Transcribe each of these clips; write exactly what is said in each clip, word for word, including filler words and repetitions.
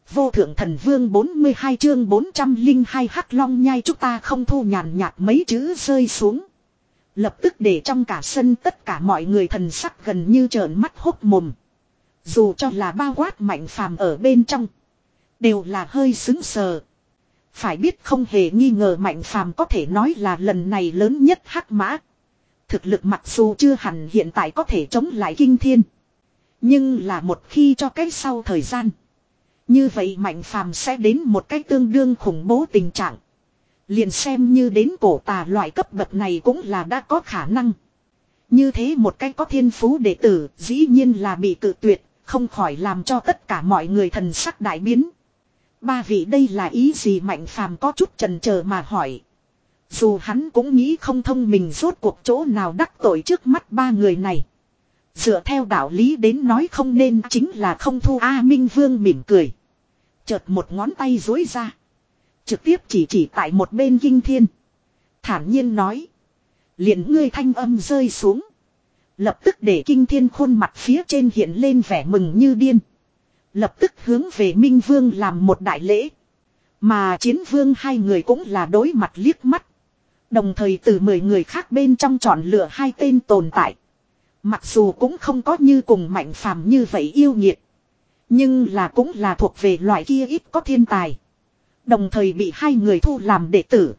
Vô thượng thần vương bốn mươi hai chương bốn trăm linh hai hắc long nhai chúng ta không thu nhàn nhạt mấy chữ rơi xuống. Lập tức để trong cả sân tất cả mọi người thần sắc gần như trợn mắt hốt mồm. Dù cho là bao quát Mạnh Phàm ở bên trong. Đều là hơi sững sờ. Phải biết không hề nghi ngờ Mạnh Phàm có thể nói là lần này lớn nhất hắc mã. Thực lực mặc dù chưa hẳn hiện tại có thể chống lại kinh thiên. Nhưng là một khi cho cái sau thời gian. Như vậy Mạnh Phàm sẽ đến một cái tương đương khủng bố tình trạng. Liền xem như đến cổ tà loại cấp bậc này cũng là đã có khả năng. Như thế một cái có thiên phú đệ tử dĩ nhiên là bị cự tuyệt, không khỏi làm cho tất cả mọi người thần sắc đại biến. Ba vị đây là ý gì Mạnh Phàm có chút chần chờ mà hỏi. Dù hắn cũng nghĩ không thông mình rốt cuộc chỗ nào đắc tội trước mắt ba người này. Dựa theo đạo lý đến nói không nên chính là không thu. A Minh Vương mỉm cười. Chợt một ngón tay dối ra. Trực tiếp chỉ chỉ tại một bên kinh thiên. Thản nhiên nói. Liền ngươi thanh âm rơi xuống. Lập tức để kinh thiên khuôn mặt phía trên hiện lên vẻ mừng như điên. Lập tức hướng về Minh Vương làm một đại lễ. Mà Chiến Vương hai người cũng là đối mặt liếc mắt. Đồng thời từ mười người khác bên trong chọn lựa hai tên tồn tại. Mặc dù cũng không có như cùng Mạnh Phàm như vậy yêu nghiệt. Nhưng là cũng là thuộc về loại kia ít có thiên tài. Đồng thời bị hai người thu làm đệ tử.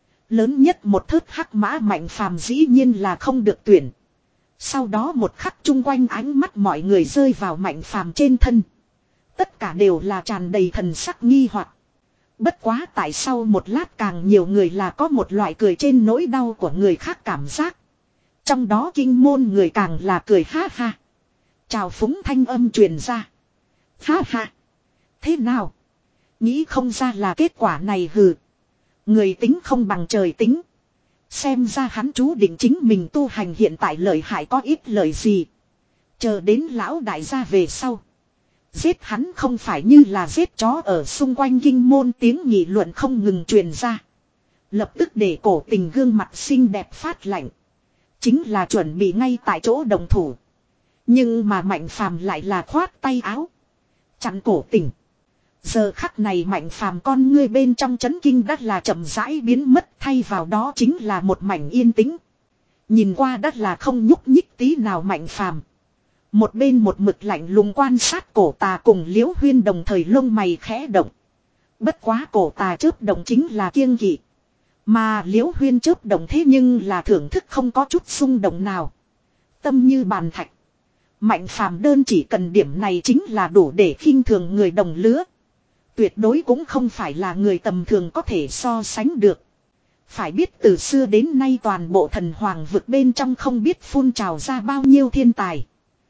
Lớn nhất một thớt hắc mã Mạnh Phàm dĩ nhiên là không được tuyển. Sau đó một khắc chung quanh ánh mắt mọi người rơi vào Mạnh Phàm trên thân. Tất cả đều là tràn đầy thần sắc nghi hoặc. Bất quá tại sau một lát càng nhiều người là có một loại cười trên nỗi đau của người khác cảm giác. Trong đó kinh môn người càng là cười ha ha. Chào phúng thanh âm truyền ra. Ha ha. Thế nào? Nghĩ không ra là kết quả này hừ. Người tính không bằng trời tính. Xem ra hắn chú định chính mình tu hành hiện tại lợi hại có ít lời gì. Chờ đến lão đại gia về sau. Giết hắn không phải như là giết chó ở xung quanh kinh môn tiếng nghị luận không ngừng truyền ra. Lập tức để cổ tình gương mặt xinh đẹp phát lạnh. Chính là chuẩn bị ngay tại chỗ đồng thủ. Nhưng mà Mạnh Phàm lại là khoát tay áo. Chặn cổ tình. Giờ khắc này Mạnh Phàm con ngươi bên trong chấn kinh đất là chậm rãi biến mất thay vào đó chính là một mảnh yên tĩnh. Nhìn qua đất là không nhúc nhích tí nào Mạnh Phàm. Một bên một mực lạnh lùng quan sát cổ tà cùng Liễu Huyên đồng thời lông mày khẽ động. Bất quá cổ tà chớp động chính là kiêng kỵ. Mà Liễu Huyên chớp động thế nhưng là thưởng thức không có chút xung động nào. Tâm như bàn thạch. Mạnh Phàm đơn chỉ cần điểm này chính là đủ để khinh thường người đồng lứa. Tuyệt đối cũng không phải là người tầm thường có thể so sánh được. Phải biết từ xưa đến nay toàn bộ thần hoàng vực bên trong không biết phun trào ra bao nhiêu thiên tài.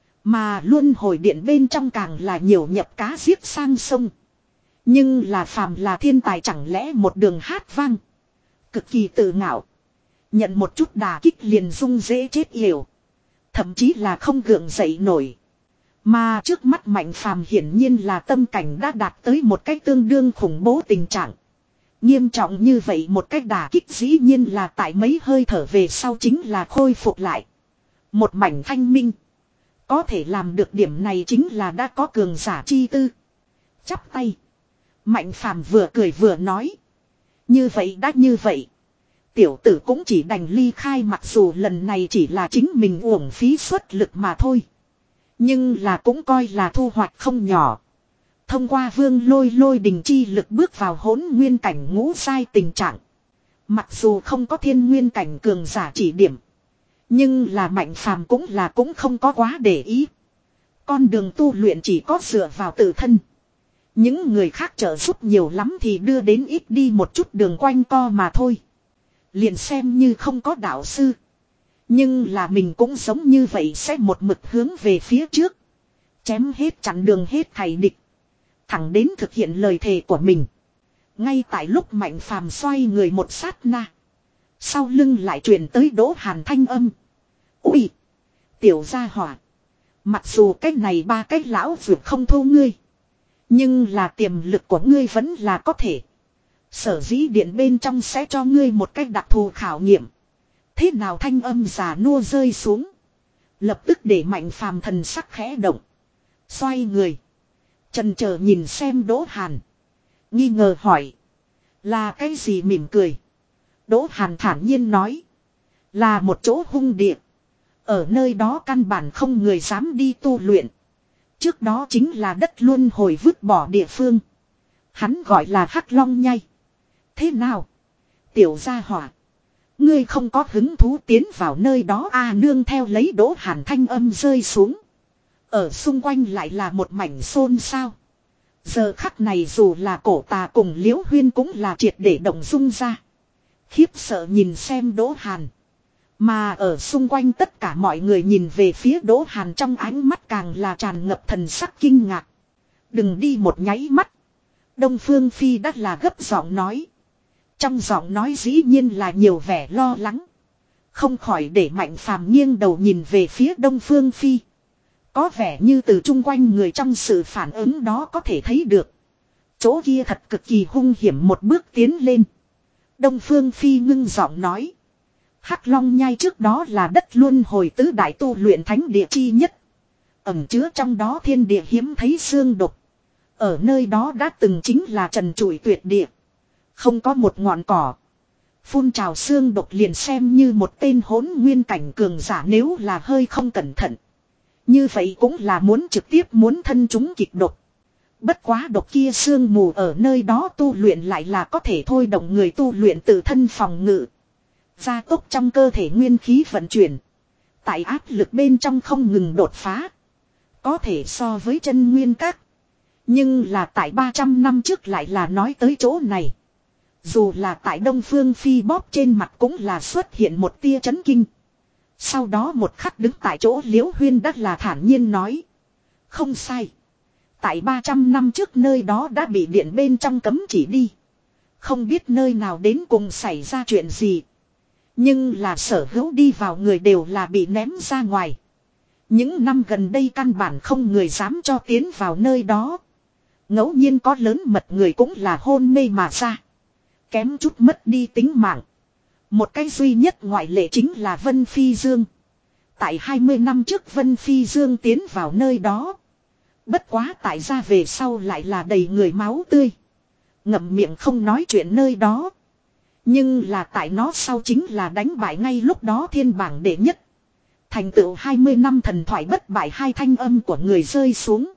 Mà luân hồi điện bên trong càng là nhiều nhập cá giết sang sông. Nhưng là phàm là thiên tài chẳng lẽ một đường hát vang. Cực kỳ tự ngạo. Nhận một chút đà kích liền rung dễ chết yểu. Thậm chí là không gượng dậy nổi. Mà trước mắt Mạnh Phàm hiển nhiên là tâm cảnh đã đạt tới một cách tương đương khủng bố tình trạng. Nghiêm trọng như vậy một cách đả kích dĩ nhiên là tại mấy hơi thở về sau chính là khôi phục lại. Một mảnh thanh minh. Có thể làm được điểm này chính là đã có cường giả chi tư. Chắp tay. Mạnh Phàm vừa cười vừa nói. Như vậy đã như vậy. Tiểu tử cũng chỉ đành ly khai mặc dù lần này chỉ là chính mình uổng phí suất lực mà thôi. Nhưng là cũng coi là thu hoạch không nhỏ. Thông qua vương lôi lôi đình chi lực bước vào hỗn nguyên cảnh ngũ sai tình trạng. Mặc dù không có thiên nguyên cảnh cường giả chỉ điểm. Nhưng là Mạnh Phàm cũng là cũng không có quá để ý. Con đường tu luyện chỉ có dựa vào tự thân. Những người khác trợ giúp nhiều lắm thì đưa đến ít đi một chút đường quanh co mà thôi. Liền xem như không có đạo sư. Nhưng là mình cũng giống như vậy sẽ một mực hướng về phía trước. Chém hết chặn đường hết thảy địch. Thẳng đến thực hiện lời thề của mình. Ngay tại lúc Mạnh Phàm xoay người một sát na. Sau lưng lại truyền tới Đỗ Hàn thanh âm. Ui! Tiểu gia hỏa. Mặc dù cách này ba cách lão vượt không thu ngươi. Nhưng là tiềm lực của ngươi vẫn là có thể. Sở dĩ điện bên trong sẽ cho ngươi một cách đặc thù khảo nghiệm. Thế nào thanh âm già nua rơi xuống. Lập tức để Mạnh Phàm thần sắc khẽ động. Xoay người. Trần chờ nhìn xem Đỗ Hàn. Nghi ngờ hỏi. Là cái gì mỉm cười. Đỗ Hàn thản nhiên nói. Là một chỗ hung địa. Ở nơi đó căn bản không người dám đi tu luyện. Trước đó chính là đất luân hồi vứt bỏ địa phương. Hắn gọi là Hắc Long Nhai. Thế nào? Tiểu gia hỏa. Ngươi không có hứng thú tiến vào nơi đó à, nương theo lấy Đỗ Hàn thanh âm rơi xuống. Ở xung quanh lại là một mảnh xôn xao. Giờ khắc này dù là cổ tà cùng Liễu Huyên cũng là triệt để động dung ra. Khiếp sợ nhìn xem Đỗ Hàn. Mà ở xung quanh tất cả mọi người nhìn về phía Đỗ Hàn trong ánh mắt càng là tràn ngập thần sắc kinh ngạc. Đừng đi một nháy mắt. Đông Phương Phi đắt là gấp giọng nói. Trong giọng nói dĩ nhiên là nhiều vẻ lo lắng. Không khỏi để Mạnh Phàm nghiêng đầu nhìn về phía Đông Phương Phi. Có vẻ như từ chung quanh người trong sự phản ứng đó có thể thấy được. Chỗ kia thật cực kỳ hung hiểm, một bước tiến lên. Đông Phương Phi ngưng giọng nói. Hắc Long Nhai trước đó là đất luân hồi tứ đại tu luyện thánh địa chi nhất. Ẩn chứa trong đó thiên địa hiếm thấy xương độc. Ở nơi đó đã từng chính là trần trụi tuyệt địa. Không có một ngọn cỏ. Phun trào xương độc liền xem như một tên hỗn nguyên cảnh cường giả nếu là hơi không cẩn thận. Như vậy cũng là muốn trực tiếp muốn thân chúng kịch độc. Bất quá độc kia sương mù ở nơi đó tu luyện lại là có thể thôi động người tu luyện tự thân phòng ngự. Gia tốc trong cơ thể nguyên khí vận chuyển. Tại áp lực bên trong không ngừng đột phá. Có thể so với chân nguyên các. Nhưng là tại ba trăm năm trước lại là nói tới chỗ này. Dù là tại Đông Phương Phi bóp trên mặt cũng là xuất hiện một tia chấn kinh. Sau đó một khắc đứng tại chỗ Liễu Huyên đắt là thản nhiên nói. Không sai. Tại ba trăm năm trước nơi đó đã bị điện bên trong cấm chỉ đi. Không biết nơi nào đến cùng xảy ra chuyện gì. Nhưng là sở hữu đi vào người đều là bị ném ra ngoài. Những năm gần đây căn bản không người dám cho tiến vào nơi đó. Ngẫu nhiên có lớn mật người cũng là hôn mê mà ra. Kém chút mất đi tính mạng. Một cái duy nhất ngoại lệ chính là Vân Phi Dương. Tại hai mươi năm trước Vân Phi Dương tiến vào nơi đó. Bất quá tại ra về sau lại là đầy người máu tươi. Ngậm miệng không nói chuyện nơi đó. Nhưng là tại nó sau chính là đánh bại ngay lúc đó thiên bảng đệ nhất. Thành tựu hai mươi năm thần thoại bất bại, hai thanh âm của người rơi xuống.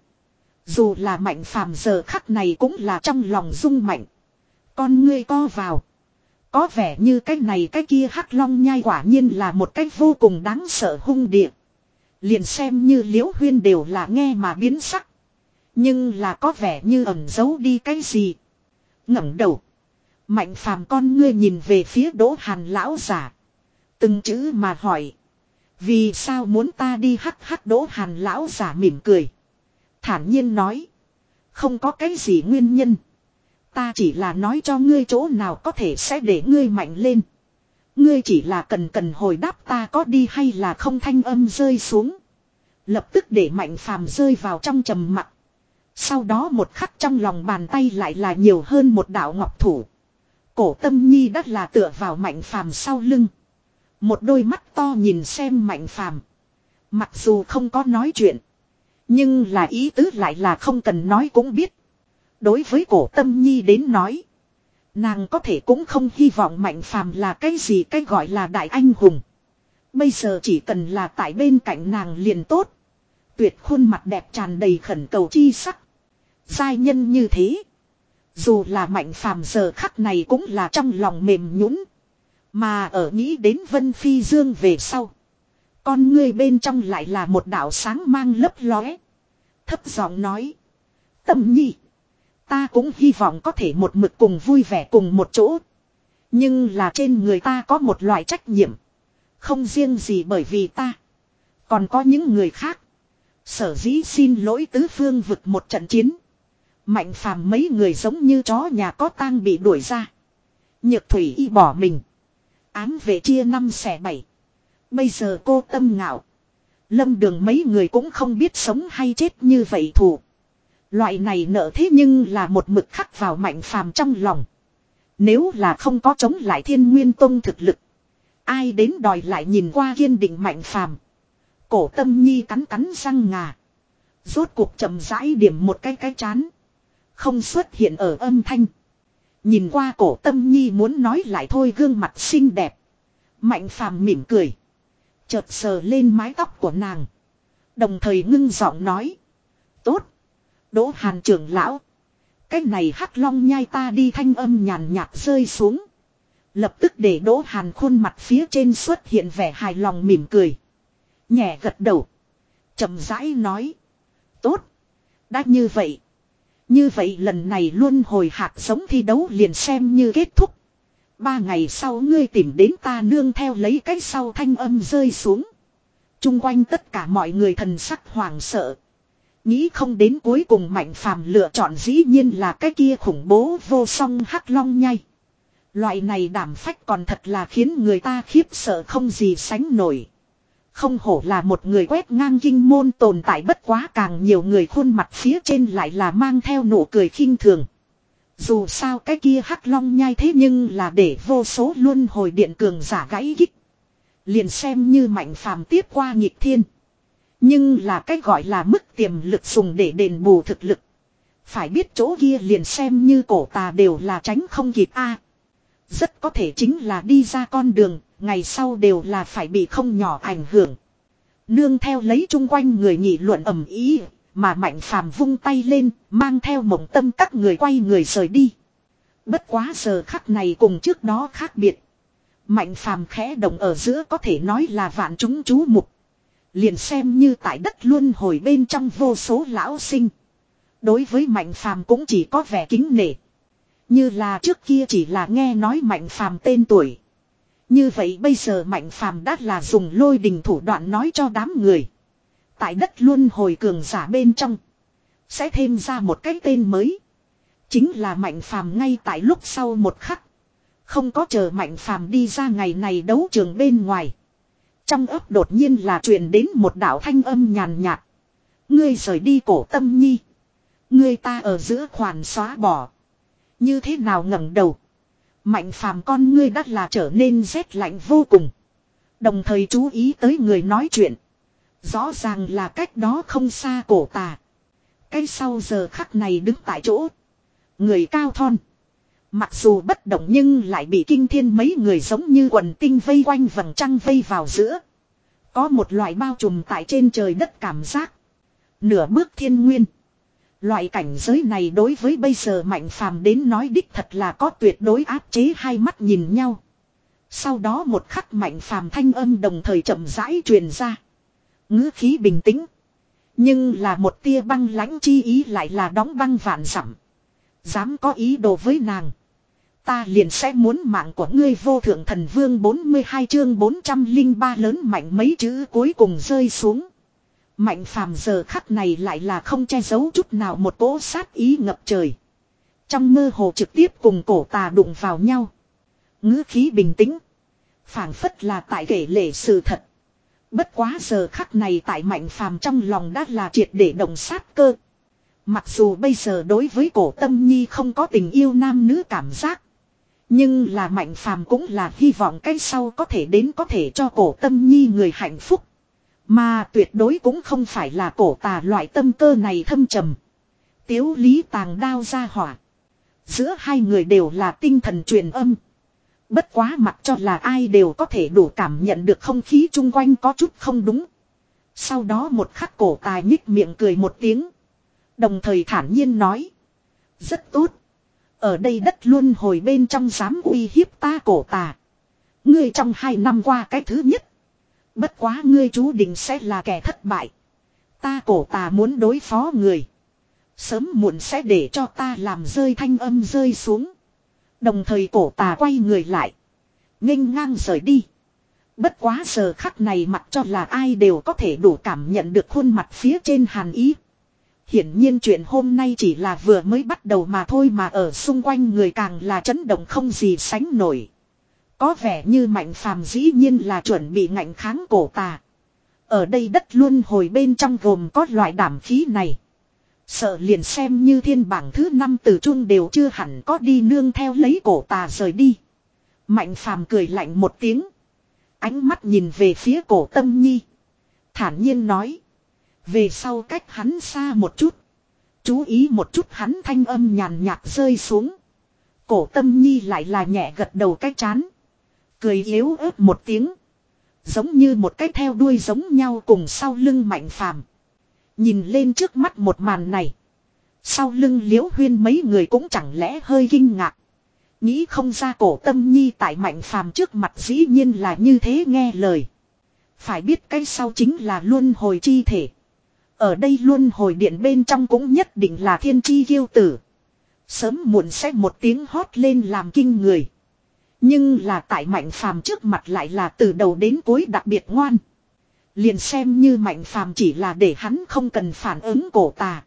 Dù là Mạnh Phàm giờ khắc này cũng là trong lòng rung mạnh. Con ngươi co vào. Có vẻ như cái này cái kia Hắc Long Nhai quả nhiên là một cách vô cùng đáng sợ hung địa. Liền xem như Liễu Huyên đều là nghe mà biến sắc. Nhưng là có vẻ như ẩn giấu đi cái gì. Ngẩng đầu. Mạnh Phàm con ngươi nhìn về phía Đỗ Hàn lão giả. Từng chữ mà hỏi. Vì sao muốn ta đi? Hắc hắc. Đỗ Hàn lão giả mỉm cười. Thản nhiên nói. Không có cái gì nguyên nhân. Ta chỉ là nói cho ngươi chỗ nào có thể sẽ để ngươi mạnh lên. Ngươi chỉ là cần cần hồi đáp ta có đi hay là không. Thanh âm rơi xuống. Lập tức để Mạnh Phàm rơi vào trong trầm mặc. Sau đó một khắc trong lòng bàn tay lại là nhiều hơn một đạo ngọc thủ. Cổ Tâm Nhi đắt là tựa vào Mạnh Phàm sau lưng. Một đôi mắt to nhìn xem Mạnh Phàm. Mặc dù không có nói chuyện. Nhưng là ý tứ lại là không cần nói cũng biết. Đối với Cổ Tâm Nhi đến nói. Nàng có thể cũng không hy vọng Mạnh Phàm là cái gì cái gọi là đại anh hùng. Bây giờ chỉ cần là tại bên cạnh nàng liền tốt. Tuyệt khuôn mặt đẹp tràn đầy khẩn cầu chi sắc. Giai nhân như thế. Dù là Mạnh Phàm giờ khắc này cũng là trong lòng mềm nhũn. Mà ở nghĩ đến Vân Phi Dương về sau. Con ngươi bên trong lại là một đạo sáng mang lấp lóe. Thấp giọng nói. Tâm Nhi. Ta cũng hy vọng có thể một mực cùng vui vẻ cùng một chỗ. Nhưng là trên người ta có một loại trách nhiệm. Không riêng gì bởi vì ta. Còn có những người khác. Sở dĩ xin lỗi tứ phương vực một trận chiến. Mạnh Phàm mấy người giống như chó nhà có tang bị đuổi ra. Nhược Thủy y bỏ mình. Ám vệ chia năm xẻ bảy. Bây giờ cô Tâm Ngạo. Lâm Đường mấy người cũng không biết sống hay chết như vậy thù. Loại này nợ thế nhưng là một mực khắc vào Mạnh Phàm trong lòng. Nếu là không có chống lại Thiên Nguyên Tông thực lực. Ai đến đòi lại nhìn qua kiên định Mạnh Phàm. Cổ Tâm Nhi cắn cắn răng ngà. Rốt cuộc chậm rãi điểm một cái cái chán. Không xuất hiện ở âm thanh. Nhìn qua Cổ Tâm Nhi muốn nói lại thôi gương mặt xinh đẹp. Mạnh Phàm mỉm cười. Chợt sờ lên mái tóc của nàng. Đồng thời ngưng giọng nói. Tốt. Đỗ Hàn trưởng lão. Cái này Hắc Long nhai ta đi, thanh âm nhàn nhạt rơi xuống. Lập tức để Đỗ Hàn khuôn mặt phía trên xuất hiện vẻ hài lòng mỉm cười. Nhẹ gật đầu. Chậm rãi nói. Tốt. Đã như vậy. Như vậy lần này luôn hồi hạt giống thi đấu liền xem như kết thúc. Ba ngày sau ngươi tìm đến ta nương theo lấy cái sau thanh âm rơi xuống. Trung quanh tất cả mọi người thần sắc hoảng sợ. Nghĩ không đến cuối cùng Mạnh Phàm lựa chọn dĩ nhiên là cái kia khủng bố vô song Hắc Long nhai. Loại này đảm phách còn thật là khiến người ta khiếp sợ không gì sánh nổi. Không hổ là một người quét ngang kinh môn tồn tại, bất quá càng nhiều người khuôn mặt phía trên lại là mang theo nụ cười khinh thường. Dù sao cái kia Hắc Long nhai thế nhưng là để vô số luân hồi điện cường giả gãy gích. Liền xem như Mạnh Phàm tiếp qua nghịch thiên. Nhưng là cái gọi là mức tiềm lực dùng để đền bù thực lực. Phải biết chỗ kia liền xem như cổ tà đều là tránh không kịp a. Rất có thể chính là đi ra con đường, ngày sau đều là phải bị không nhỏ ảnh hưởng. Nương theo lấy chung quanh người nghị luận ầm ĩ, mà Mạnh Phàm vung tay lên, mang theo Mộng Tâm các người quay người rời đi. Bất quá giờ khắc này cùng trước đó khác biệt. Mạnh Phàm khẽ động ở giữa có thể nói là vạn chúng chú mục. Liền xem như tại đất luân hồi bên trong vô số lão sinh. Đối với Mạnh Phàm cũng chỉ có vẻ kính nể. Như là trước kia chỉ là nghe nói Mạnh Phàm tên tuổi. Như vậy bây giờ Mạnh Phàm đã là dùng lôi đình thủ đoạn nói cho đám người. Tại đất luân hồi cường giả bên trong. Sẽ thêm ra một cái tên mới. Chính là Mạnh Phàm. Ngay tại lúc sau một khắc. Không có chờ Mạnh Phàm đi ra ngày này đấu trường bên ngoài. Trong ấp đột nhiên là truyền đến một đạo thanh âm nhàn nhạt. Ngươi rời đi Cổ Tâm Nhi. Ngươi ta ở giữa khoản xóa bỏ. Như thế nào ngẩng đầu. Mạnh Phàm con ngươi đắt là trở nên rét lạnh vô cùng. Đồng thời chú ý tới người nói chuyện. Rõ ràng là cách đó không xa cổ tà. Cái sau giờ khắc này đứng tại chỗ. Người cao thon. Mặc dù bất động nhưng lại bị kinh thiên mấy người giống như quần tinh vây quanh vầng trăng vây vào giữa. Có một loại bao trùm tại trên trời đất cảm giác. Nửa bước thiên nguyên. Loại cảnh giới này đối với bây giờ Mạnh Phàm đến nói đích thật là có tuyệt đối áp chế. Hai mắt nhìn nhau. Sau đó một khắc Mạnh Phàm thanh âm đồng thời chậm rãi truyền ra. Ngữ khí bình tĩnh. Nhưng là một tia băng lãnh chi ý lại là đóng băng vạn dặm. Dám có ý đồ với nàng. Ta liền sẽ muốn mạng của ngươi. Vô thượng thần vương bốn mươi hai chương bốn trăm lẻ ba lớn mạnh mấy chữ cuối cùng rơi xuống. Mạnh Phàm giờ khắc này lại là không che giấu chút nào một cỗ sát ý ngập trời. Trong mơ hồ trực tiếp cùng cổ tà đụng vào nhau. Ngữ khí bình tĩnh. Phảng phất là tại kể lể sự thật. Bất quá giờ khắc này tại Mạnh Phàm trong lòng đã là triệt để động sát cơ. Mặc dù bây giờ đối với Cổ Tâm Nhi không có tình yêu nam nữ cảm giác. Nhưng là Mạnh Phàm cũng là hy vọng cái sau có thể đến có thể cho Cổ Tâm Nhi người hạnh phúc. Mà tuyệt đối cũng không phải là cổ tà loại tâm cơ này thâm trầm. Tiếu lý tàng đao ra hỏa. Giữa hai người đều là tinh thần truyền âm. Bất quá mặc cho là ai đều có thể đủ cảm nhận được không khí chung quanh có chút không đúng. Sau đó một khắc cổ tà nhích miệng cười một tiếng. Đồng thời thản nhiên nói. Rất tốt. Ở đây đất luân hồi bên trong dám uy hiếp ta cổ tà. Ngươi trong hai năm qua cái thứ nhất. Bất quá ngươi chú định sẽ là kẻ thất bại. Ta cổ tà muốn đối phó người. Sớm muộn sẽ để cho ta làm rơi thanh âm rơi xuống. Đồng thời cổ tà quay người lại. Nghênh ngang rời đi. Bất quá giờ khắc này mặc cho là ai đều có thể đủ cảm nhận được khuôn mặt phía trên hàn ý. Hiển nhiên chuyện hôm nay chỉ là vừa mới bắt đầu mà thôi, mà ở xung quanh người càng là chấn động không gì sánh nổi. Có vẻ như Mạnh Phàm dĩ nhiên là chuẩn bị ngạnh kháng cổ tà. Ở đây đất luân hồi bên trong gồm có loại đảm khí này. Sợ liền xem như thiên bảng thứ năm từ chung đều chưa hẳn có đi nương theo lấy cổ tà rời đi. Mạnh Phàm cười lạnh một tiếng. Ánh mắt nhìn về phía Cổ Tâm Nhi. Thản nhiên nói. Về sau cách hắn xa một chút. Chú ý một chút hắn thanh âm nhàn nhạt rơi xuống. Cổ Tâm Nhi lại là nhẹ gật đầu cái chán. Cười yếu ớt một tiếng. Giống như một cái theo đuôi giống nhau cùng sau lưng Mạnh Phàm. Nhìn lên trước mắt một màn này. Sau lưng Liễu Huyên mấy người cũng chẳng lẽ hơi kinh ngạc. Nghĩ không ra Cổ Tâm Nhi tại Mạnh Phàm trước mặt dĩ nhiên là như thế nghe lời. Phải biết cái sau chính là luân hồi chi thể. Ở đây luân hồi điện bên trong cũng nhất định là thiên chi kiêu tử. Sớm muộn sẽ một tiếng hót lên làm kinh người. Nhưng là tại Mạnh Phàm trước mặt lại là từ đầu đến cuối đặc biệt ngoan. Liền xem như Mạnh Phàm chỉ là để hắn không cần phản ứng cổ tà.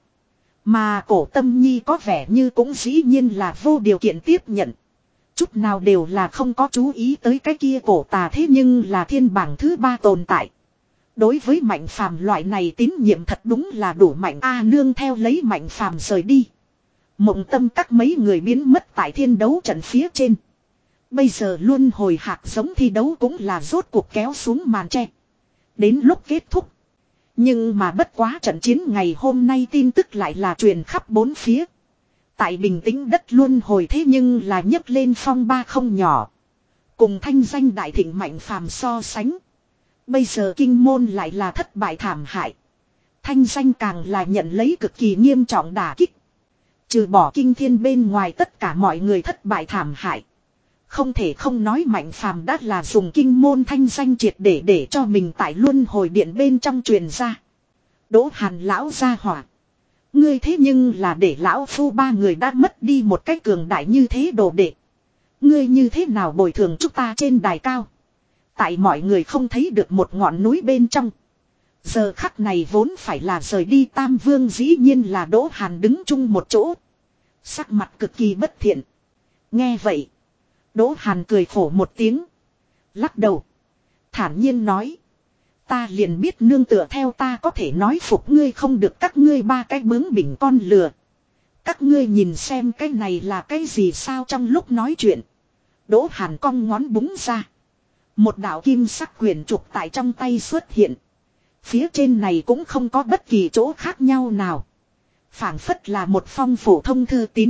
Mà Cổ Tâm Nhi có vẻ như cũng dĩ nhiên là vô điều kiện tiếp nhận. Chút nào đều là không có chú ý tới cái kia cổ tà thế nhưng là thiên bảng thứ ba tồn tại. Đối với Mạnh Phàm loại này tín nhiệm thật đúng là đủ mạnh a. Nương theo lấy Mạnh Phàm rời đi. Mộng Tâm các mấy người biến mất tại thiên đấu trận phía trên. Bây giờ luân hồi hạt giống thi đấu cũng là rốt cuộc kéo xuống màn tre. Đến lúc kết thúc. Nhưng mà bất quá trận chiến ngày hôm nay tin tức lại là truyền khắp bốn phía. Tại bình tĩnh đất luân hồi thế nhưng là nhấc lên phong ba không nhỏ. Cùng thanh danh đại thịnh Mạnh Phàm so sánh. Bây giờ kinh môn lại là thất bại thảm hại. Thanh danh càng là nhận lấy cực kỳ nghiêm trọng đả kích. Trừ bỏ kinh thiên bên ngoài tất cả mọi người thất bại thảm hại. Không thể không nói Mạnh Phàm đã là dùng kinh môn thanh danh triệt để để cho mình tại luân hồi điện bên trong truyền ra. Đỗ Hàn lão gia hỏa. Ngươi thế nhưng là để lão phu ba người đã mất đi một cách cường đại như thế đồ đệ. Ngươi như thế nào bồi thường chúng ta trên đài cao. Tại mọi người không thấy được một ngọn núi bên trong. Giờ khắc này vốn phải là rời đi Tam Vương dĩ nhiên là Đỗ Hàn đứng chung một chỗ. Sắc mặt cực kỳ bất thiện. Nghe vậy. Đỗ Hàn cười khổ một tiếng. Lắc đầu. Thản nhiên nói. Ta liền biết nương tựa theo ta có thể nói phục ngươi không được các ngươi ba cái bướng bỉnh con lừa. Các ngươi nhìn xem cái này là cái gì sao trong lúc nói chuyện. Đỗ Hàn cong ngón búng ra. Một đạo kim sắc quyền trục tại trong tay xuất hiện. Phía trên này cũng không có bất kỳ chỗ khác nhau nào. Phảng phất là một phong phổ thông thư tín.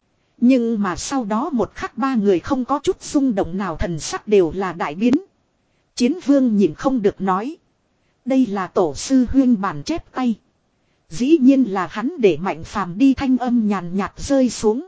Nhưng mà sau đó một khắc ba người không có chút rung động nào thần sắc đều là đại biến. Chiến Vương nhìn không được nói. Đây là tổ sư huyên bản chép tay. Dĩ nhiên là hắn để Mạnh Phàm đi thanh âm nhàn nhạt rơi xuống.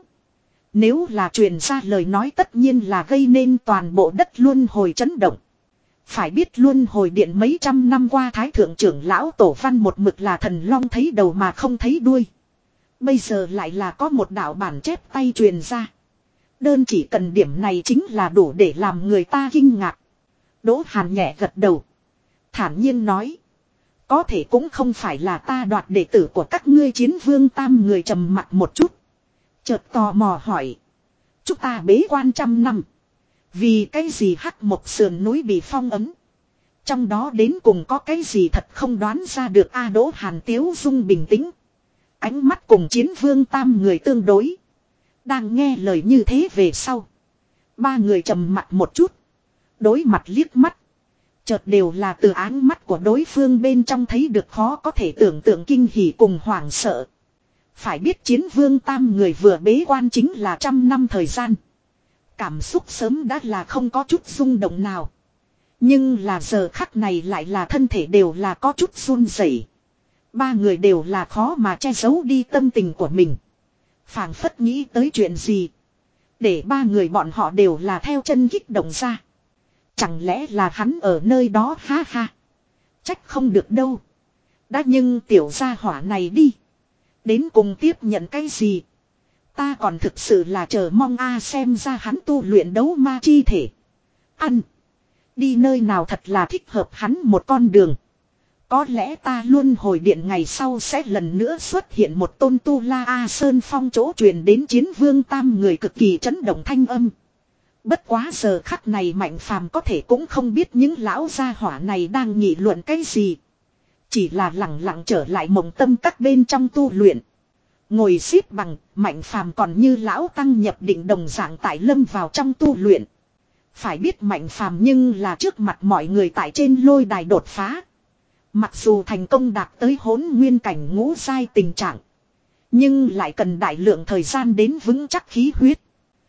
Nếu là truyền ra lời nói tất nhiên là gây nên toàn bộ đất luân hồi chấn động. Phải biết luân hồi điện mấy trăm năm qua thái thượng trưởng lão tổ văn một mực là thần long thấy đầu mà không thấy đuôi. Bây giờ lại là có một đạo bản chép tay truyền ra. Đơn chỉ cần điểm này chính là đủ để làm người ta kinh ngạc. Đỗ Hàn nhẹ gật đầu. Thản nhiên nói. Có thể cũng không phải là ta đoạt đệ tử của các ngươi. Chiến Vương tam người trầm mặt một chút. Chợt tò mò hỏi. Chúng ta bế quan trăm năm. Vì cái gì hắc một sườn núi bị phong ấn. Trong đó đến cùng có cái gì thật không đoán ra được. A Đỗ Hàn tiếu dung bình tĩnh. Ánh mắt cùng Chiến Vương tam người tương đối. Đang nghe lời như thế về sau. Ba người trầm mặt một chút. Đối mặt liếc mắt. Chợt đều là từ áng mắt của đối phương bên trong thấy được khó có thể tưởng tượng kinh hỉ cùng hoảng sợ. Phải biết Chiến Vương tam người vừa bế quan chính là trăm năm thời gian. Cảm xúc sớm đã là không có chút rung động nào. Nhưng là giờ khắc này lại là thân thể đều là có chút run rẩy. Ba người đều là khó mà che giấu đi tâm tình của mình. Phảng phất nghĩ tới chuyện gì. Để ba người bọn họ đều là theo chân kích động ra. Chẳng lẽ là hắn ở nơi đó ha ha. Trách không được đâu. Đã nhưng tiểu gia hỏa này đi. Đến cùng tiếp nhận cái gì. Ta còn thực sự là chờ mong a xem ra hắn tu luyện đấu ma chi thể. Ăn. Đi nơi nào thật là thích hợp hắn một con đường. Có lẽ ta luôn hồi điện ngày sau sẽ lần nữa xuất hiện một tôn tu la A Sơn Phong chỗ truyền đến Chiến Vương tam người cực kỳ chấn động thanh âm. Bất quá giờ khắc này Mạnh Phàm có thể cũng không biết những lão gia hỏa này đang nghị luận cái gì. Chỉ là lặng lặng trở lại mộng tâm các bên trong tu luyện. Ngồi xếp bằng, Mạnh Phàm còn như lão tăng nhập định đồng dạng tại lâm vào trong tu luyện. Phải biết Mạnh Phàm nhưng là trước mặt mọi người tại trên lôi đài đột phá. Mặc dù thành công đạt tới hỗn nguyên cảnh ngũ giai tình trạng. Nhưng lại cần đại lượng thời gian đến vững chắc khí huyết.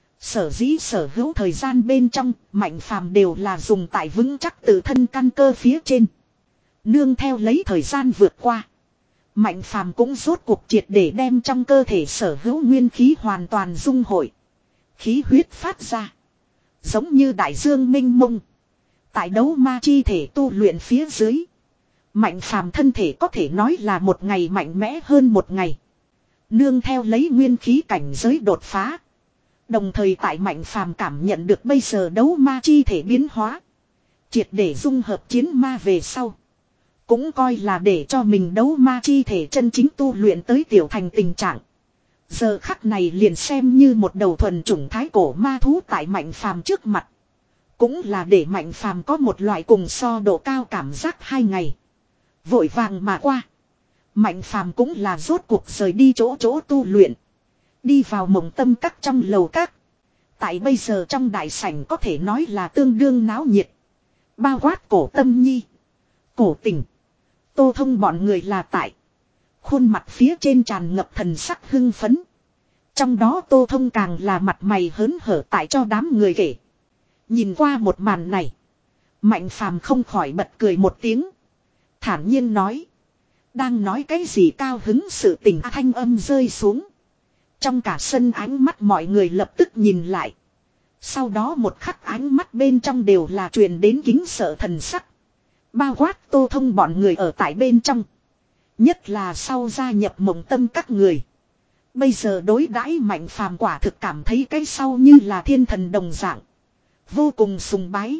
Sở dĩ sở hữu thời gian bên trong, Mạnh Phàm đều là dùng tại vững chắc tự thân căn cơ phía trên. Nương theo lấy thời gian vượt qua. Mạnh Phàm cũng rốt cuộc triệt để đem trong cơ thể sở hữu nguyên khí hoàn toàn dung hội. Khí huyết phát ra. Giống như đại dương minh mông. Tại đấu ma chi thể tu luyện phía dưới. Mạnh Phàm thân thể có thể nói là một ngày mạnh mẽ hơn một ngày. Nương theo lấy nguyên khí cảnh giới đột phá. Đồng thời tại Mạnh Phàm cảm nhận được bây giờ đấu ma chi thể biến hóa. Triệt để dung hợp chiến ma về sau. Cũng coi là để cho mình đấu ma chi thể chân chính tu luyện tới tiểu thành tình trạng. Giờ khắc này liền xem như một đầu thuần chủng thái cổ ma thú tại Mạnh Phàm trước mặt. Cũng là để Mạnh Phàm có một loại cùng so độ cao cảm giác hai ngày. Vội vàng mà qua. Mạnh Phàm cũng là rốt cuộc rời đi chỗ chỗ tu luyện. Đi vào Mộng Tâm Các trong lầu các. Tại bây giờ trong đại sảnh có thể nói là tương đương náo nhiệt. Bao quát Cổ Tâm Nhi, Cổ Tình, Tô Thông bọn người là tại. Khuôn mặt phía trên tràn ngập thần sắc hưng phấn. Trong đó Tô Thông càng là mặt mày hớn hở tại cho đám người kể. Nhìn qua một màn này. Mạnh Phàm không khỏi bật cười một tiếng. Thản nhiên nói. Đang nói cái gì cao hứng sự tình thanh âm rơi xuống. Trong cả sân ánh mắt mọi người lập tức nhìn lại. Sau đó một khắc ánh mắt bên trong đều là truyền đến kính sợ thần sắc. Bao quát Tô Thông bọn người ở tại bên trong. Nhất là sau gia nhập Mộng Tâm Các người. Bây giờ đối đãi Mạnh Phàm quả thực cảm thấy cái sau như là thiên thần đồng dạng. Vô cùng sùng bái.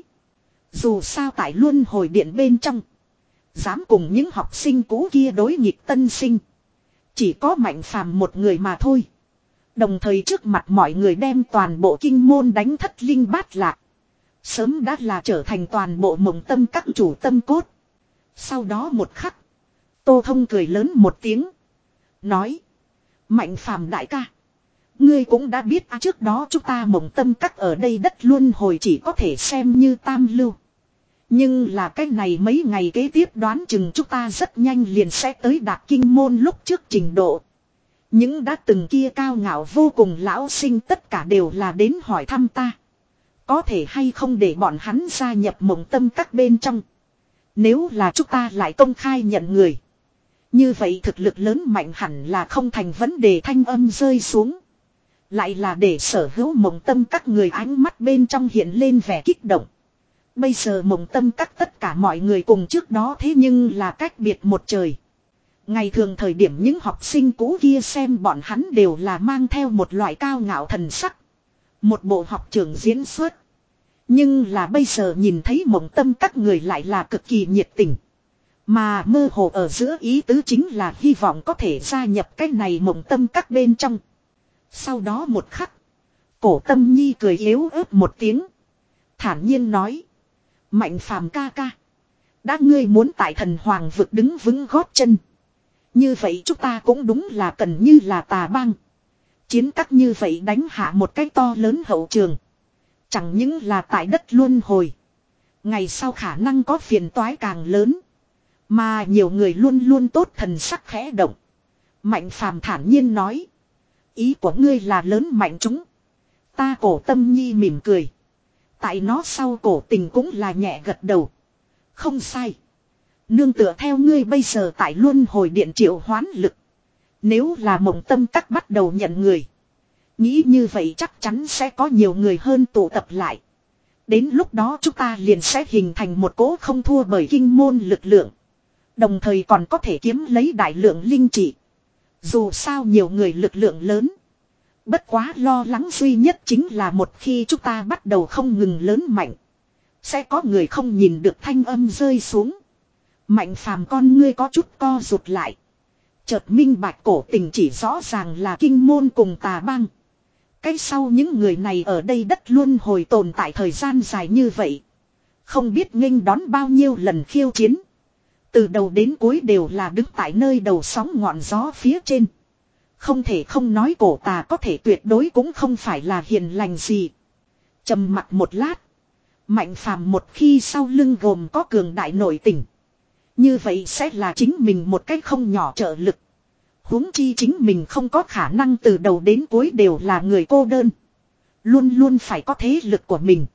Dù sao tại luân hồi điện bên trong. Dám cùng những học sinh cũ kia đối nghịch tân sinh. Chỉ có Mạnh Phàm một người mà thôi. Đồng thời trước mặt mọi người đem toàn bộ kinh môn đánh thất linh bát lạc. Sớm đã là trở thành toàn bộ Mộng Tâm Các chủ tâm cốt. Sau đó một khắc. Tô Thông cười lớn một tiếng. Nói. Mạnh Phàm đại ca. Ngươi cũng đã biết à, trước đó chúng ta Mộng Tâm Các ở đây đất luân hồi chỉ có thể xem như tam lưu. Nhưng là cái này mấy ngày kế tiếp đoán chừng chúng ta rất nhanh liền sẽ tới đạt kinh môn lúc trước trình độ. Những đã từng kia cao ngạo vô cùng lão sinh tất cả đều là đến hỏi thăm ta. Có thể hay không để bọn hắn gia nhập Mộng Tâm Các bên trong. Nếu là chúng ta lại công khai nhận người. Như vậy thực lực lớn mạnh hẳn là không thành vấn đề thanh âm rơi xuống. Lại là để sở hữu Mộng Tâm Các người ánh mắt bên trong hiện lên vẻ kích động. Bây giờ Mộng Tâm Các tất cả mọi người cùng trước đó thế nhưng là cách biệt một trời. Ngày thường thời điểm những học sinh cũ kia xem bọn hắn đều là mang theo một loại cao ngạo thần sắc. Một bộ học trưởng diễn xuất. Nhưng là bây giờ nhìn thấy Mộng Tâm Các người lại là cực kỳ nhiệt tình. Mà mơ hồ ở giữa ý tứ chính là hy vọng có thể gia nhập cái này Mộng Tâm Các bên trong. Sau đó một khắc. Cổ Tâm Nhi cười yếu ớt một tiếng. Thản nhiên nói. Mạnh Phàm ca ca. Đã ngươi muốn tại Thần Hoàng vực đứng vững gót chân. Như vậy chúng ta cũng đúng là cần như là Tà Bang. Chiến các như vậy đánh hạ một cái to lớn hậu trường. Chẳng những là tại đất luân hồi. Ngày sau khả năng có phiền toái càng lớn. Mà nhiều người luôn luôn tốt thần sắc khẽ động. Mạnh Phàm thản nhiên nói. Ý của ngươi là lớn mạnh chúng. Ta Cổ Tâm Nhi mỉm cười. Tại nó sau Cổ Tình cũng là nhẹ gật đầu. Không sai. Nương tựa theo ngươi bây giờ tại luân hồi điện triệu hoán lực. Nếu là Mộng Tâm Các bắt đầu nhận người. Nghĩ như vậy chắc chắn sẽ có nhiều người hơn tụ tập lại. Đến lúc đó chúng ta liền sẽ hình thành một cỗ không thua bởi kinh môn lực lượng. Đồng thời còn có thể kiếm lấy đại lượng linh trị. Dù sao nhiều người lực lượng lớn. Bất quá lo lắng duy nhất chính là một khi chúng ta bắt đầu không ngừng lớn mạnh. Sẽ có người không nhìn được thanh âm rơi xuống. Mạnh Phàm con ngươi có chút co rụt lại. Chợt minh bạch Cổ Tình chỉ rõ ràng là kinh môn cùng Tà Bang. Cái sau những người này ở đây đất luân hồi tồn tại thời gian dài như vậy. Không biết nghênh đón bao nhiêu lần khiêu chiến. Từ đầu đến cuối đều là đứng tại nơi đầu sóng ngọn gió phía trên. Không thể không nói Cổ Tà có thể tuyệt đối cũng không phải là hiền lành gì. Trầm mặc một lát. Mạnh Phàm một khi sau lưng gồm có cường đại nội tình. Như vậy sẽ là chính mình một cách không nhỏ trợ lực. Huống chi chính mình không có khả năng từ đầu đến cuối đều là người cô đơn. Luôn luôn phải có thế lực của mình.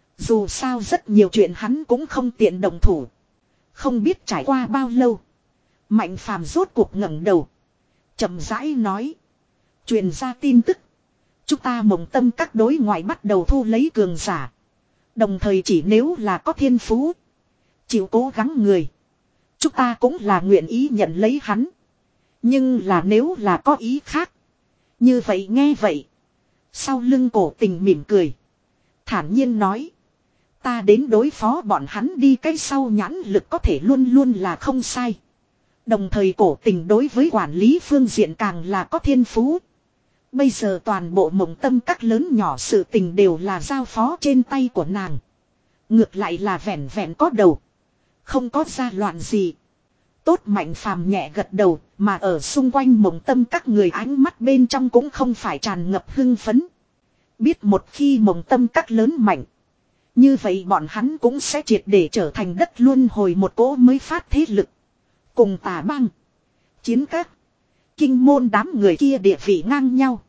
Dù sao rất nhiều chuyện hắn cũng không tiện động thủ. Không biết trải qua bao lâu. Mạnh Phàm rốt cuộc ngẩng đầu. Chậm rãi nói. Truyền ra tin tức. Chúng ta Mộng Tâm các đối ngoại bắt đầu thu lấy cường giả. Đồng thời chỉ nếu là có thiên phú. Chịu cố gắng người. Chúng ta cũng là nguyện ý nhận lấy hắn. Nhưng là nếu là có ý khác. Như vậy nghe vậy. Sau lưng Cổ Tình mỉm cười. Thản nhiên nói. Ta đến đối phó bọn hắn đi cái sau nhãn lực có thể luôn luôn là không sai. Đồng thời Cổ Tình đối với quản lý phương diện càng là có thiên phú. Bây giờ toàn bộ Mộng Tâm các lớn nhỏ sự tình đều là giao phó trên tay của nàng. Ngược lại là vẹn vẹn có đầu. Không có ra loạn gì. Tốt. Mạnh Phàm nhẹ gật đầu, mà ở xung quanh Mộng Tâm các người ánh mắt bên trong cũng không phải tràn ngập hưng phấn. Biết một khi Mộng Tâm các lớn mạnh. Như vậy bọn hắn cũng sẽ triệt để trở thành đất luân hồi một cỗ mới phát thế lực. Cùng Tà Bang, Chiến Các, Kinh Môn đám người kia địa vị ngang nhau.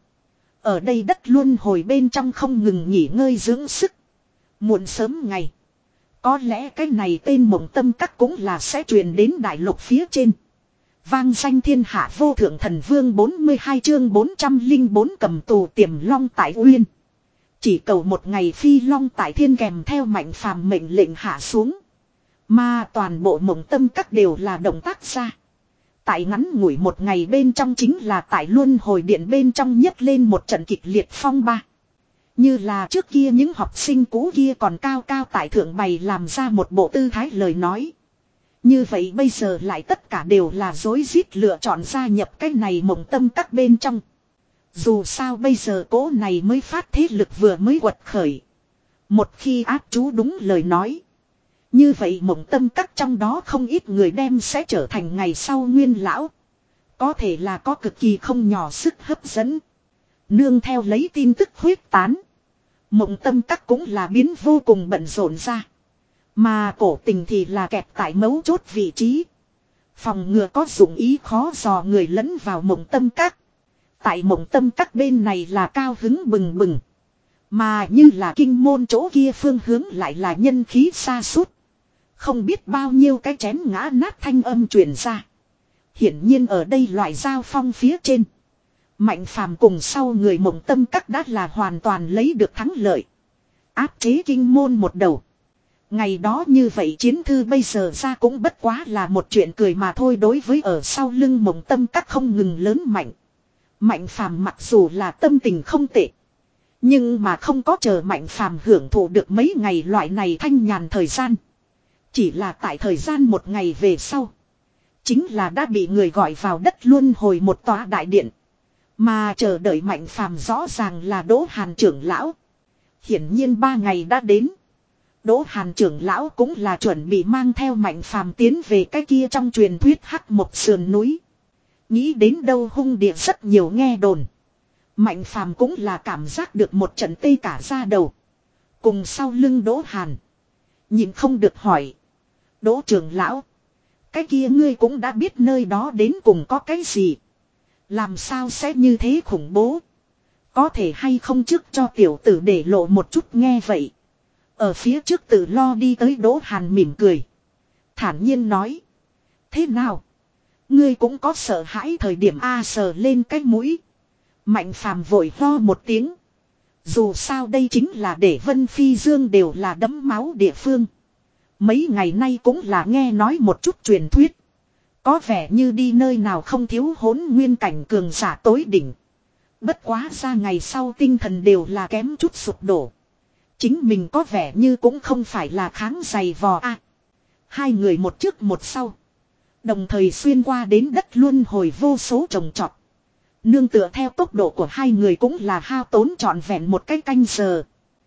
Ở đây đất luân hồi bên trong không ngừng nghỉ ngơi dưỡng sức. Muộn sớm ngày. Có lẽ cái này tên Mộng Tâm các cũng là sẽ truyền đến đại lục phía trên. Vang danh thiên hạ vô thượng thần vương bốn mươi hai chương bốn trăm lẻ bốn cầm tù Tiềm Long tại Uyên. Chỉ cầu một ngày phi long tại thiên kèm theo Mạnh Phàm mệnh lệnh hạ xuống. Mà toàn bộ Mộng Tâm các đều là động tác ra. Tại ngắn ngủi một ngày bên trong chính là tại luân hồi điện bên trong nhấc lên một trận kịch liệt phong ba. Như là trước kia những học sinh cũ kia còn cao cao tại thượng bày làm ra một bộ tư thái lời nói. Như vậy bây giờ lại tất cả đều là rối rít lựa chọn gia nhập cái này Mộng Tâm các bên trong. Dù sao bây giờ cỗ này mới phát thế lực vừa mới quật khởi. Một khi áp chú đúng lời nói. Như vậy Mộng Tâm các trong đó không ít người đem sẽ trở thành ngày sau nguyên lão. Có thể là có cực kỳ không nhỏ sức hấp dẫn. Nương theo lấy tin tức huyết tán. Mộng Tâm các cũng là biến vô cùng bận rộn ra. Mà Cổ Tình thì là kẹt tại mấu chốt vị trí. Phòng ngừa có dụng ý khó dò người lẫn vào Mộng Tâm các. Tại Mộng Tâm các bên này là cao hứng bừng bừng. Mà như là Kinh Môn chỗ kia phương hướng lại là nhân khí xa suốt. Không biết bao nhiêu cái chén ngã nát thanh âm truyền ra. Hiển nhiên ở đây loại giao phong phía trên. Mạnh Phàm cùng sau người Mộng Tâm các đã là hoàn toàn lấy được thắng lợi. Áp chế Kinh Môn một đầu. Ngày đó như vậy chiến thư bây giờ ra cũng bất quá là một chuyện cười mà thôi đối với ở sau lưng Mộng Tâm các không ngừng lớn mạnh. Mạnh Phàm mặc dù là tâm tình không tệ. Nhưng mà không có chờ Mạnh Phàm hưởng thụ được mấy ngày loại này thanh nhàn thời gian. Chỉ là tại thời gian một ngày về sau. Chính là đã bị người gọi vào đất luân hồi một tòa đại điện. Mà chờ đợi Mạnh Phàm rõ ràng là Đỗ Hàn trưởng lão. Hiển nhiên ba ngày đã đến. Đỗ Hàn trưởng lão cũng là chuẩn bị mang theo Mạnh Phàm tiến về cái kia trong truyền thuyết Hắc Một sườn núi. Nghĩ đến đâu hung địa rất nhiều nghe đồn. Mạnh Phàm cũng là cảm giác được một trận tê cả da đầu. Cùng sau lưng Đỗ Hàn. Nhìn không được hỏi. Đỗ trưởng lão. Cái kia ngươi cũng đã biết nơi đó đến cùng có cái gì. Làm sao sẽ như thế khủng bố. Có thể hay không trước cho tiểu tử để lộ một chút nghe vậy. Ở phía trước tự lo đi tới Đỗ Hàn mỉm cười. Thản nhiên nói. Thế nào? Ngươi cũng có sợ hãi thời điểm A sờ lên cái mũi. Mạnh Phàm vội ho một tiếng. Dù sao đây chính là để Vân Phi Dương đều là đẫm máu địa phương. Mấy ngày nay cũng là nghe nói một chút truyền thuyết. Có vẻ như đi nơi nào không thiếu hỗn nguyên cảnh cường giả tối đỉnh. Bất quá ra ngày sau tinh thần đều là kém chút sụp đổ. Chính mình có vẻ như cũng không phải là kháng dày vò a. À, hai người một trước một sau. Đồng thời xuyên qua đến đất luân hồi vô số trồng trọt. Nương tựa theo tốc độ của hai người cũng là hao tốn trọn vẹn một cái canh giờ.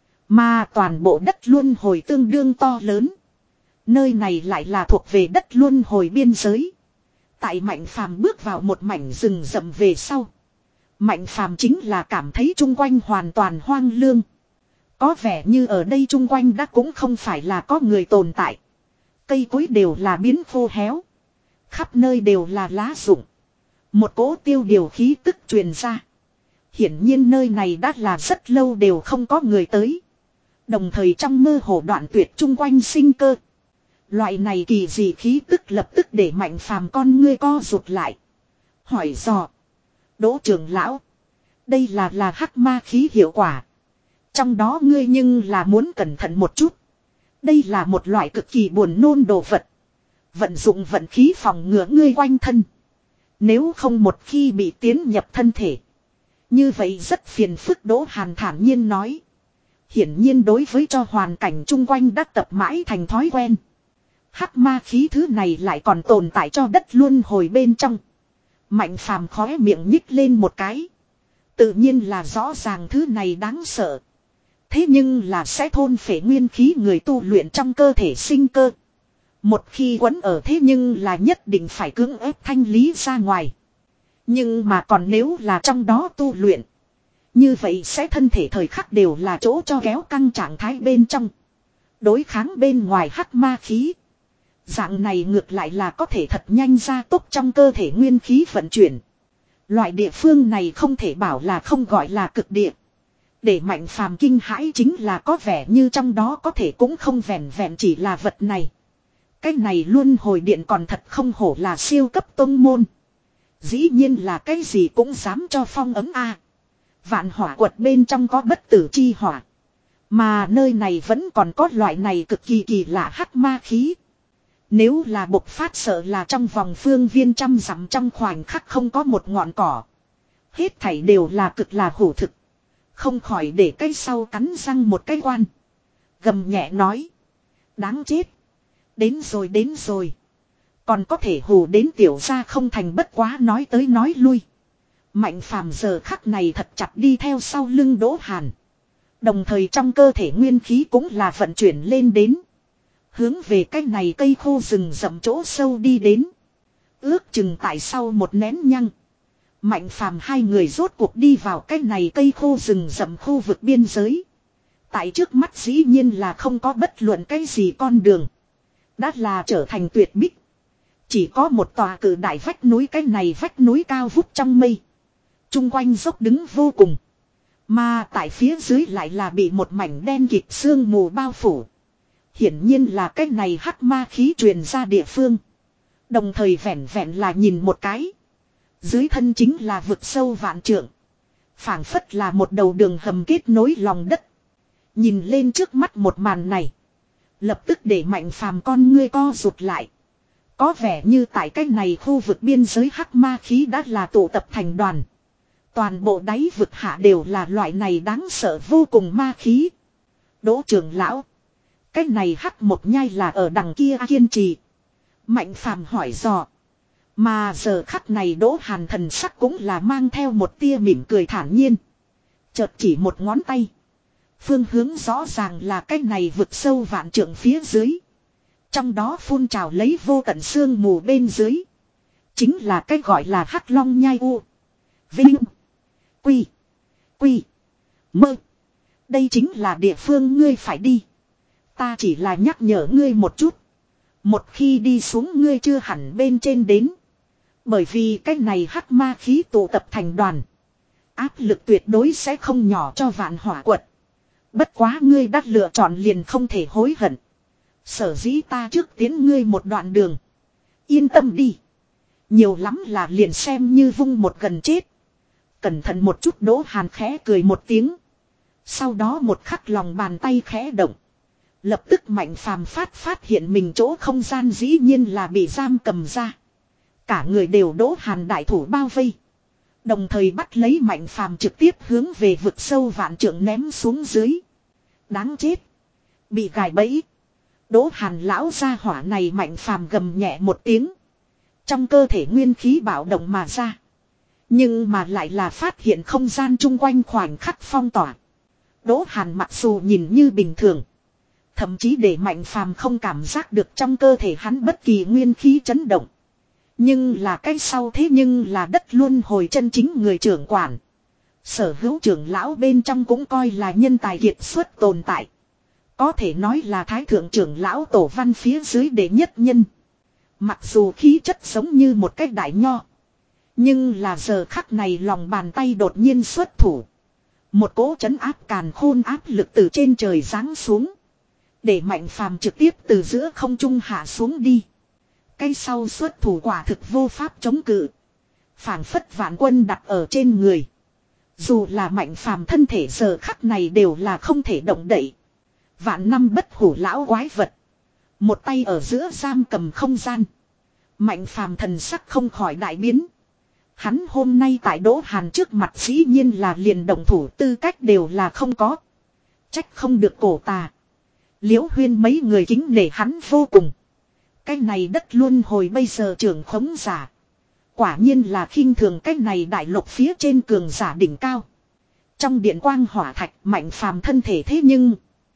Mà toàn bộ đất luân hồi tương đương to lớn. Nơi này lại là thuộc về đất luân hồi biên giới. Tại Mạnh Phàm bước vào một mảnh rừng rậm về sau. Mạnh Phàm chính là cảm thấy chung quanh hoàn toàn hoang lương. Có vẻ như ở đây chung quanh đã cũng không phải là có người tồn tại. Cây cối đều là biến khô héo. Khắp nơi đều là lá rụng. Một cỗ tiêu điều khí tức truyền ra. Hiển nhiên nơi này đã là rất lâu đều không có người tới. Đồng thời trong mơ hồ đoạn tuyệt chung quanh sinh cơ. Loại này kỳ dị khí tức lập tức để Mạnh Phàm con ngươi co rụt lại. Hỏi dò. Đỗ trưởng lão. Đây là là hắc ma khí hiệu quả. Trong đó ngươi nhưng là muốn cẩn thận một chút. Đây là một loại cực kỳ buồn nôn đồ vật. Vận dụng vận khí phòng ngừa ngươi quanh thân. Nếu không một khi bị tiến nhập thân thể. Như vậy rất phiền phức. Đỗ Hàn thản nhiên nói. Hiển nhiên đối với cho hoàn cảnh chung quanh đã tập mãi thành thói quen. Hắc ma khí thứ này lại còn tồn tại cho đất luân hồi bên trong. Mạnh Phàm khóe miệng nhích lên một cái. Tự nhiên là rõ ràng thứ này đáng sợ. Thế nhưng là sẽ thôn phệ nguyên khí người tu luyện trong cơ thể sinh cơ. Một khi quấn ở thế nhưng là nhất định phải cưỡng ép thanh lý ra ngoài. Nhưng mà còn nếu là trong đó tu luyện. Như vậy sẽ thân thể thời khắc đều là chỗ cho kéo căng trạng thái bên trong. Đối kháng bên ngoài hắc ma khí. Dạng này ngược lại là có thể thật nhanh gia tốc trong cơ thể nguyên khí vận chuyển. Loại địa phương này không thể bảo là không gọi là cực địa. Để Mạnh Phàm kinh hãi chính là có vẻ như trong đó có thể cũng không vẹn vẹn chỉ là vật này. Cái này luân hồi điện còn thật không hổ là siêu cấp tông môn. Dĩ nhiên là cái gì cũng dám cho phong ấm a. Vạn hỏa quật bên trong có bất tử chi hỏa. Mà nơi này vẫn còn có loại này cực kỳ kỳ lạ hắc ma khí. Nếu là bộc phát sợ là trong vòng phương viên trăm dặm trong khoảnh khắc không có một ngọn cỏ. Hết thảy đều là cực là hủ thực. Không khỏi để cây sau cắn răng một cái quan. Gầm nhẹ nói. Đáng chết. Đến rồi đến rồi. Còn có thể hù đến tiểu gia không thành bất quá nói tới nói lui. Mạnh Phàm giờ khắc này thật chặt đi theo sau lưng Đỗ Hàn. Đồng thời trong cơ thể nguyên khí cũng là vận chuyển lên đến. Hướng về cái này cây khô rừng rậm chỗ sâu đi đến. Ước chừng tại sau một nén nhăng. Mạnh Phàm hai người rốt cuộc đi vào cái này cây khô rừng rậm khu vực biên giới. Tại trước mắt dĩ nhiên là không có bất luận cái gì con đường. Đã là trở thành tuyệt bích. Chỉ có một tòa cự đại vách núi, cái này vách núi cao vút trong mây. Trung quanh dốc đứng vô cùng. Mà tại phía dưới lại là bị một mảnh đen kịt sương mù bao phủ. Hiển nhiên là cái này hắc ma khí truyền ra địa phương. Đồng thời vẹn vẹn là nhìn một cái. Dưới thân chính là vực sâu vạn trượng. Phảng phất là một đầu đường hầm kết nối lòng đất. Nhìn lên trước mắt một màn này. Lập tức để Mạnh Phàm con ngươi co rụt lại. Có vẻ như tại cái này khu vực biên giới hắc ma khí đã là tụ tập thành đoàn. Toàn bộ đáy vực hạ đều là loại này đáng sợ vô cùng ma khí. Đỗ trưởng lão. Cái này hắc một nhai là ở đằng kia kiên trì. Mạnh Phàm hỏi dò. Mà giờ khắc này Đỗ Hàn thần sắc cũng là mang theo một tia mỉm cười thản nhiên. Chợt chỉ một ngón tay. Phương hướng rõ ràng là cái này vực sâu vạn trượng phía dưới. Trong đó phun trào lấy vô tận sương mù bên dưới. Chính là cái gọi là hắc long nhai u. Vinh. Quy. Quy. Mơ. Đây chính là địa phương ngươi phải đi. Ta chỉ là nhắc nhở ngươi một chút. Một khi đi xuống ngươi chưa hẳn bên trên đến. Bởi vì cái này hắc ma khí tụ tập thành đoàn. Áp lực tuyệt đối sẽ không nhỏ cho vạn hỏa quật. Bất quá ngươi đã lựa chọn liền không thể hối hận. Sở dĩ ta trước tiến ngươi một đoạn đường. Yên tâm đi. Nhiều lắm là liền xem như vung một gần chết. Cẩn thận một chút. Đỗ Hàn khẽ cười một tiếng. Sau đó một khắc lòng bàn tay khẽ động. Lập tức Mạnh Phàm phát phát hiện mình chỗ không gian dĩ nhiên là bị giam cầm ra. Cả người đều Đỗ Hàn đại thủ bao vây. Đồng thời bắt lấy Mạnh Phàm trực tiếp hướng về vực sâu vạn trượng ném xuống dưới. Đáng chết. Bị gài bẫy. Đỗ Hàn lão gia hỏa này Mạnh Phàm gầm nhẹ một tiếng. Trong cơ thể nguyên khí bạo động mà ra. Nhưng mà lại là phát hiện không gian chung quanh khoảnh khắc phong tỏa. Đỗ Hàn mặc dù nhìn như bình thường. Thậm chí để Mạnh Phàm không cảm giác được trong cơ thể hắn bất kỳ nguyên khí chấn động. Nhưng là cái sau thế nhưng là đất luân hồi chân chính người trưởng quản. Sở hữu trưởng lão bên trong cũng coi là nhân tài kiệt xuất tồn tại. Có thể nói là thái thượng trưởng lão tổ văn phía dưới đệ nhất nhân. Mặc dù khí chất giống như một cái đại nho. Nhưng là giờ khắc này lòng bàn tay đột nhiên xuất thủ. Một cỗ trấn áp càn khôn áp lực từ trên trời giáng xuống. Để Mạnh Phàm trực tiếp từ giữa không trung hạ xuống đi. Cái sau xuất thủ quả thực vô pháp chống cự. Phảng phất vạn quân đặt ở trên người. Dù là Mạnh Phàm thân thể giờ khắc này đều là không thể động đậy. Vạn năm bất hủ lão quái vật. Một tay ở giữa giam cầm không gian. Mạnh Phàm thần sắc không khỏi đại biến. Hắn hôm nay tại Đỗ Hàn trước mặt dĩ nhiên là liền động thủ tư cách đều là không có. Trách không được cổ tà. Liễu Huyên mấy người kính nể hắn vô cùng. Cái này đất luân hồi bây giờ trưởng khống giả. Quả nhiên là khinh thường cái này đại lục phía trên cường giả đỉnh cao. Trong điện quang hỏa thạch Mạnh Phàm thân thể thế nhưng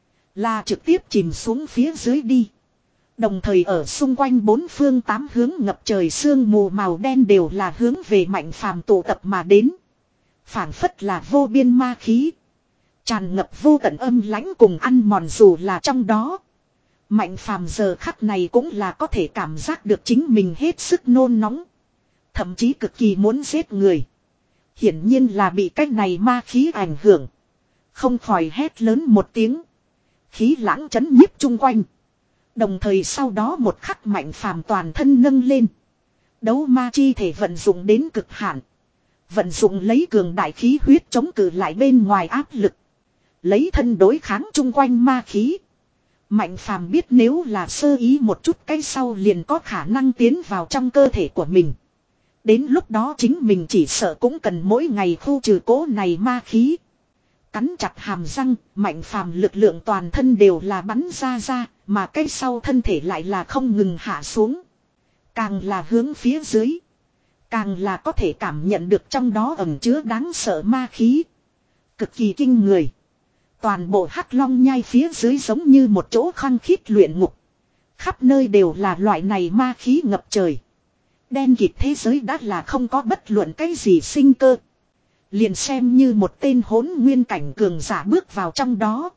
là trực tiếp chìm xuống phía dưới đi. Đồng thời ở xung quanh bốn phương tám hướng ngập trời sương mù màu đen đều là hướng về Mạnh Phàm tụ tập mà đến. Phảng phất là vô biên ma khí. Tràn ngập vô tận âm lãnh cùng ăn mòn dù là trong đó. Mạnh Phàm giờ khắc này cũng là có thể cảm giác được chính mình hết sức nôn nóng. Thậm chí cực kỳ muốn giết người. Hiển nhiên là bị cái này ma khí ảnh hưởng. Không khỏi hét lớn một tiếng. Khí lãng chấn nhiếp chung quanh. Đồng thời sau đó một khắc Mạnh Phàm toàn thân nâng lên. Đấu ma chi thể vận dụng đến cực hạn. Vận dụng lấy cường đại khí huyết chống cự lại bên ngoài áp lực. Lấy thân đối kháng chung quanh ma khí. Mạnh Phàm biết nếu là sơ ý một chút cái sau liền có khả năng tiến vào trong cơ thể của mình. Đến lúc đó chính mình chỉ sợ cũng cần mỗi ngày khu trừ cố này ma khí. Cắn chặt hàm răng, Mạnh Phàm lực lượng toàn thân đều là bắn ra ra, mà cái sau thân thể lại là không ngừng hạ xuống. Càng là hướng phía dưới, càng là có thể cảm nhận được trong đó ẩn chứa đáng sợ ma khí. Cực kỳ kinh người. Toàn bộ Hắc Long nhai phía dưới giống như một chỗ khăng khít luyện ngục. Khắp nơi đều là loại này ma khí ngập trời. Đen kịt thế giới đã là không có bất luận cái gì sinh cơ. Liền xem như một tên hỗn nguyên cảnh cường giả bước vào trong đó.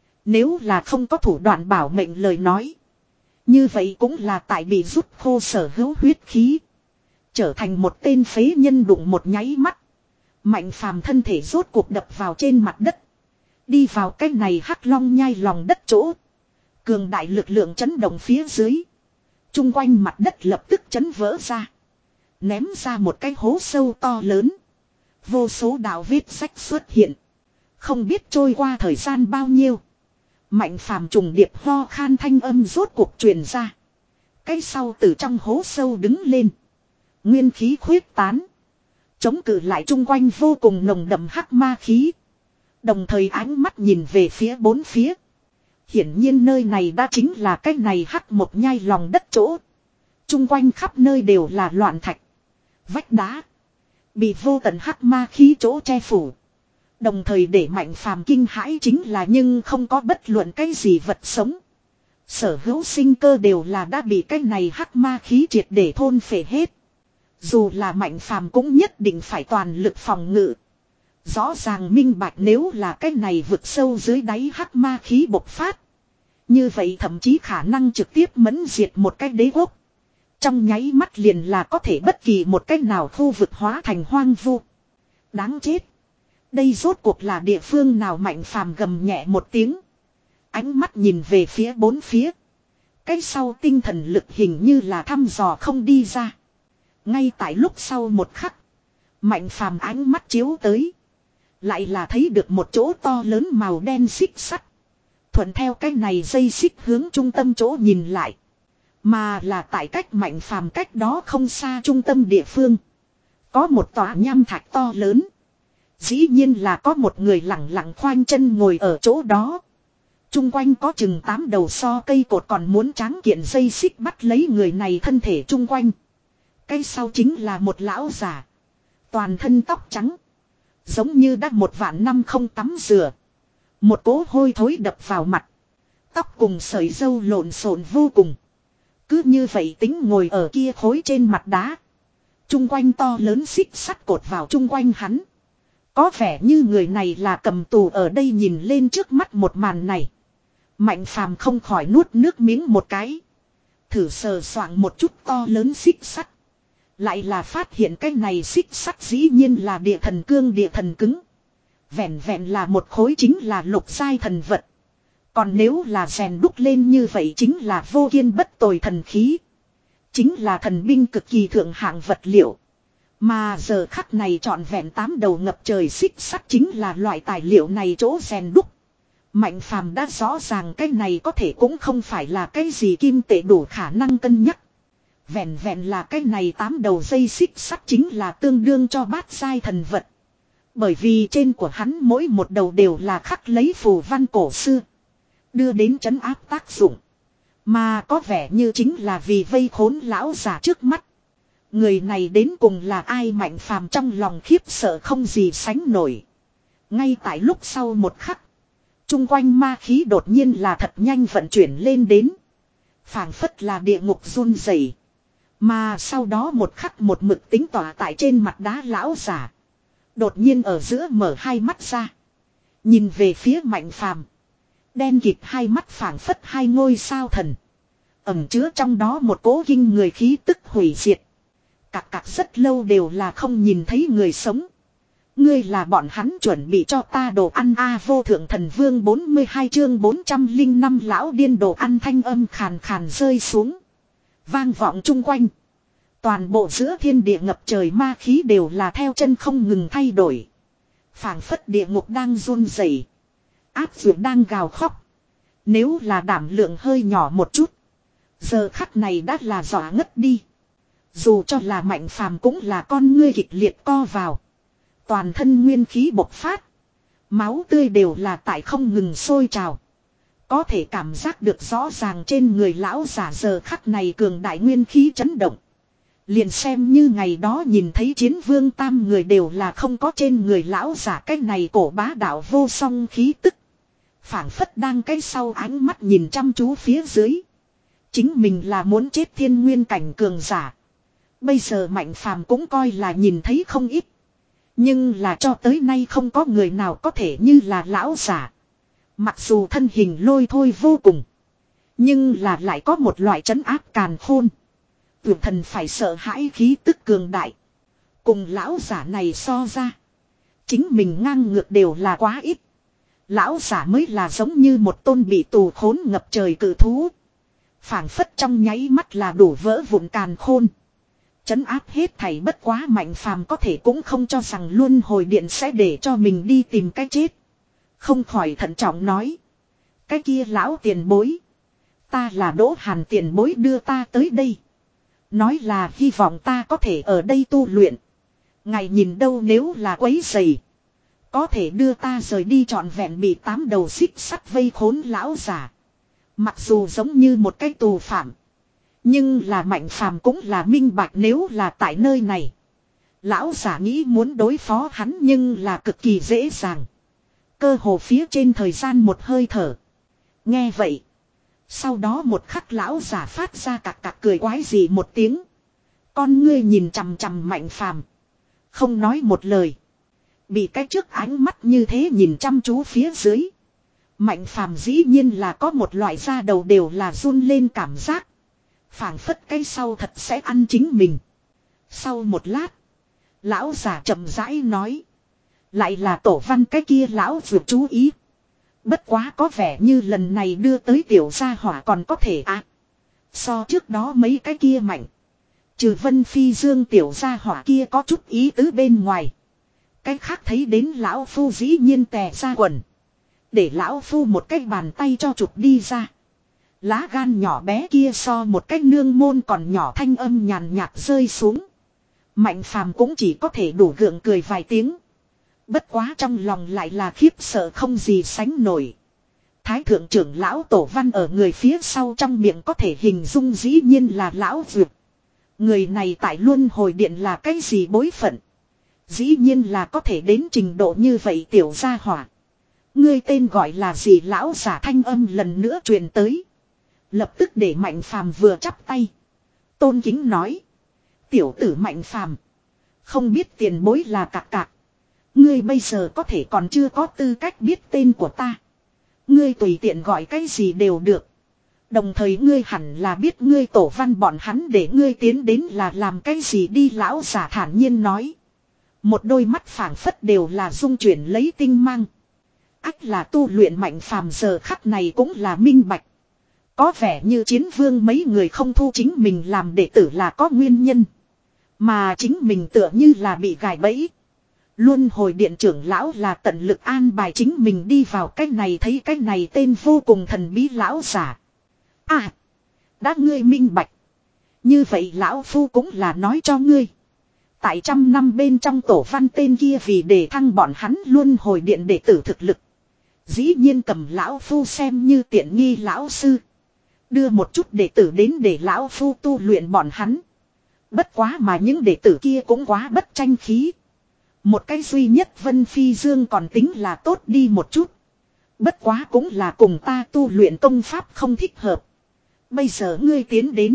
Nếu là không có thủ đoạn bảo mệnh lời nói. Như vậy cũng là tại bị rút khô sở hữu huyết khí. Trở thành một tên phế nhân đụng một nháy mắt. Mạnh Phàm thân thể rốt cuộc đập vào trên mặt đất. Đi vào cái này Hắc Long nhai lòng đất chỗ. Cường đại lực lượng chấn động phía dưới. Trung quanh mặt đất lập tức chấn vỡ ra. Ném ra một cái hố sâu to lớn. Vô số đạo vết sách xuất hiện. Không biết trôi qua thời gian bao nhiêu. Mạnh Phàm trùng điệp ho khan thanh âm rốt cuộc truyền ra. Cái sau từ trong hố sâu đứng lên. Nguyên khí khuyết tán. Chống cự lại chung quanh vô cùng nồng đậm hắc ma khí. Đồng thời ánh mắt nhìn về phía bốn phía. Hiển nhiên nơi này đã chính là cái này hắc một nhai lòng đất chỗ. Chung quanh khắp nơi đều là loạn thạch. Vách đá. Bị vô tận hắc ma khí chỗ che phủ. Đồng thời để Mạnh Phàm kinh hãi chính là nhưng không có bất luận cái gì vật sống. Sở hữu sinh cơ đều là đã bị cái này hắc ma khí triệt để thôn phệ hết. Dù là Mạnh Phàm cũng nhất định phải toàn lực phòng ngự. Rõ ràng minh bạch nếu là cái này vực sâu dưới đáy hắc ma khí bộc phát. Như vậy thậm chí khả năng trực tiếp mẫn diệt một cái đế quốc. Trong nháy mắt liền là có thể bất kỳ một cách nào khu vực hóa thành hoang vu. Đáng chết. Đây rốt cuộc là địa phương nào Mạnh Phàm gầm nhẹ một tiếng. Ánh mắt nhìn về phía bốn phía. Cái sau tinh thần lực hình như là thăm dò không đi ra. Ngay tại lúc sau một khắc. Mạnh Phàm ánh mắt chiếu tới. Lại là thấy được một chỗ to lớn màu đen xích sắt. Thuận theo cái này dây xích hướng trung tâm chỗ nhìn lại. Mà là tại cách Mạnh Phàm cách đó không xa trung tâm địa phương. Có một tòa nham thạch to lớn. Dĩ nhiên là có một người lặng lặng khoanh chân ngồi ở chỗ đó. Trung quanh có chừng tám đầu so cây cột còn muốn tráng kiện dây xích bắt lấy người này thân thể trung quanh. Cây sau chính là một lão già. Toàn thân tóc trắng. Giống như đã một vạn năm không tắm rửa. Một cỗ hôi thối đập vào mặt. Tóc cùng sợi râu lộn xộn vô cùng. Cứ như vậy tính ngồi ở kia khối trên mặt đá. Trung quanh to lớn xích sắt cột vào trung quanh hắn. Có vẻ như người này là cầm tù ở đây nhìn lên trước mắt một màn này. Mạnh phàm không khỏi nuốt nước miếng một cái. Thử sờ soạng một chút to lớn xích sắt. Lại là phát hiện cái này xích sắt dĩ nhiên là địa thần cương địa thần cứng. Vẹn vẹn là một khối chính là lục giai thần vật. Còn nếu là rèn đúc lên như vậy chính là vô kiên bất tồi thần khí. Chính là thần binh cực kỳ thượng hạng vật liệu. Mà giờ khắc này trọn vẹn tám đầu ngập trời xích sắt chính là loại tài liệu này chỗ rèn đúc. Mạnh phàm đã rõ ràng cái này có thể cũng không phải là cái gì kim tệ đủ khả năng cân nhắc. Vẹn vẹn là cái này tám đầu dây xích sắt chính là tương đương cho bát giai thần vật. Bởi vì trên của hắn mỗi một đầu đều là khắc lấy phù văn cổ xưa. Đưa đến trấn áp tác dụng. Mà có vẻ như chính là vì vây khốn lão giả trước mắt. Người này đến cùng là ai Mạnh phàm trong lòng khiếp sợ không gì sánh nổi. Ngay tại lúc sau một khắc. Trung quanh ma khí đột nhiên là thật nhanh vận chuyển lên đến. Phảng phất là địa ngục run rẩy. Mà sau đó một khắc một mực tính tỏa tại trên mặt đá lão giả. Đột nhiên ở giữa mở hai mắt ra. Nhìn về phía Mạnh phàm. Đen kịt hai mắt phảng phất hai ngôi sao thần. Ẩn chứa trong đó một cỗ kinh người khí tức hủy diệt. Cạc cạc rất lâu đều là không nhìn thấy người sống. Ngươi là bọn hắn chuẩn bị cho ta đồ ăn a vô thượng thần vương bốn mươi hai chương bốn trăm lẻ năm lão điên đồ ăn thanh âm khàn khàn rơi xuống. Vang vọng chung quanh. Toàn bộ giữa thiên địa ngập trời ma khí đều là theo chân không ngừng thay đổi. Phảng phất địa ngục đang run rẩy, áp dược đang gào khóc. Nếu là đảm lượng hơi nhỏ một chút, giờ khắc này đã là dọa ngất đi. Dù cho là Mạnh phàm cũng là con ngươi kịch liệt co vào. Toàn thân nguyên khí bộc phát. Máu tươi đều là tại không ngừng sôi trào. Có thể cảm giác được rõ ràng trên người lão giả giờ khắc này cường đại nguyên khí chấn động. Liền xem như ngày đó nhìn thấy chiến vương tam người đều là không có trên người lão giả cái này cổ bá đạo vô song khí tức. Phảng phất đang cái sau ánh mắt nhìn chăm chú phía dưới. Chính mình là muốn chết thiên nguyên cảnh cường giả. Bây giờ Mạnh phàm cũng coi là nhìn thấy không ít. Nhưng là cho tới nay không có người nào có thể như là lão giả. Mặc dù thân hình lôi thôi vô cùng. Nhưng là lại có một loại trấn áp càn khôn. Tuyệt thần phải sợ hãi khí tức cường đại. Cùng lão giả này so ra. Chính mình ngang ngược đều là quá ít. Lão giả mới là giống như một tôn bị tù khốn ngập trời cự thú. Phảng phất trong nháy mắt là đủ vỡ vụn càn khôn. Trấn áp hết thảy bất quá Mạnh phàm có thể cũng không cho rằng luân hồi điện sẽ để cho mình đi tìm cái chết. Không khỏi thận trọng nói. Cái kia lão tiền bối. Ta là Đỗ Hàn tiền bối đưa ta tới đây. Nói là hy vọng ta có thể ở đây tu luyện. Ngài nhìn đâu nếu là quấy rầy. Có thể đưa ta rời đi trọn vẹn bị tám đầu xích sắt vây khốn lão giả. Mặc dù giống như một cái tù phạm. Nhưng là Mạnh phàm cũng là minh bạch nếu là tại nơi này. Lão giả nghĩ muốn đối phó hắn nhưng là cực kỳ dễ dàng. Cơ hồ phía trên thời gian một hơi thở. Nghe vậy. Sau đó một khắc lão giả phát ra cạc cạc cười quái gì một tiếng. Con ngươi nhìn chằm chằm Mạnh phàm. Không nói một lời. Bị cái trước ánh mắt như thế nhìn chăm chú phía dưới. Mạnh phàm dĩ nhiên là có một loại da đầu đều là run lên cảm giác. Phảng phất cái sau thật sẽ ăn chính mình. Sau một lát. Lão giả chậm rãi nói. Lại là tổ văn cái kia lão vượt chú ý. Bất quá có vẻ như lần này đưa tới tiểu gia hỏa còn có thể à. So trước đó mấy cái kia mạnh. Trừ Vân Phi Dương tiểu gia hỏa kia có chút ý tứ bên ngoài. Cái khác thấy đến lão phu dĩ nhiên tè ra quần. Để lão phu một cái bàn tay cho chụp đi ra. Lá gan nhỏ bé kia so một cái nương môn còn nhỏ thanh âm nhàn nhạt rơi xuống. Mạnh phàm cũng chỉ có thể đủ gượng cười vài tiếng. Bất quá trong lòng lại là khiếp sợ không gì sánh nổi. Thái thượng trưởng lão tổ văn ở người phía sau trong miệng có thể hình dung dĩ nhiên là lão vượt. Người này tại luân hồi điện là cái gì bối phận. Dĩ nhiên là có thể đến trình độ như vậy tiểu gia hỏa. Ngươi tên gọi là gì lão giả thanh âm lần nữa truyền tới. Lập tức để Mạnh phàm vừa chắp tay. Tôn kính nói. Tiểu tử Mạnh phàm. Không biết tiền bối là cạc cạc. Ngươi bây giờ có thể còn chưa có tư cách biết tên của ta. Ngươi tùy tiện gọi cái gì đều được. Đồng thời ngươi hẳn là biết ngươi tổ văn bọn hắn để ngươi tiến đến là làm cái gì đi, lão giả thản nhiên nói. Một đôi mắt phảng phất đều là dung chuyển lấy tinh mang. Ách là tu luyện Mạnh Phàm giờ khắc này cũng là minh bạch. Có vẻ như chiến vương mấy người không thu chính mình làm đệ tử là có nguyên nhân. Mà chính mình tựa như là bị gài bẫy. Luân hồi điện trưởng lão là tận lực an bài chính mình đi vào cái này, thấy cái này tên vô cùng thần bí lão giả. À, đã ngươi minh bạch. Như vậy lão phu cũng là nói cho ngươi. Tại trăm năm bên trong tổ văn tên kia vì để thăng bọn hắn luân hồi điện đệ tử thực lực. Dĩ nhiên cầm lão phu xem như tiện nghi lão sư. Đưa một chút đệ tử đến để lão phu tu luyện bọn hắn. Bất quá mà những đệ tử kia cũng quá bất tranh khí. Một cái duy nhất Vân Phi Dương còn tính là tốt đi một chút. Bất quá cũng là cùng ta tu luyện công pháp không thích hợp. Bây giờ ngươi tiến đến.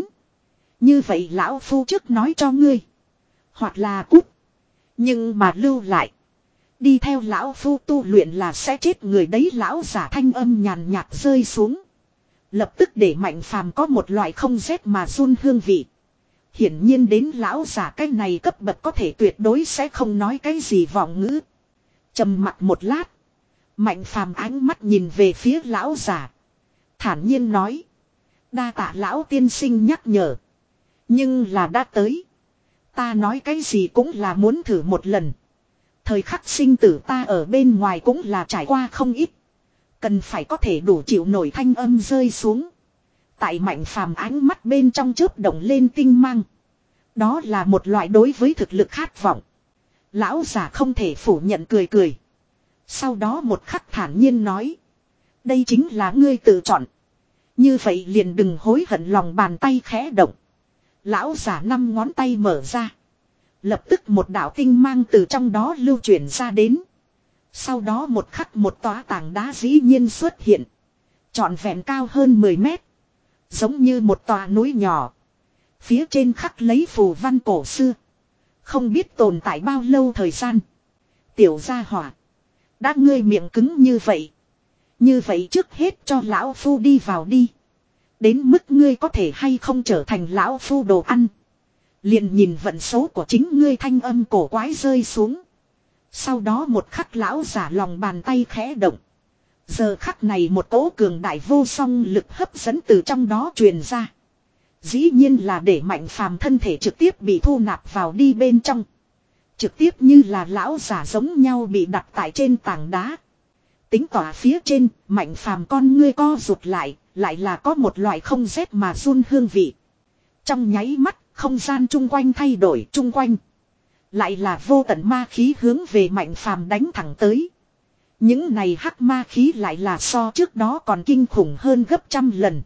Như vậy lão phu trước nói cho ngươi. Hoặc là cút. Nhưng mà lưu lại. Đi theo lão phu tu luyện là sẽ chết người đấy, lão giả thanh âm nhàn nhạt rơi xuống. Lập tức để Mạnh Phàm có một loại không rét mà run hương vị. Hiển nhiên đến lão giả cái này cấp bậc có thể tuyệt đối sẽ không nói cái gì vọng ngữ. Trầm mặt một lát. Mạnh Phàm ánh mắt nhìn về phía lão giả. Thản nhiên nói. Đa tạ lão tiên sinh nhắc nhở. Nhưng là đã tới. Ta nói cái gì cũng là muốn thử một lần. Thời khắc sinh tử ta ở bên ngoài cũng là trải qua không ít. Cần phải có thể đủ chịu nổi, thanh âm rơi xuống. Tại Mạnh Phàm ánh mắt bên trong chớp động lên tinh mang. Đó là một loại đối với thực lực khát vọng. Lão giả không thể phủ nhận, cười cười. Sau đó một khắc thản nhiên nói. Đây chính là ngươi tự chọn. Như vậy liền đừng hối hận, lòng bàn tay khẽ động. Lão giả năm ngón tay mở ra. Lập tức một đạo tinh mang từ trong đó lưu chuyển ra đến. Sau đó một khắc một tòa tảng đá dĩ nhiên xuất hiện. Trọn vẹn cao hơn mười mét. Giống như một tòa núi nhỏ. Phía trên khắc lấy phù văn cổ xưa. Không biết tồn tại bao lâu thời gian. Tiểu gia hỏa. Đã ngươi miệng cứng như vậy. Như vậy trước hết cho lão phu đi vào đi. Đến mức ngươi có thể hay không trở thành lão phu đồ ăn. Liền nhìn vận số của chính ngươi, thanh âm cổ quái rơi xuống. Sau đó một khắc lão giả lòng bàn tay khẽ động. Giờ khắc này một cỗ cường đại vô song lực hấp dẫn từ trong đó truyền ra. Dĩ nhiên là để Mạnh Phàm thân thể trực tiếp bị thu nạp vào đi bên trong. Trực tiếp như là lão giả giống nhau bị đặt tại trên tảng đá. Tính tỏa phía trên, Mạnh Phàm con ngươi co rụt lại, lại là có một loại không rét mà run hương vị. Trong nháy mắt, không gian chung quanh thay đổi, chung quanh lại là vô tận ma khí hướng về Mạnh Phàm đánh thẳng tới. Những này hắc ma khí lại là so trước đó còn kinh khủng hơn gấp trăm lần.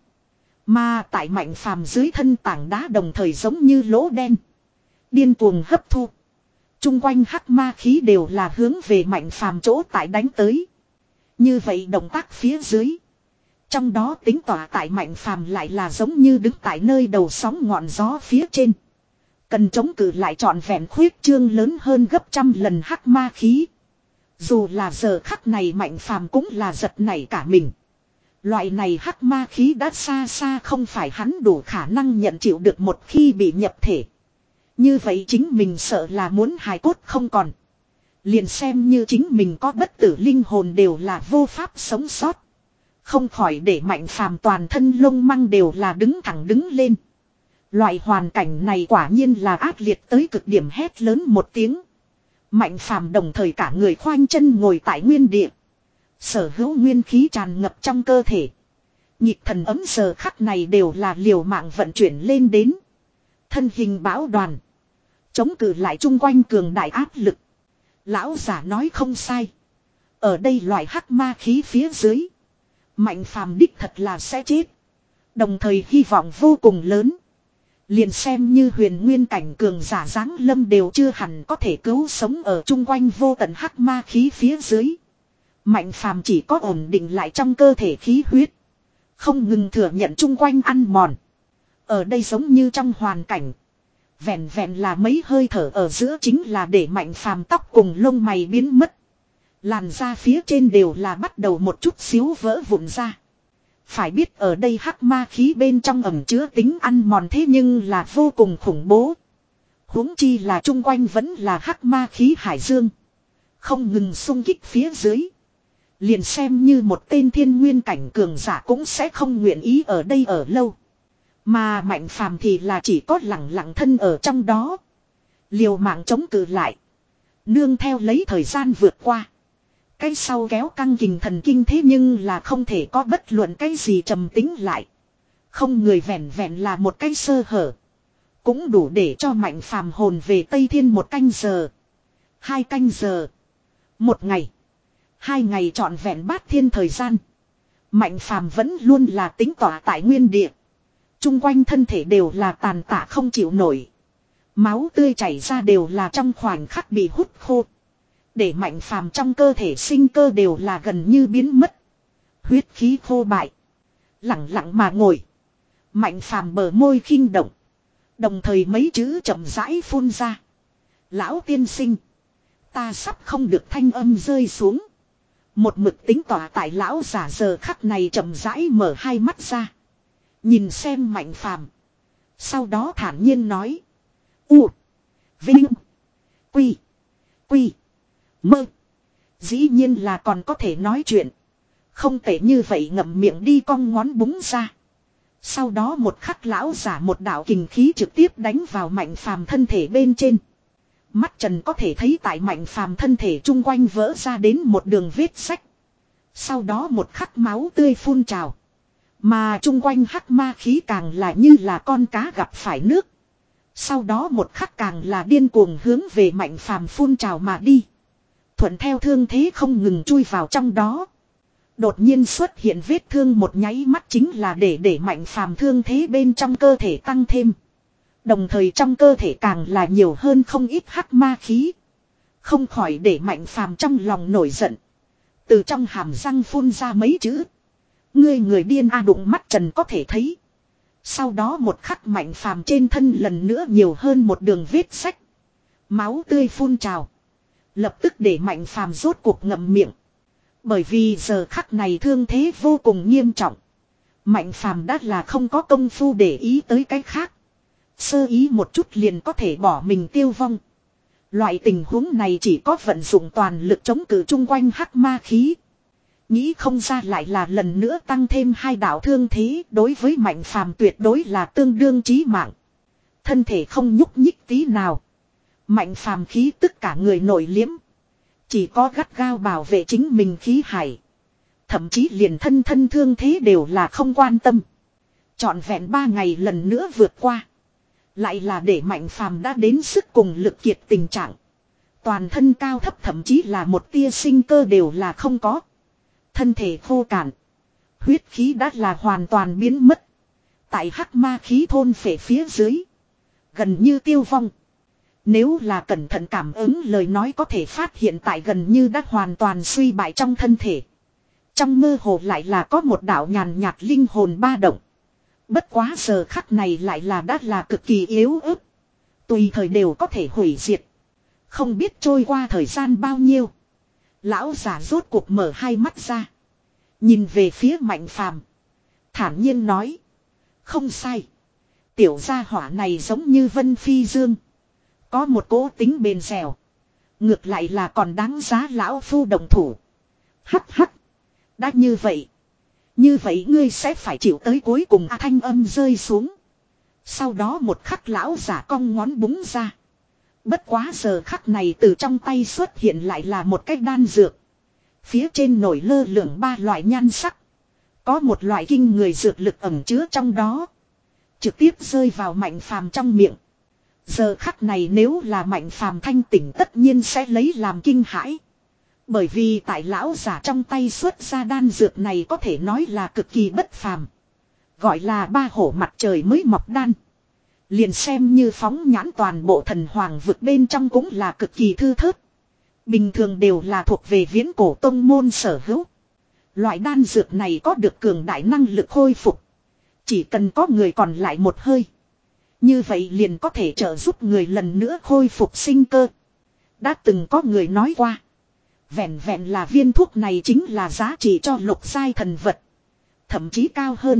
Mà tại Mạnh Phàm dưới thân tảng đá đồng thời giống như lỗ đen. Điên cuồng hấp thu. Chung quanh hắc ma khí đều là hướng về Mạnh Phàm chỗ tại đánh tới. Như vậy động tác phía dưới. Trong đó tính tỏa tại Mạnh Phàm lại là giống như đứng tại nơi đầu sóng ngọn gió phía trên. Cần chống cự lại trọn vẹn khuyết trương lớn hơn gấp trăm lần hắc ma khí. Dù là giờ khắc này Mạnh Phàm cũng là giật nảy cả mình. Loại này hắc ma khí đã xa xa không phải hắn đủ khả năng nhận chịu được, một khi bị nhập thể. Như vậy chính mình sợ là muốn hài cốt không còn. Liền xem như chính mình có bất tử linh hồn đều là vô pháp sống sót. Không khỏi để Mạnh Phàm toàn thân lông măng đều là đứng thẳng đứng lên. Loại hoàn cảnh này quả nhiên là ác liệt tới cực điểm, hét lớn một tiếng. Mạnh Phàm đồng thời cả người khoanh chân ngồi tại nguyên địa. Sở hữu nguyên khí tràn ngập trong cơ thể. Nhịp thần ấm giờ khắc này đều là liều mạng vận chuyển lên đến. Thân hình bão đoàn. Chống cự lại chung quanh cường đại áp lực. Lão giả nói không sai. Ở đây loại hắc ma khí phía dưới. Mạnh Phàm đích thật là sẽ chết. Đồng thời hy vọng vô cùng lớn. Liền xem như huyền nguyên cảnh cường giả giáng lâm đều chưa hẳn có thể cứu sống ở chung quanh vô tận hắc ma khí phía dưới. Mạnh Phàm chỉ có ổn định lại trong cơ thể khí huyết. Không ngừng thừa nhận chung quanh ăn mòn. Ở đây giống như trong hoàn cảnh. Vẹn vẹn là mấy hơi thở ở giữa chính là để Mạnh Phàm tóc cùng lông mày biến mất. Làn da phía trên đều là bắt đầu một chút xíu vỡ vụn ra. Phải biết ở đây hắc ma khí bên trong ẩm chứa tính ăn mòn thế nhưng là vô cùng khủng bố. Huống chi là chung quanh vẫn là hắc ma khí hải dương. Không ngừng xung kích phía dưới. Liền xem như một tên thiên nguyên cảnh cường giả cũng sẽ không nguyện ý ở đây ở lâu. Mà Mạnh Phàm thì là chỉ có lẳng lặng thân ở trong đó. Liều mạng chống cự lại. Nương theo lấy thời gian vượt qua. Cái sau kéo căng kình thần kinh thế nhưng là không thể có bất luận cái gì trầm tính lại. Không người vẹn vẹn là một cái sơ hở. Cũng đủ để cho Mạnh Phàm hồn về Tây Thiên một canh giờ. Hai canh giờ. Một ngày. Hai ngày trọn vẹn bát thiên thời gian. Mạnh Phàm vẫn luôn là tính tỏa tại nguyên địa. Trung quanh thân thể đều là tàn tạ không chịu nổi. Máu tươi chảy ra đều là trong khoảnh khắc bị hút khô. Để Mạnh Phàm trong cơ thể sinh cơ đều là gần như biến mất. Huyết khí khô bại. Lặng lặng mà ngồi. Mạnh Phàm bờ môi khinh động. Đồng thời mấy chữ chậm rãi phun ra. Lão tiên sinh. Ta sắp không được thanh âm rơi xuống. Một mực tính tỏa tại lão giả giờ khắc này chậm rãi mở hai mắt ra. Nhìn xem Mạnh Phàm. Sau đó thản nhiên nói. U. Vinh. Quy. Quy. Mơ. Dĩ nhiên là còn có thể nói chuyện. Không thể như vậy ngậm miệng đi cong ngón búng ra. Sau đó một khắc lão giả một đạo kình khí trực tiếp đánh vào Mạnh Phàm thân thể bên trên. Mắt trần có thể thấy tại Mạnh Phàm thân thể chung quanh vỡ ra đến một đường vết sách. Sau đó một khắc máu tươi phun trào. Mà chung quanh hắc ma khí càng là như là con cá gặp phải nước. Sau đó một khắc càng là điên cuồng hướng về Mạnh Phàm phun trào mà đi. Thuận theo thương thế không ngừng chui vào trong đó. Đột nhiên xuất hiện vết thương một nháy mắt chính là để để Mạnh Phàm thương thế bên trong cơ thể tăng thêm. Đồng thời trong cơ thể càng là nhiều hơn không ít hắc ma khí. Không khỏi để Mạnh Phàm trong lòng nổi giận. Từ trong hàm răng phun ra mấy chữ. Ngươi người điên a đụng mắt trần có thể thấy. Sau đó một khắc Mạnh Phàm trên thân lần nữa nhiều hơn một đường vết sách. Máu tươi phun trào. Lập tức để Mạnh Phàm rốt cuộc ngậm miệng. Bởi vì giờ khắc này thương thế vô cùng nghiêm trọng. Mạnh Phàm đã là không có công phu để ý tới cái khác. Sơ ý một chút liền có thể bỏ mình tiêu vong. Loại tình huống này chỉ có vận dụng toàn lực chống cự chung quanh hắc ma khí. Nghĩ không ra lại là lần nữa tăng thêm hai đạo thương thế đối với Mạnh Phàm tuyệt đối là tương đương chí mạng. Thân thể không nhúc nhích tí nào. Mạnh Phàm khí tức cả người nổi liếm. Chỉ có gắt gao bảo vệ chính mình khí hải. Thậm chí liền thân thân thương thế đều là không quan tâm. Trọn vẹn ba ngày lần nữa vượt qua. Lại là để Mạnh Phàm đã đến sức cùng lực kiệt tình trạng. Toàn thân cao thấp thậm chí là một tia sinh cơ đều là không có. Thân thể khô cạn. Huyết khí đã là hoàn toàn biến mất. Tại hắc ma khí thôn phệ phía dưới. Gần như tiêu vong. Nếu là cẩn thận cảm ứng lời nói có thể phát hiện tại gần như đã hoàn toàn suy bại trong thân thể. Trong mơ hồ lại là có một đạo nhàn nhạt linh hồn ba động. Bất quá giờ khắc này lại là đã là cực kỳ yếu ớt. Tùy thời đều có thể hủy diệt. Không biết trôi qua thời gian bao nhiêu. Lão giả rốt cuộc mở hai mắt ra. Nhìn về phía Mạnh Phàm, thản nhiên nói. Không sai. Tiểu gia hỏa này giống như Vân Phi Dương. Có một cố tính bền dẻo. Ngược lại là còn đáng giá lão phu động thủ. Hắc hắc. Đã như vậy. Như vậy ngươi sẽ phải chịu tới cuối cùng à, thanh âm rơi xuống. Sau đó một khắc lão giả cong ngón búng ra. Bất quá giờ khắc này từ trong tay xuất hiện lại là một cái đan dược. Phía trên nổi lơ lửng ba loại nhan sắc. Có một loại kinh người dược lực ẩn chứa trong đó. Trực tiếp rơi vào Mạnh Phàm trong miệng. Giờ khắc này nếu là Mạnh Phàm thanh tỉnh tất nhiên sẽ lấy làm kinh hãi. Bởi vì tại lão giả trong tay xuất ra đan dược này có thể nói là cực kỳ bất phàm. Gọi là ba hổ mặt trời mới mọc đan. Liền xem như phóng nhãn toàn bộ thần hoàng vực bên trong cũng là cực kỳ thư thớt. Bình thường đều là thuộc về viễn cổ tông môn sở hữu. Loại đan dược này có được cường đại năng lực khôi phục. Chỉ cần có người còn lại một hơi. Như vậy liền có thể trợ giúp người lần nữa khôi phục sinh cơ. Đã từng có người nói qua. Vẹn vẹn là viên thuốc này chính là giá trị cho lục giai thần vật. Thậm chí cao hơn.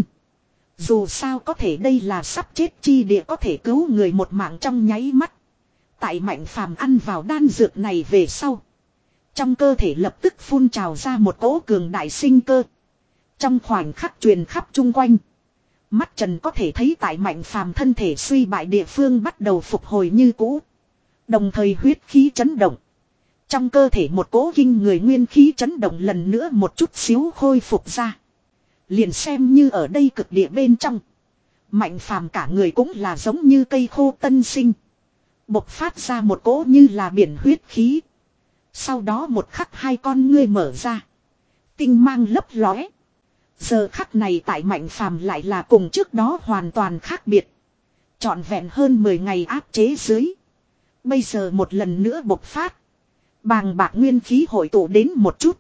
Dù sao có thể đây là sắp chết chi địa có thể cứu người một mạng trong nháy mắt. Tại Mạnh Phàm ăn vào đan dược này về sau. Trong cơ thể lập tức phun trào ra một cỗ cường đại sinh cơ. Trong khoảnh khắc truyền khắp chung quanh. Mắt Trần có thể thấy tại Mạnh Phàm thân thể suy bại địa phương bắt đầu phục hồi như cũ. Đồng thời huyết khí chấn động. Trong cơ thể một cỗ kinh người nguyên khí chấn động lần nữa một chút xíu khôi phục ra. Liền xem như ở đây cực địa bên trong. Mạnh Phàm cả người cũng là giống như cây khô tân sinh. Bộc phát ra một cỗ như là biển huyết khí. Sau đó một khắc hai con ngươi mở ra. Tinh mang lấp lóe. Giờ khắc này tại Mạnh Phàm lại là cùng trước đó hoàn toàn khác biệt. Trọn vẹn hơn mười ngày áp chế dưới. Bây giờ một lần nữa bộc phát. Bàng bạc nguyên khí hội tụ đến một chút.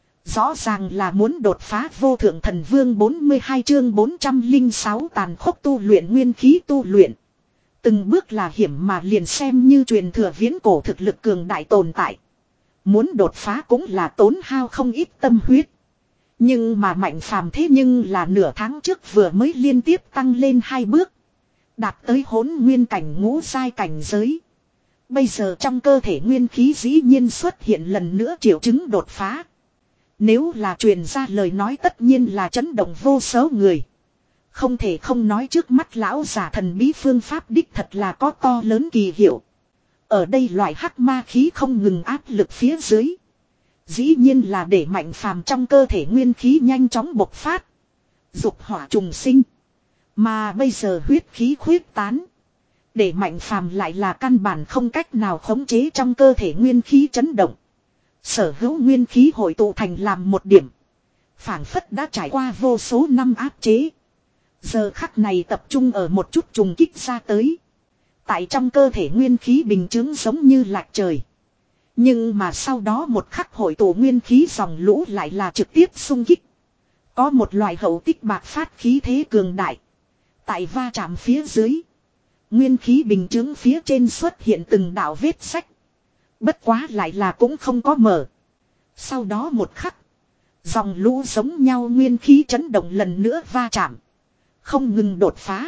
Rõ ràng là muốn đột phá vô thượng thần vương bốn mươi hai chương bốn trăm lẻ sáu tàn khốc tu luyện nguyên khí tu luyện. Từng bước là hiểm mà liền xem như truyền thừa viễn cổ thực lực cường đại tồn tại. Muốn đột phá cũng là tốn hao không ít tâm huyết. Nhưng mà Mạnh Phàm thế nhưng là nửa tháng trước vừa mới liên tiếp tăng lên hai bước. Đạt tới hỗn nguyên cảnh ngũ giai cảnh giới. Bây giờ trong cơ thể nguyên khí dĩ nhiên xuất hiện lần nữa triệu chứng đột phá. Nếu là truyền ra lời nói tất nhiên là chấn động vô số người. Không thể không nói trước mắt lão giả thần bí phương pháp đích thật là có to lớn kỳ hiệu. Ở đây loại hắc ma khí không ngừng áp lực phía dưới. Dĩ nhiên là để Mạnh Phàm trong cơ thể nguyên khí nhanh chóng bộc phát. Dục hỏa trùng sinh. Mà bây giờ huyết khí khuyết tán. Để Mạnh Phàm lại là căn bản không cách nào khống chế trong cơ thể nguyên khí chấn động. Sở hữu nguyên khí hội tụ thành làm một điểm. Phảng phất đã trải qua vô số năm áp chế. Giờ khắc này tập trung ở một chút trùng kích ra tới. Tại trong cơ thể nguyên khí bình chứng giống như lạc trời. Nhưng mà sau đó một khắc hội tụ nguyên khí dòng lũ lại là trực tiếp xung kích. Có một loại hậu tích bạc phát khí thế cường đại. Tại va chạm phía dưới. Nguyên khí bình chứng phía trên xuất hiện từng đạo vết sách. Bất quá lại là cũng không có mở. Sau đó một khắc. Dòng lũ giống nhau nguyên khí chấn động lần nữa va chạm. Không ngừng đột phá.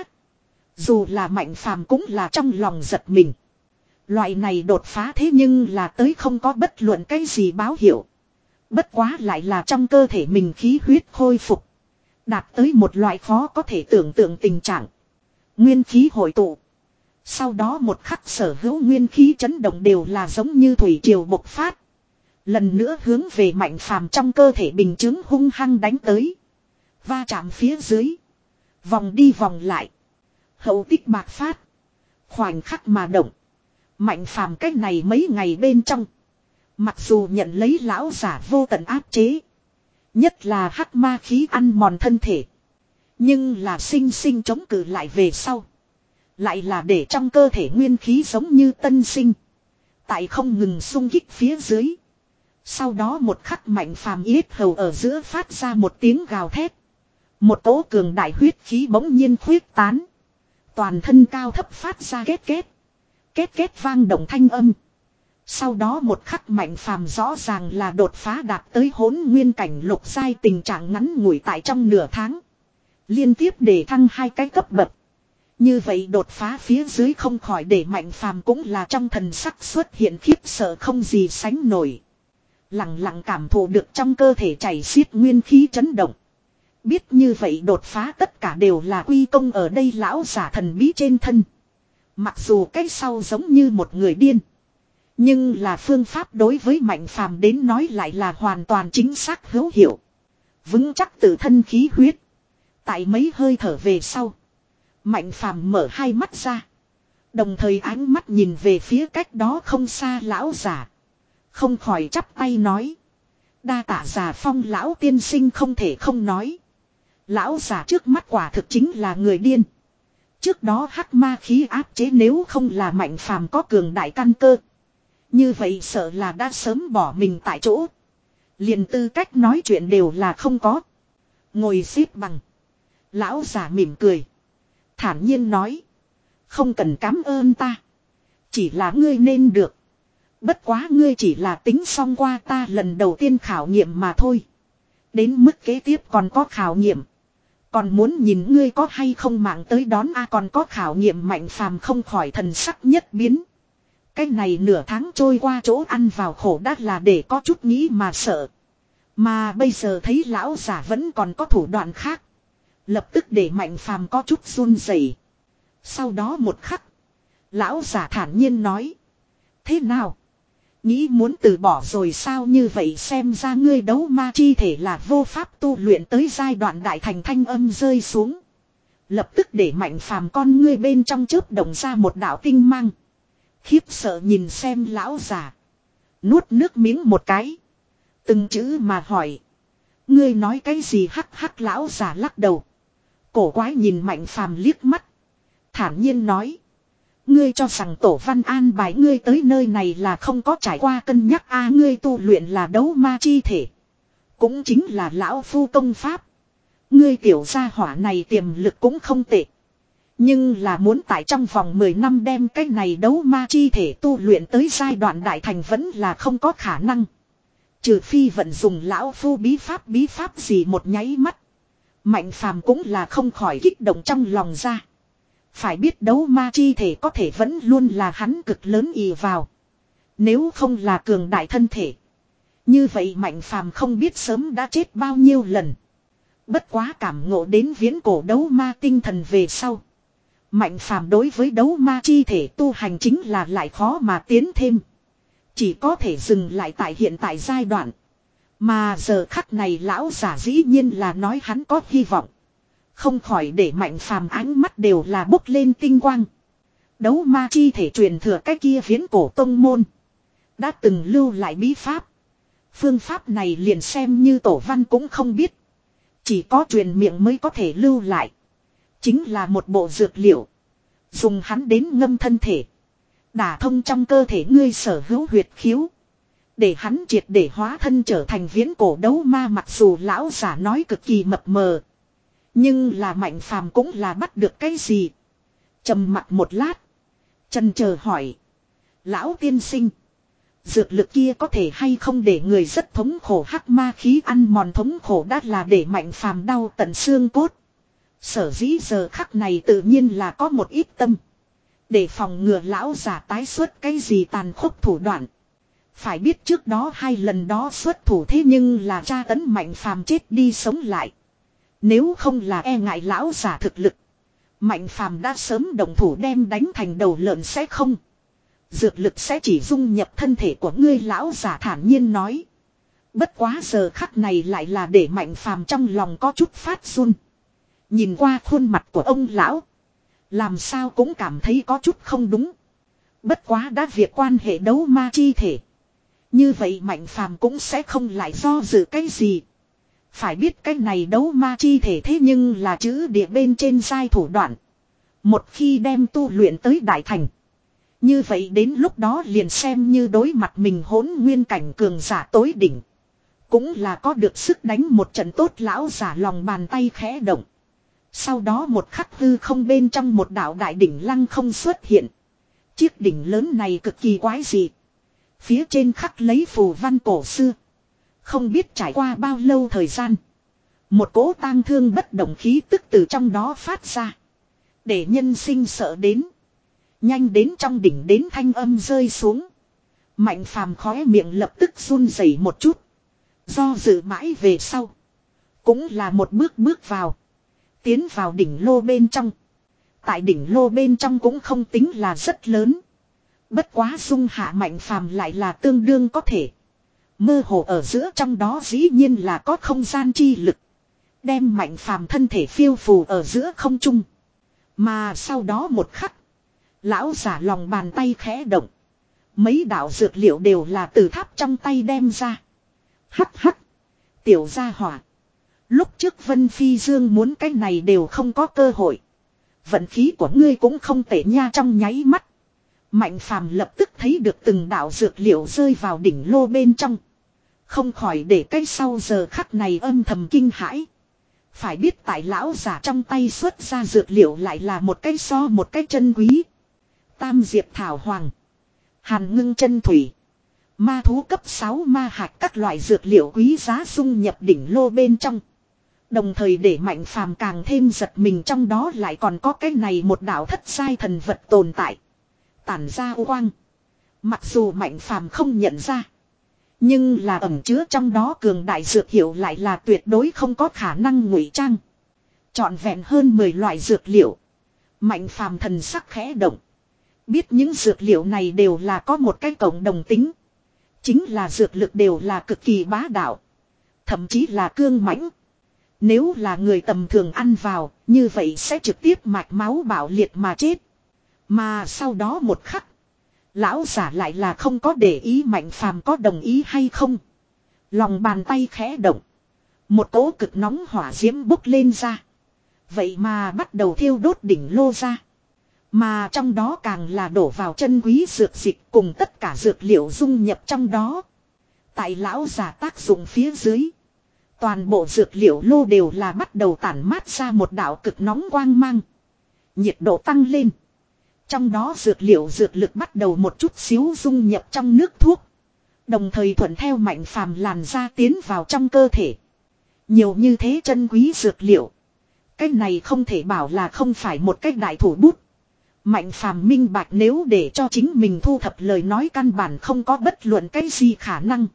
Dù là Mạnh Phàm cũng là trong lòng giật mình. Loại này đột phá thế nhưng là tới không có bất luận cái gì báo hiệu. Bất quá lại là trong cơ thể mình khí huyết khôi phục. Đạt tới một loại khó có thể tưởng tượng tình trạng. Nguyên khí hội tụ. Sau đó một khắc sở hữu nguyên khí chấn động đều là giống như thủy triều bộc phát. Lần nữa hướng về Mạnh Phàm trong cơ thể bình chứng hung hăng đánh tới. Va chạm phía dưới. Vòng đi vòng lại. Hậu tích bạc phát. Khoảnh khắc mà động. Mạnh Phàm cách này mấy ngày bên trong. Mặc dù nhận lấy lão giả vô tận áp chế. Nhất là hắc ma khí ăn mòn thân thể. Nhưng là sinh sinh chống cự lại về sau. Lại là để trong cơ thể nguyên khí giống như tân sinh. Tại không ngừng xung kích phía dưới. Sau đó một khắc Mạnh Phàm yết hầu ở giữa phát ra một tiếng gào thét. Một cỗ cường đại huyết khí bỗng nhiên khuyết tán. Toàn thân cao thấp phát ra két két. Két két vang động thanh âm. Sau đó một khắc Mạnh Phàm rõ ràng là đột phá đạt tới hỗn nguyên cảnh lục giai tình trạng ngắn ngủi tại trong nửa tháng. Liên tiếp để thăng hai cái cấp bậc. Như vậy đột phá phía dưới không khỏi để Mạnh Phàm cũng là trong thần sắc xuất hiện khiếp sợ không gì sánh nổi. Lặng lặng cảm thụ được trong cơ thể chảy xiết nguyên khí chấn động. Biết như vậy đột phá tất cả đều là quy công ở đây lão giả thần bí trên thân. Mặc dù cái sau giống như một người điên. Nhưng là phương pháp đối với Mạnh Phàm đến nói lại là hoàn toàn chính xác hữu hiệu. Vững chắc tự thân khí huyết. Tại mấy hơi thở về sau. Mạnh Phàm mở hai mắt ra. Đồng thời ánh mắt nhìn về phía cách đó không xa lão giả. Không khỏi chắp tay nói. Đa tạ già Phong lão tiên sinh không thể không nói. Lão giả trước mắt quả thực chính là người điên. Trước đó hắc ma khí áp chế nếu không là Mạnh Phàm có cường đại căn cơ. Như vậy sợ là đã sớm bỏ mình tại chỗ. Liền tư cách nói chuyện đều là không có. Ngồi xếp bằng. Lão giả mỉm cười. Thản nhiên nói. Không cần cảm ơn ta. Chỉ là ngươi nên được. Bất quá ngươi chỉ là tính xong qua ta lần đầu tiên khảo nghiệm mà thôi. Đến mức kế tiếp còn có khảo nghiệm. Còn muốn nhìn ngươi có hay không mạng tới đón a còn có khảo nghiệm Mạnh Phàm không khỏi thần sắc nhất biến. Cái này nửa tháng trôi qua chỗ ăn vào khổ đắt là để có chút nghĩ mà sợ. Mà bây giờ thấy lão giả vẫn còn có thủ đoạn khác. Lập tức để Mạnh Phàm có chút run rẩy. Sau đó một khắc. Lão giả thản nhiên nói. Thế nào? Nghĩ muốn từ bỏ rồi sao như vậy xem ra ngươi đấu ma chi thể là vô pháp tu luyện tới giai đoạn đại thành thanh âm rơi xuống. Lập tức để Mạnh Phàm con ngươi bên trong chớp động ra một đạo tinh mang. Khiếp sợ nhìn xem lão già. Nuốt nước miếng một cái. Từng chữ mà hỏi. Ngươi nói cái gì hắc hắc lão già lắc đầu. Cổ quái nhìn Mạnh Phàm liếc mắt. Thản nhiên nói. Ngươi cho rằng tổ văn an bài ngươi tới nơi này là không có trải qua cân nhắc a ngươi tu luyện là đấu ma chi thể. Cũng chính là lão phu công pháp. Ngươi tiểu gia hỏa này tiềm lực cũng không tệ. Nhưng là muốn tại trong vòng mười năm đem cái này đấu ma chi thể tu luyện tới giai đoạn đại thành vẫn là không có khả năng. Trừ phi vận dùng lão phu bí pháp bí pháp gì một nháy mắt. Mạnh Phàm cũng là không khỏi kích động trong lòng ra. Phải biết đấu ma chi thể có thể vẫn luôn là hắn cực lớn ì vào. Nếu không là cường đại thân thể. Như vậy Mạnh Phàm không biết sớm đã chết bao nhiêu lần. Bất quá cảm ngộ đến viễn cổ đấu ma tinh thần về sau. Mạnh Phàm đối với đấu ma chi thể tu hành chính là lại khó mà tiến thêm. Chỉ có thể dừng lại tại hiện tại giai đoạn. Mà giờ khắc này lão giả dĩ nhiên là nói hắn có hy vọng. Không khỏi để Mạnh Phàm ánh mắt đều là bốc lên tinh quang. Đấu ma chi thể truyền thừa cái kia viễn cổ tông môn. Đã từng lưu lại bí pháp. Phương pháp này liền xem như tổ văn cũng không biết. Chỉ có truyền miệng mới có thể lưu lại. Chính là một bộ dược liệu. Dùng hắn đến ngâm thân thể. Đả thông trong cơ thể ngươi sở hữu huyệt khiếu. Để hắn triệt để hóa thân trở thành viễn cổ đấu ma mặc dù lão giả nói cực kỳ mập mờ. Nhưng là Mạnh Phàm cũng là bắt được cái gì. Trầm mặc một lát. Chần chờ hỏi. Lão tiên sinh. Dược lực kia có thể hay không để người rất thống khổ hắc ma khí ăn mòn thống khổ đã là để Mạnh Phàm đau tận xương cốt. Sở dĩ giờ khắc này tự nhiên là có một ít tâm. Để phòng ngừa lão giả tái xuất cái gì tàn khốc thủ đoạn. Phải biết trước đó hai lần đó xuất thủ thế nhưng là tra tấn Mạnh Phàm chết đi sống lại. Nếu không là e ngại lão giả thực lực. Mạnh Phàm đã sớm động thủ đem đánh thành đầu lợn sẽ không. Dược lực sẽ chỉ dung nhập thân thể của ngươi lão giả thản nhiên nói. Bất quá giờ khắc này lại là để Mạnh Phàm trong lòng có chút phát run. Nhìn qua khuôn mặt của ông lão. Làm sao cũng cảm thấy có chút không đúng. Bất quá đã việc quan hệ đấu ma chi thể. Như vậy Mạnh Phàm cũng sẽ không lại do dự cái gì. Phải biết cái này đấu ma chi thể thế nhưng là chữ địa bên trên sai thủ đoạn. Một khi đem tu luyện tới đại thành. Như vậy đến lúc đó liền xem như đối mặt mình hỗn nguyên cảnh cường giả tối đỉnh. Cũng là có được sức đánh một trận tốt lão giả lòng bàn tay khẽ động. Sau đó một khắc hư không bên trong một đạo đại đỉnh lăng không xuất hiện. Chiếc đỉnh lớn này cực kỳ quái dị. Phía trên khắc lấy phù văn cổ xưa. Không biết trải qua bao lâu thời gian. Một cỗ tang thương bất động khí tức từ trong đó phát ra. Để nhân sinh sợ đến. Nhanh đến trong đỉnh đến thanh âm rơi xuống. Mạnh Phàm khóe miệng lập tức run rẩy một chút. Do dự mãi về sau. Cũng là một bước bước vào. Tiến vào đỉnh lô bên trong. Tại đỉnh lô bên trong cũng không tính là rất lớn. Bất quá dung hạ Mạnh Phàm lại là tương đương có thể. Mơ hồ ở giữa trong đó dĩ nhiên là có không gian chi lực. Đem Mạnh Phàm thân thể phiêu phù ở giữa không trung. Mà sau đó một khắc. Lão giả lòng bàn tay khẽ động. Mấy đạo dược liệu đều là từ tháp trong tay đem ra. Hắc hắc. Tiểu gia hỏa. Lúc trước Vân Phi Dương muốn cái này đều không có cơ hội. Vận khí của ngươi cũng không tệ nha trong nháy mắt. Mạnh Phàm lập tức thấy được từng đạo dược liệu rơi vào đỉnh lô bên trong. Không khỏi để cái sau giờ khắc này âm thầm kinh hãi. Phải biết tại lão giả trong tay xuất ra dược liệu lại là một cái so một cái chân quý. Tam diệp thảo hoàng. Hàn ngưng chân thủy. Ma thú cấp sáu ma hạch các loại dược liệu quý giá dung nhập đỉnh lô bên trong. Đồng thời để Mạnh Phàm càng thêm giật mình, trong đó lại còn có cái này một đạo thất giai thần vật tồn tại. Tản ra u quang. Mặc dù Mạnh Phàm không nhận ra, nhưng là ẩn chứa trong đó cường đại dược hiệu lại là tuyệt đối không có khả năng ngụy trang. Trọn vẹn hơn mười loại dược liệu. Mạnh Phàm thần sắc khẽ động. Biết những dược liệu này đều là có một cái cộng đồng tính. Chính là dược lực đều là cực kỳ bá đạo. Thậm chí là cương mãnh. Nếu là người tầm thường ăn vào, như vậy sẽ trực tiếp mạch máu bạo liệt mà chết. Mà sau đó một khắc, lão giả lại là không có để ý Mạnh Phàm có đồng ý hay không. Lòng bàn tay khẽ động. Một cỗ cực nóng hỏa diễm bốc lên ra. Vậy mà bắt đầu thiêu đốt đỉnh lô ra. Mà trong đó càng là đổ vào chân quý dược dịch cùng tất cả dược liệu dung nhập trong đó. Tại lão giả tác dụng phía dưới, toàn bộ dược liệu lô đều là bắt đầu tản mát ra một đạo cực nóng quang mang. Nhiệt độ tăng lên. Trong đó dược liệu dược lực bắt đầu một chút xíu dung nhập trong nước thuốc. Đồng thời thuận theo Mạnh Phàm làn ra tiến vào trong cơ thể. Nhiều như thế chân quý dược liệu. Cái này không thể bảo là không phải một cách đại thủ bút. Mạnh Phàm minh bạch, nếu để cho chính mình thu thập lời nói căn bản không có bất luận cái gì khả năng.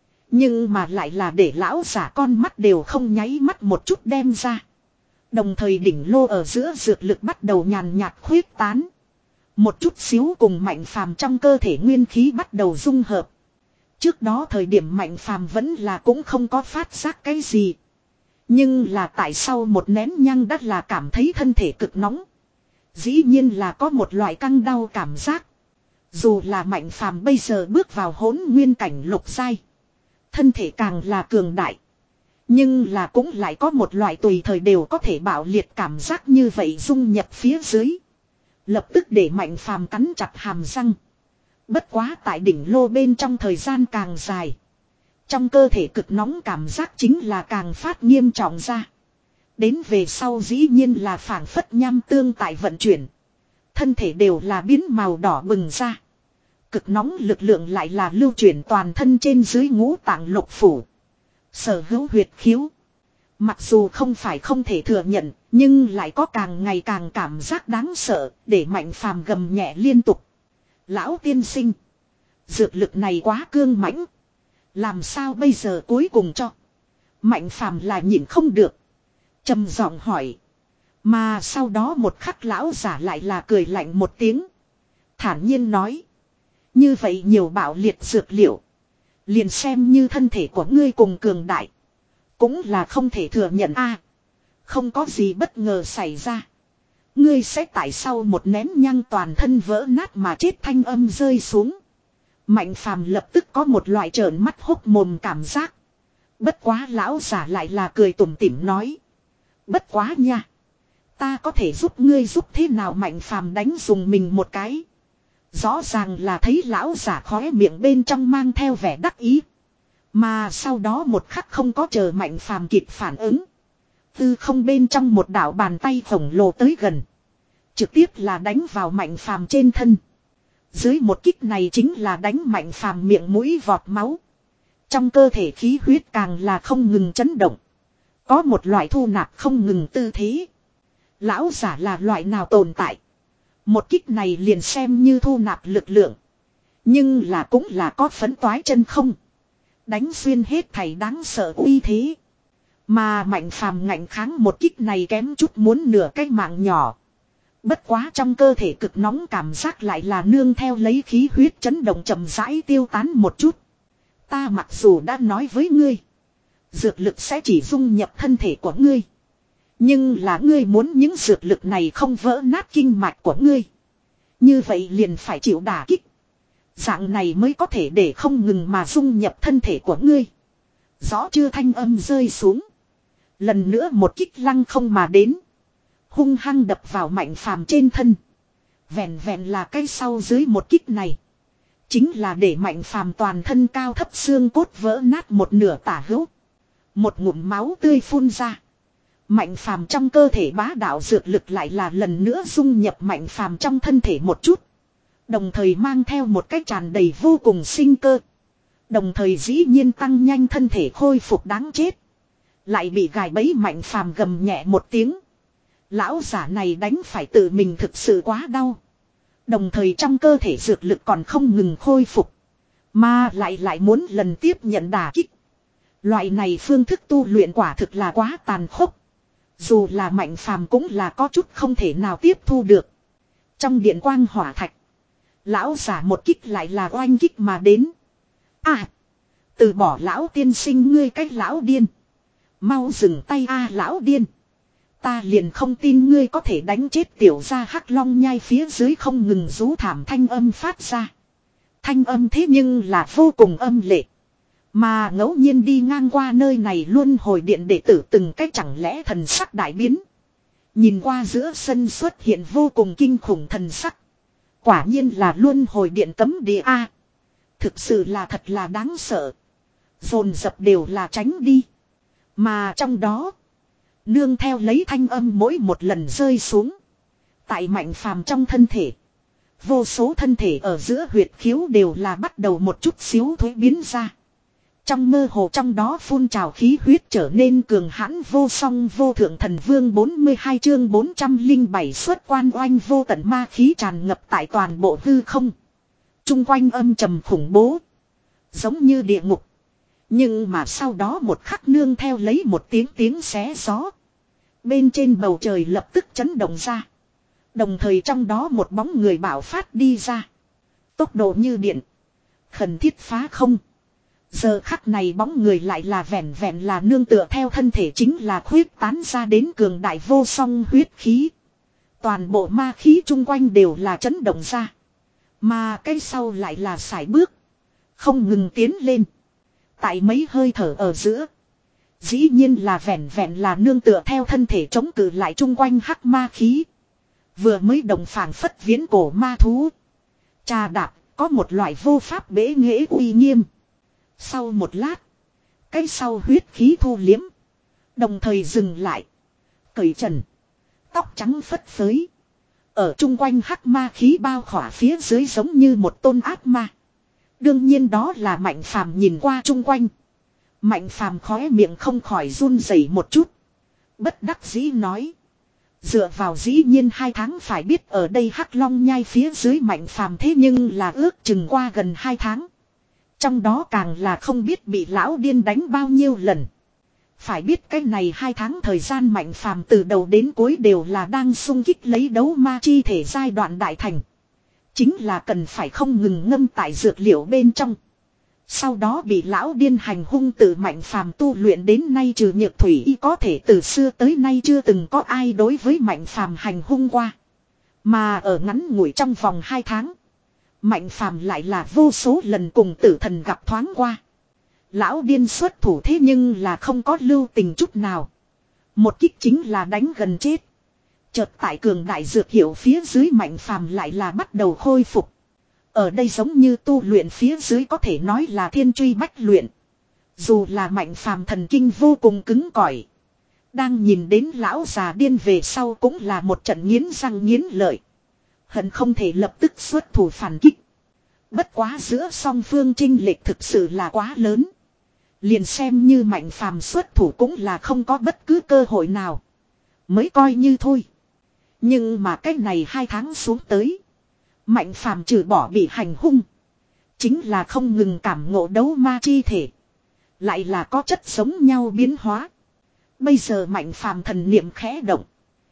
Nhưng mà lại là để lão giả con mắt đều không nháy mắt một chút đem ra. Đồng thời đỉnh lô ở giữa dược lực bắt đầu nhàn nhạt khuyết tán. Một chút xíu cùng Mạnh Phàm trong cơ thể nguyên khí bắt đầu dung hợp. Trước đó thời điểm Mạnh Phàm vẫn là cũng không có phát giác cái gì. Nhưng là tại sau một nén nhang đã là cảm thấy thân thể cực nóng. Dĩ nhiên là có một loại căng đau cảm giác. Dù là Mạnh Phàm bây giờ bước vào hỗn nguyên cảnh lục giai, thân thể càng là cường đại, nhưng là cũng lại có một loại tùy thời đều có thể bạo liệt cảm giác như vậy dung nhập phía dưới. Lập tức để Mạnh Phàm cắn chặt hàm răng. Bất quá tại đỉnh lô bên trong thời gian càng dài, trong cơ thể cực nóng cảm giác chính là càng phát nghiêm trọng ra. Đến về sau dĩ nhiên là phảng phất nham tương tại vận chuyển. Thân thể đều là biến màu đỏ bừng ra. Cực nóng lực lượng lại là lưu chuyển toàn thân trên dưới ngũ tạng lục phủ. Sở hữu huyệt khiếu. Mặc dù không phải không thể thừa nhận, nhưng lại có càng ngày càng cảm giác đáng sợ, để Mạnh Phàm gầm nhẹ liên tục. Lão tiên sinh, dược lực này quá cương mãnh. Làm sao bây giờ cuối cùng cho? Mạnh Phàm là nhịn không được, trầm giọng hỏi. Mà sau đó một khắc lão giả lại là cười lạnh một tiếng, thản nhiên nói. Như vậy nhiều bạo liệt dược liệu, liền xem như thân thể của ngươi cùng cường đại, cũng là không thể thừa nhận a. Không có gì bất ngờ xảy ra, ngươi sẽ tại sau một nén nhang toàn thân vỡ nát mà chết thanh âm rơi xuống. Mạnh Phàm lập tức có một loại trợn mắt hốc mồm cảm giác. Bất quá lão giả lại là cười tủm tỉm nói. Bất quá nha, ta có thể giúp ngươi giúp thế nào? Mạnh Phàm đánh dùng mình một cái. Rõ ràng là thấy lão giả khóe miệng bên trong mang theo vẻ đắc ý. Mà sau đó một khắc không có chờ Mạnh Phàm kịp phản ứng, tư không bên trong một đạo bàn tay khổng lồ tới gần, trực tiếp là đánh vào Mạnh Phàm trên thân. Dưới một kích này chính là đánh Mạnh Phàm miệng mũi vọt máu. Trong cơ thể khí huyết càng là không ngừng chấn động, có một loại thu nạp không ngừng tư thế. Lão giả là loại nào tồn tại? Một kích này liền xem như thu nạp lực lượng, nhưng là cũng là có phấn toái chân không. Đánh xuyên hết thảy đáng sợ uy thế. Mà Mạnh Phàm ngạnh kháng một kích này kém chút muốn nửa cái mạng nhỏ. Bất quá trong cơ thể cực nóng cảm giác lại là nương theo lấy khí huyết chấn động chậm rãi tiêu tán một chút. Ta mặc dù đã nói với ngươi, dược lực sẽ chỉ dung nhập thân thể của ngươi, nhưng là ngươi muốn những dược lực này không vỡ nát kinh mạch của ngươi, như vậy liền phải chịu đả kích. Dạng này mới có thể để không ngừng mà dung nhập thân thể của ngươi. Rõ chưa? Thanh âm rơi xuống, lần nữa một kích lăng không mà đến, hung hăng đập vào Mạnh Phàm trên thân. Vẹn vẹn là cái sau dưới một kích này, chính là để Mạnh Phàm toàn thân cao thấp xương cốt vỡ nát một nửa tả hữu. Một ngụm máu tươi phun ra. Mạnh Phàm trong cơ thể bá đạo dược lực lại là lần nữa dung nhập Mạnh Phàm trong thân thể một chút, đồng thời mang theo một cái tràn đầy vô cùng sinh cơ, Đồng thời dĩ nhiên tăng nhanh thân thể khôi phục đáng chết. Lại bị gài bẫy Mạnh Phàm gầm nhẹ một tiếng. Lão giả này đánh phải tự mình thực sự quá đau. Đồng thời trong cơ thể dược lực còn không ngừng khôi phục. Mà lại lại muốn lần tiếp nhận đả kích. Loại này phương thức tu luyện quả thực là quá tàn khốc. Dù là Mạnh Phàm cũng là có chút không thể nào tiếp thu được. Trong điện quang hỏa thạch. Lão giả một kích lại là oanh kích mà đến. À. Từ bỏ lão tiên sinh ngươi cách lão điên. Mau dừng tay a lão điên. Ta liền không tin ngươi có thể đánh chết tiểu gia Hắc Long nhai phía dưới không ngừng rú thảm thanh âm phát ra. Thanh âm thế nhưng là vô cùng âm lệ. Mà ngẫu nhiên đi ngang qua nơi này luôn hồi điện đệ tử từng cách chẳng lẽ thần sắc đại biến. Nhìn qua giữa sân xuất hiện vô cùng kinh khủng thần sắc. Quả nhiên là luôn hồi điện cấm địa A. Thực sự là thật là đáng sợ. Dồn dập đều là tránh đi. Mà trong đó. Nương theo lấy thanh âm mỗi một lần rơi xuống. Tại Mạnh Phàm trong thân thể. Vô số thân thể ở giữa huyệt khiếu đều là bắt đầu một chút xíu thuế biến ra. Trong mơ hồ trong đó phun trào khí huyết trở nên cường hãn vô song vô thượng thần vương bốn mươi hai chương bốn trăm lẻ bảy xuất quan oanh vô tận ma khí tràn ngập tại toàn bộ hư không. Trung quanh âm trầm khủng bố. Giống như địa ngục. Nhưng mà sau đó một khắc nương theo lấy một tiếng tiếng xé gió. Bên trên bầu trời lập tức chấn động ra. Đồng thời trong đó một bóng người bạo phát đi ra. Tốc độ như điện. Khẩn thiết phá không. Giờ khắc này bóng người lại là vẹn vẹn là nương tựa theo thân thể chính là khuyết tán ra đến cường đại vô song huyết khí. Toàn bộ ma khí chung quanh đều là chấn động ra. Mà cái sau lại là sải bước. Không ngừng tiến lên. Tại mấy hơi thở ở giữa. Dĩ nhiên là vẹn vẹn là nương tựa theo thân thể chống cự lại chung quanh hắc ma khí. Vừa mới đồng phảng phất viễn cổ ma thú. Trà đạp có một loại vô pháp bế nghệ uy nghiêm. Sau một lát. Cái sau huyết khí thu liếm. Đồng thời dừng lại. Cởi trần. Tóc trắng phất phới. Ở chung quanh hắc ma khí bao khỏa phía dưới giống như một tôn ác ma. Đương nhiên đó là Mạnh Phàm nhìn qua chung quanh. Mạnh Phàm khóe miệng không khỏi run rẩy một chút. Bất đắc dĩ nói. Dựa vào dĩ nhiên hai tháng phải biết ở đây Hắc Long nhai phía dưới Mạnh Phàm thế nhưng là ước chừng qua gần hai tháng. Trong đó càng là không biết bị lão điên đánh bao nhiêu lần. Phải biết cái này hai tháng thời gian Mạnh Phàm từ đầu đến cuối đều là đang xung kích lấy đấu ma chi thể giai đoạn đại thành. Chính là cần phải không ngừng ngâm tại dược liệu bên trong. Sau đó bị lão điên hành hung từ Mạnh Phàm tu luyện đến nay trừ Nhược Thủy Y có thể từ xưa tới nay chưa từng có ai đối với Mạnh Phàm hành hung qua. Mà ở ngắn ngủi trong vòng hai tháng. Mạnh Phàm lại là vô số lần cùng tử thần gặp thoáng qua. Lão điên xuất thủ thế nhưng là không có lưu tình chút nào. Một kích chính là đánh gần chết. Chợt tại cường đại dược hiệu phía dưới Mạnh Phàm lại là bắt đầu khôi phục. Ở đây giống như tu luyện phía dưới có thể nói là thiên truy bách luyện. Dù là Mạnh Phàm thần kinh vô cùng cứng cỏi. Đang nhìn đến lão già điên về sau cũng là một trận nghiến răng nghiến lợi. Hận không thể lập tức xuất thủ phản kích. Bất quá giữa song phương chênh lệch thực sự là quá lớn. Liền xem như Mạnh Phàm xuất thủ cũng là không có bất cứ cơ hội nào. Mới coi như thôi. Nhưng mà cách này hai tháng xuống tới. Mạnh Phàm trừ bỏ bị hành hung. Chính là không ngừng cảm ngộ đấu ma chi thể. Lại là có chất giống nhau biến hóa. Bây giờ Mạnh Phàm thần niệm khẽ động.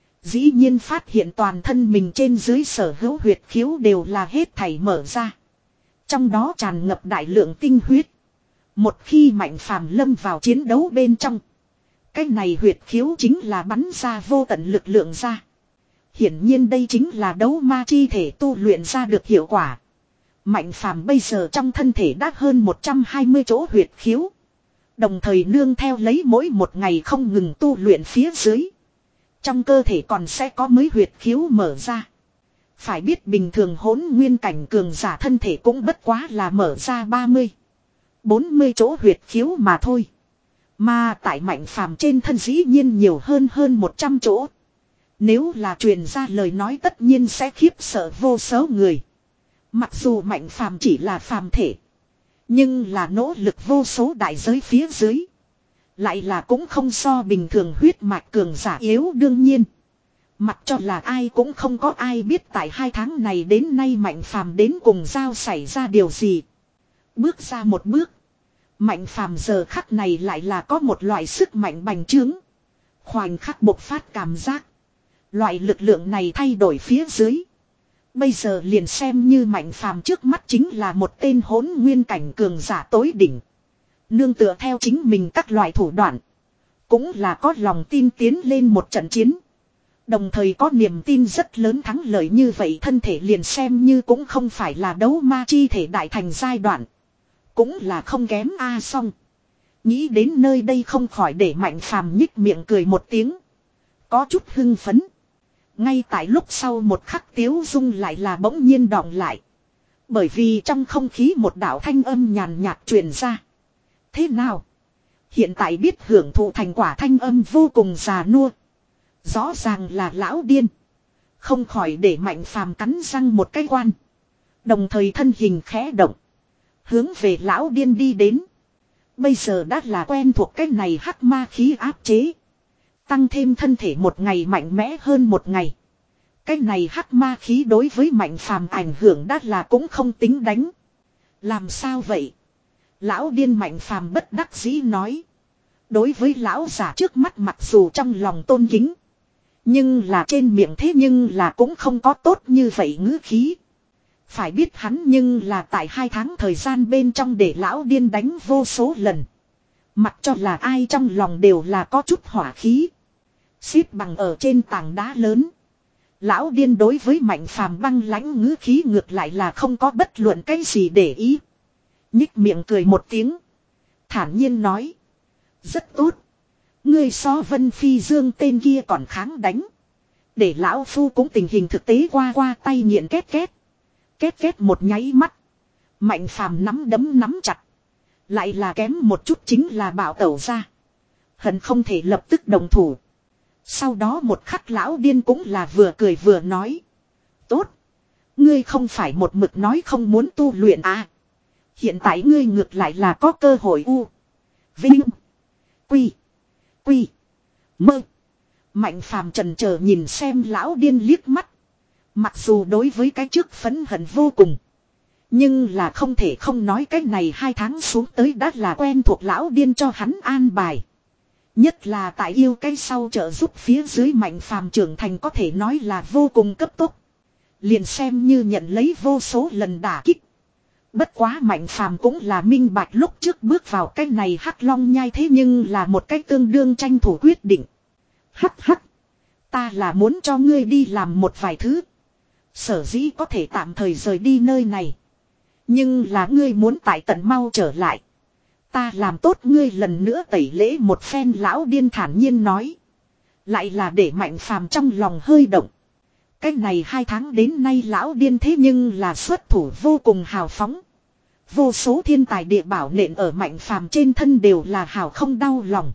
Dĩ nhiên phát hiện toàn thân mình trên dưới sở hữu huyệt khiếu đều là hết thảy mở ra. Trong đó tràn ngập đại lượng tinh huyết. Một khi Mạnh Phàm lâm vào chiến đấu bên trong. Cái này huyệt khiếu chính là bắn ra vô tận lực lượng ra. Hiển nhiên đây chính là đấu ma chi thể tu luyện ra được hiệu quả. Mạnh Phàm bây giờ trong thân thể đã hơn một trăm hai mươi chỗ huyệt khiếu. Đồng thời nương theo lấy mỗi một ngày không ngừng tu luyện phía dưới. Trong cơ thể còn sẽ có mới huyệt khiếu mở ra. Phải biết bình thường hỗn nguyên cảnh cường giả thân thể cũng bất quá là mở ra ba mươi, bốn mươi chỗ huyệt khiếu mà thôi. Mà tại Mạnh Phàm trên thân dĩ nhiên nhiều hơn hơn một trăm chỗ. Nếu là truyền ra lời nói tất nhiên sẽ khiếp sợ vô số người. Mặc dù Mạnh Phàm chỉ là phàm thể. Nhưng là nỗ lực vô số đại giới phía dưới. Lại là cũng không so bình thường huyết mạch cường giả yếu đương nhiên. Mặc cho là ai cũng không có ai biết tại hai tháng này đến nay Mạnh Phàm đến cùng giao xảy ra điều gì. Bước ra một bước. Mạnh Phàm giờ khắc này lại là có một loại sức mạnh bành trướng. Khoảnh khắc bộc phát cảm giác. Loại lực lượng này thay đổi phía dưới. Bây giờ liền xem như Mạnh Phàm trước mắt chính là một tên hỗn nguyên cảnh cường giả tối đỉnh. Nương tựa theo chính mình các loại thủ đoạn. Cũng là có lòng tin tiến lên một trận chiến. Đồng thời có niềm tin rất lớn thắng lợi như vậy thân thể liền xem như cũng không phải là đấu ma chi thể đại thành giai đoạn. Cũng là không kém a à xong. Nghĩ đến nơi đây không khỏi để Mạnh Phàm nhích miệng cười một tiếng. Có chút hưng phấn. Ngay tại lúc sau một khắc tiếu dung lại là bỗng nhiên đọng lại. Bởi vì trong không khí một đạo thanh âm nhàn nhạt truyền ra. Thế nào? Hiện tại biết hưởng thụ thành quả thanh âm vô cùng già nua. Rõ ràng là lão điên. Không khỏi để Mạnh Phàm cắn răng một cái quan. Đồng thời thân hình khẽ động. Hướng về lão điên đi đến. Bây giờ đã là quen thuộc cái này hắc ma khí áp chế. Tăng thêm thân thể một ngày mạnh mẽ hơn một ngày. Cái này hắc ma khí đối với Mạnh Phàm ảnh hưởng đã là cũng không tính đánh. Làm sao vậy? Lão điên Mạnh Phàm bất đắc dĩ nói. Đối với lão giả trước mắt mặc dù trong lòng tôn kính. Nhưng là trên miệng thế nhưng là cũng không có tốt như vậy ngữ khí. Phải biết hắn nhưng là tại hai tháng thời gian bên trong để lão điên đánh vô số lần. Mặc cho là ai trong lòng đều là có chút hỏa khí. Xếp bằng ở trên tảng đá lớn. Lão điên đối với Mạnh Phàm băng lãnh ngữ khí ngược lại là không có bất luận cái gì để ý. Nhích miệng cười một tiếng. Thản nhiên nói. Rất tốt. Ngươi so Vân Phi Dương tên kia còn kháng đánh. Để lão phu cũng tình hình thực tế qua qua tay nghiện két két. Két két một nháy mắt. Mạnh Phàm nắm đấm nắm chặt. Lại là kém một chút chính là bạo tẩu ra. Hận không thể lập tức đồng thủ. Sau đó một khắc lão điên cũng là vừa cười vừa nói. Tốt. Ngươi không phải một mực nói không muốn tu luyện à. Hiện tại ngươi ngược lại là có cơ hội u. Vinh. Quy. Quy. Mơ. Mạnh Phàm trần chờ nhìn xem lão điên liếc mắt. Mặc dù đối với cái trước phẫn hận vô cùng. Nhưng là không thể không nói cái này hai tháng xuống tới đã là quen thuộc lão điên cho hắn an bài. Nhất là tại yêu cái sau trợ giúp phía dưới Mạnh Phàm trưởng thành có thể nói là vô cùng cấp tốc. Liền xem như nhận lấy vô số lần đả kích. Bất quá Mạnh Phàm cũng là minh bạch lúc trước bước vào cái này hắc long nhai thế nhưng là một cách tương đương tranh thủ quyết định. Hắc hắc. Ta là muốn cho ngươi đi làm một vài thứ. Sở dĩ có thể tạm thời rời đi nơi này. Nhưng là ngươi muốn tại tận mau trở lại. Ta làm tốt ngươi lần nữa tẩy lễ một phen lão điên thản nhiên nói. Lại là để Mạnh Phàm trong lòng hơi động. Cái này hai tháng đến nay lão điên thế nhưng là xuất thủ vô cùng hào phóng. Vô số thiên tài địa bảo nện ở Mạnh Phàm trên thân đều là hào không đau lòng.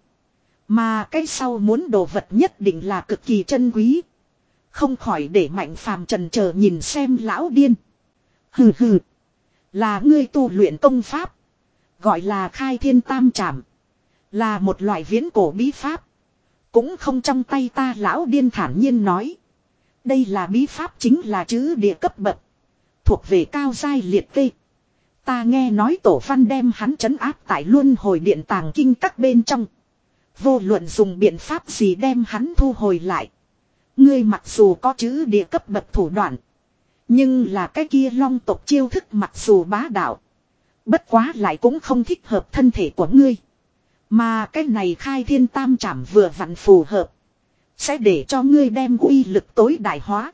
Mà cái sau muốn đồ vật nhất định là cực kỳ chân quý. Không khỏi để Mạnh Phàm trần chờ nhìn xem lão điên. Hừ hừ. Là ngươi tu luyện công pháp. Gọi là khai thiên tam trảm. Là một loại viễn cổ bí pháp. Cũng không trong tay ta lão điên thản nhiên nói. Đây là bí pháp chính là chữ địa cấp bậc. Thuộc về cao giai liệt kê. Ta nghe nói tổ văn đem hắn trấn áp tại luân hồi điện tàng kinh các bên trong. Vô luận dùng biện pháp gì đem hắn thu hồi lại. Ngươi mặc dù có chữ địa cấp bậc thủ đoạn. Nhưng là cái kia long tộc chiêu thức mặc dù bá đạo. Bất quá lại cũng không thích hợp thân thể của ngươi. Mà cái này khai thiên tam trảm vừa vặn phù hợp. Sẽ để cho ngươi đem uy lực tối đại hóa.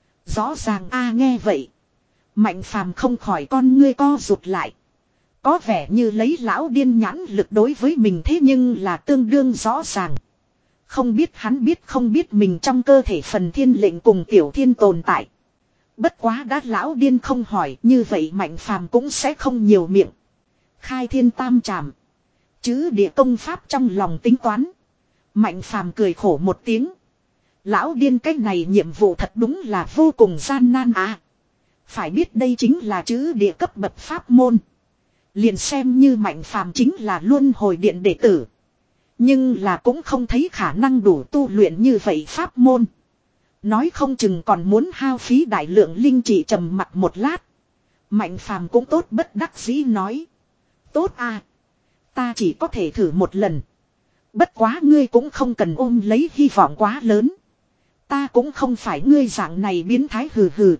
Rõ ràng a nghe vậy. Mạnh Phàm không khỏi con ngươi co rụt lại. Có vẻ như lấy lão điên nhãn lực đối với mình thế nhưng là tương đương rõ ràng. Không biết hắn biết không biết mình trong cơ thể phần thiên lệnh cùng tiểu thiên tồn tại. Bất quá đã lão điên không hỏi như vậy Mạnh Phàm cũng sẽ không nhiều miệng. Khai thiên tam trảm. Chứ địa công pháp trong lòng tính toán. Mạnh Phàm cười khổ một tiếng. Lão điên cái này nhiệm vụ thật đúng là vô cùng gian nan à. Phải biết đây chính là chữ địa cấp bậc pháp môn. Liền xem như Mạnh Phàm chính là luân hồi điện đệ tử. Nhưng là cũng không thấy khả năng đủ tu luyện như vậy pháp môn. Nói không chừng còn muốn hao phí đại lượng linh chỉ. Trầm mặt một lát. Mạnh Phàm cũng tốt bất đắc dĩ nói. Tốt à. Ta chỉ có thể thử một lần. Bất quá ngươi cũng không cần ôm lấy hy vọng quá lớn. Ta cũng không phải ngươi dạng này biến thái hừ hừ.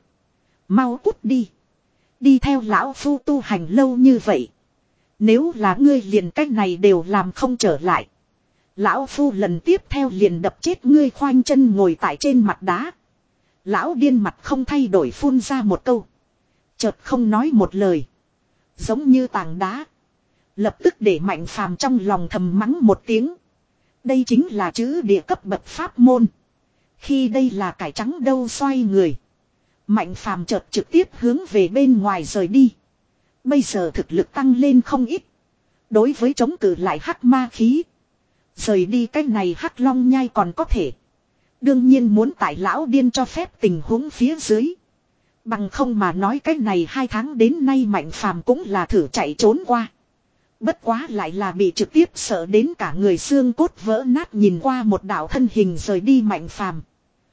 Mau cút đi. Đi theo lão phu tu hành lâu như vậy. Nếu là ngươi liền cách này đều làm không trở lại. Lão phu lần tiếp theo liền đập chết ngươi khoanh chân ngồi tại trên mặt đá. Lão điên mặt không thay đổi phun ra một câu. Chợt không nói một lời. Giống như tảng đá. Lập tức để Mạnh Phàm trong lòng thầm mắng một tiếng. Đây chính là chữ địa cấp bậc pháp môn. Khi đây là cải trắng đâu xoay người. Mạnh Phàm chợt trực tiếp hướng về bên ngoài rời đi. Bây giờ thực lực tăng lên không ít. Đối với chống cự lại hắc ma khí. Rời đi cái này hắc long nhai còn có thể. Đương nhiên muốn tại lão điên cho phép tình huống phía dưới. Bằng không mà nói cái này hai tháng đến nay Mạnh Phàm cũng là thử chạy trốn qua. Bất quá lại là bị trực tiếp sợ đến cả người xương cốt vỡ nát nhìn qua một đạo thân hình rời đi Mạnh Phàm.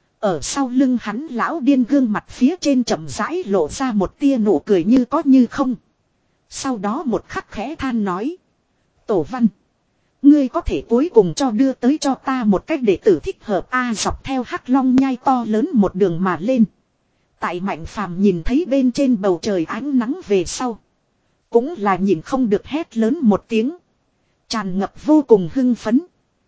Ở sau lưng hắn lão điên gương mặt phía trên chậm rãi lộ ra một tia nụ cười như có như không. Sau đó một khắc khẽ than nói. Tổ Văn. Ngươi có thể cuối cùng cho đưa tới cho ta một cách để tử thích hợp a dọc theo hắc long nhai to lớn một đường mà lên. Tại Mạnh Phàm nhìn thấy bên trên bầu trời ánh nắng về sau. Cũng là nhìn không được hét lớn một tiếng. Tràn ngập vô cùng hưng phấn.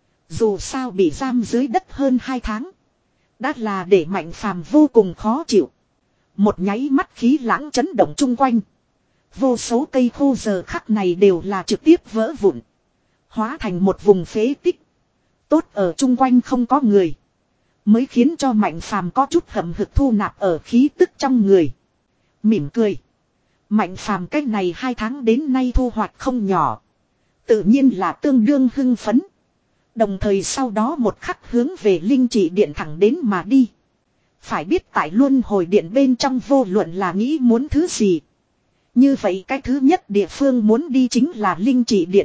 Dù sao bị giam dưới đất hơn hai tháng. Đã là để Mạnh Phàm vô cùng khó chịu. Một nháy mắt khí lãng chấn động chung quanh. Vô số cây khô giờ khắc này đều là trực tiếp vỡ vụn. Hóa thành một vùng phế tích. Tốt ở chung quanh không có người. Mới khiến cho Mạnh Phàm có chút hậm hực thu nạp ở khí tức trong người. Mỉm cười. Mạnh Phàm cách này hai tháng đến nay thu hoạch không nhỏ. Tự nhiên là tương đương hưng phấn. Đồng thời sau đó một khắc hướng về linh chỉ điện thẳng đến mà đi. Phải biết tại luân hồi điện bên trong vô luận là nghĩ muốn thứ gì. Như vậy cái thứ nhất địa phương muốn đi chính là linh chỉ điện.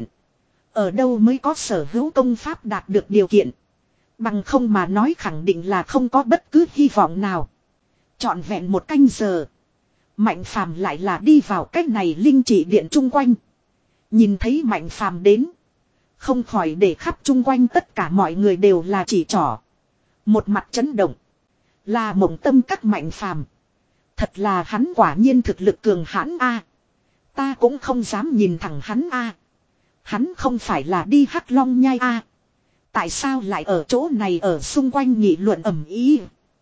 Ở đâu mới có sở hữu công pháp đạt được điều kiện. Bằng không mà nói khẳng định là không có bất cứ hy vọng nào. Trọn vẹn một canh giờ. Mạnh Phàm lại là đi vào cách này linh chỉ điện chung quanh. Nhìn thấy Mạnh Phàm đến. Không khỏi để khắp chung quanh tất cả mọi người đều là chỉ trỏ. Một mặt chấn động. Là mộng tâm các Mạnh Phàm. Thật là hắn quả nhiên thực lực cường hãn a. Ta cũng không dám nhìn thẳng hắn a. Hắn không phải là đi hắc long nhai a. Tại sao lại ở chỗ này ở xung quanh nghị luận ầm ĩ.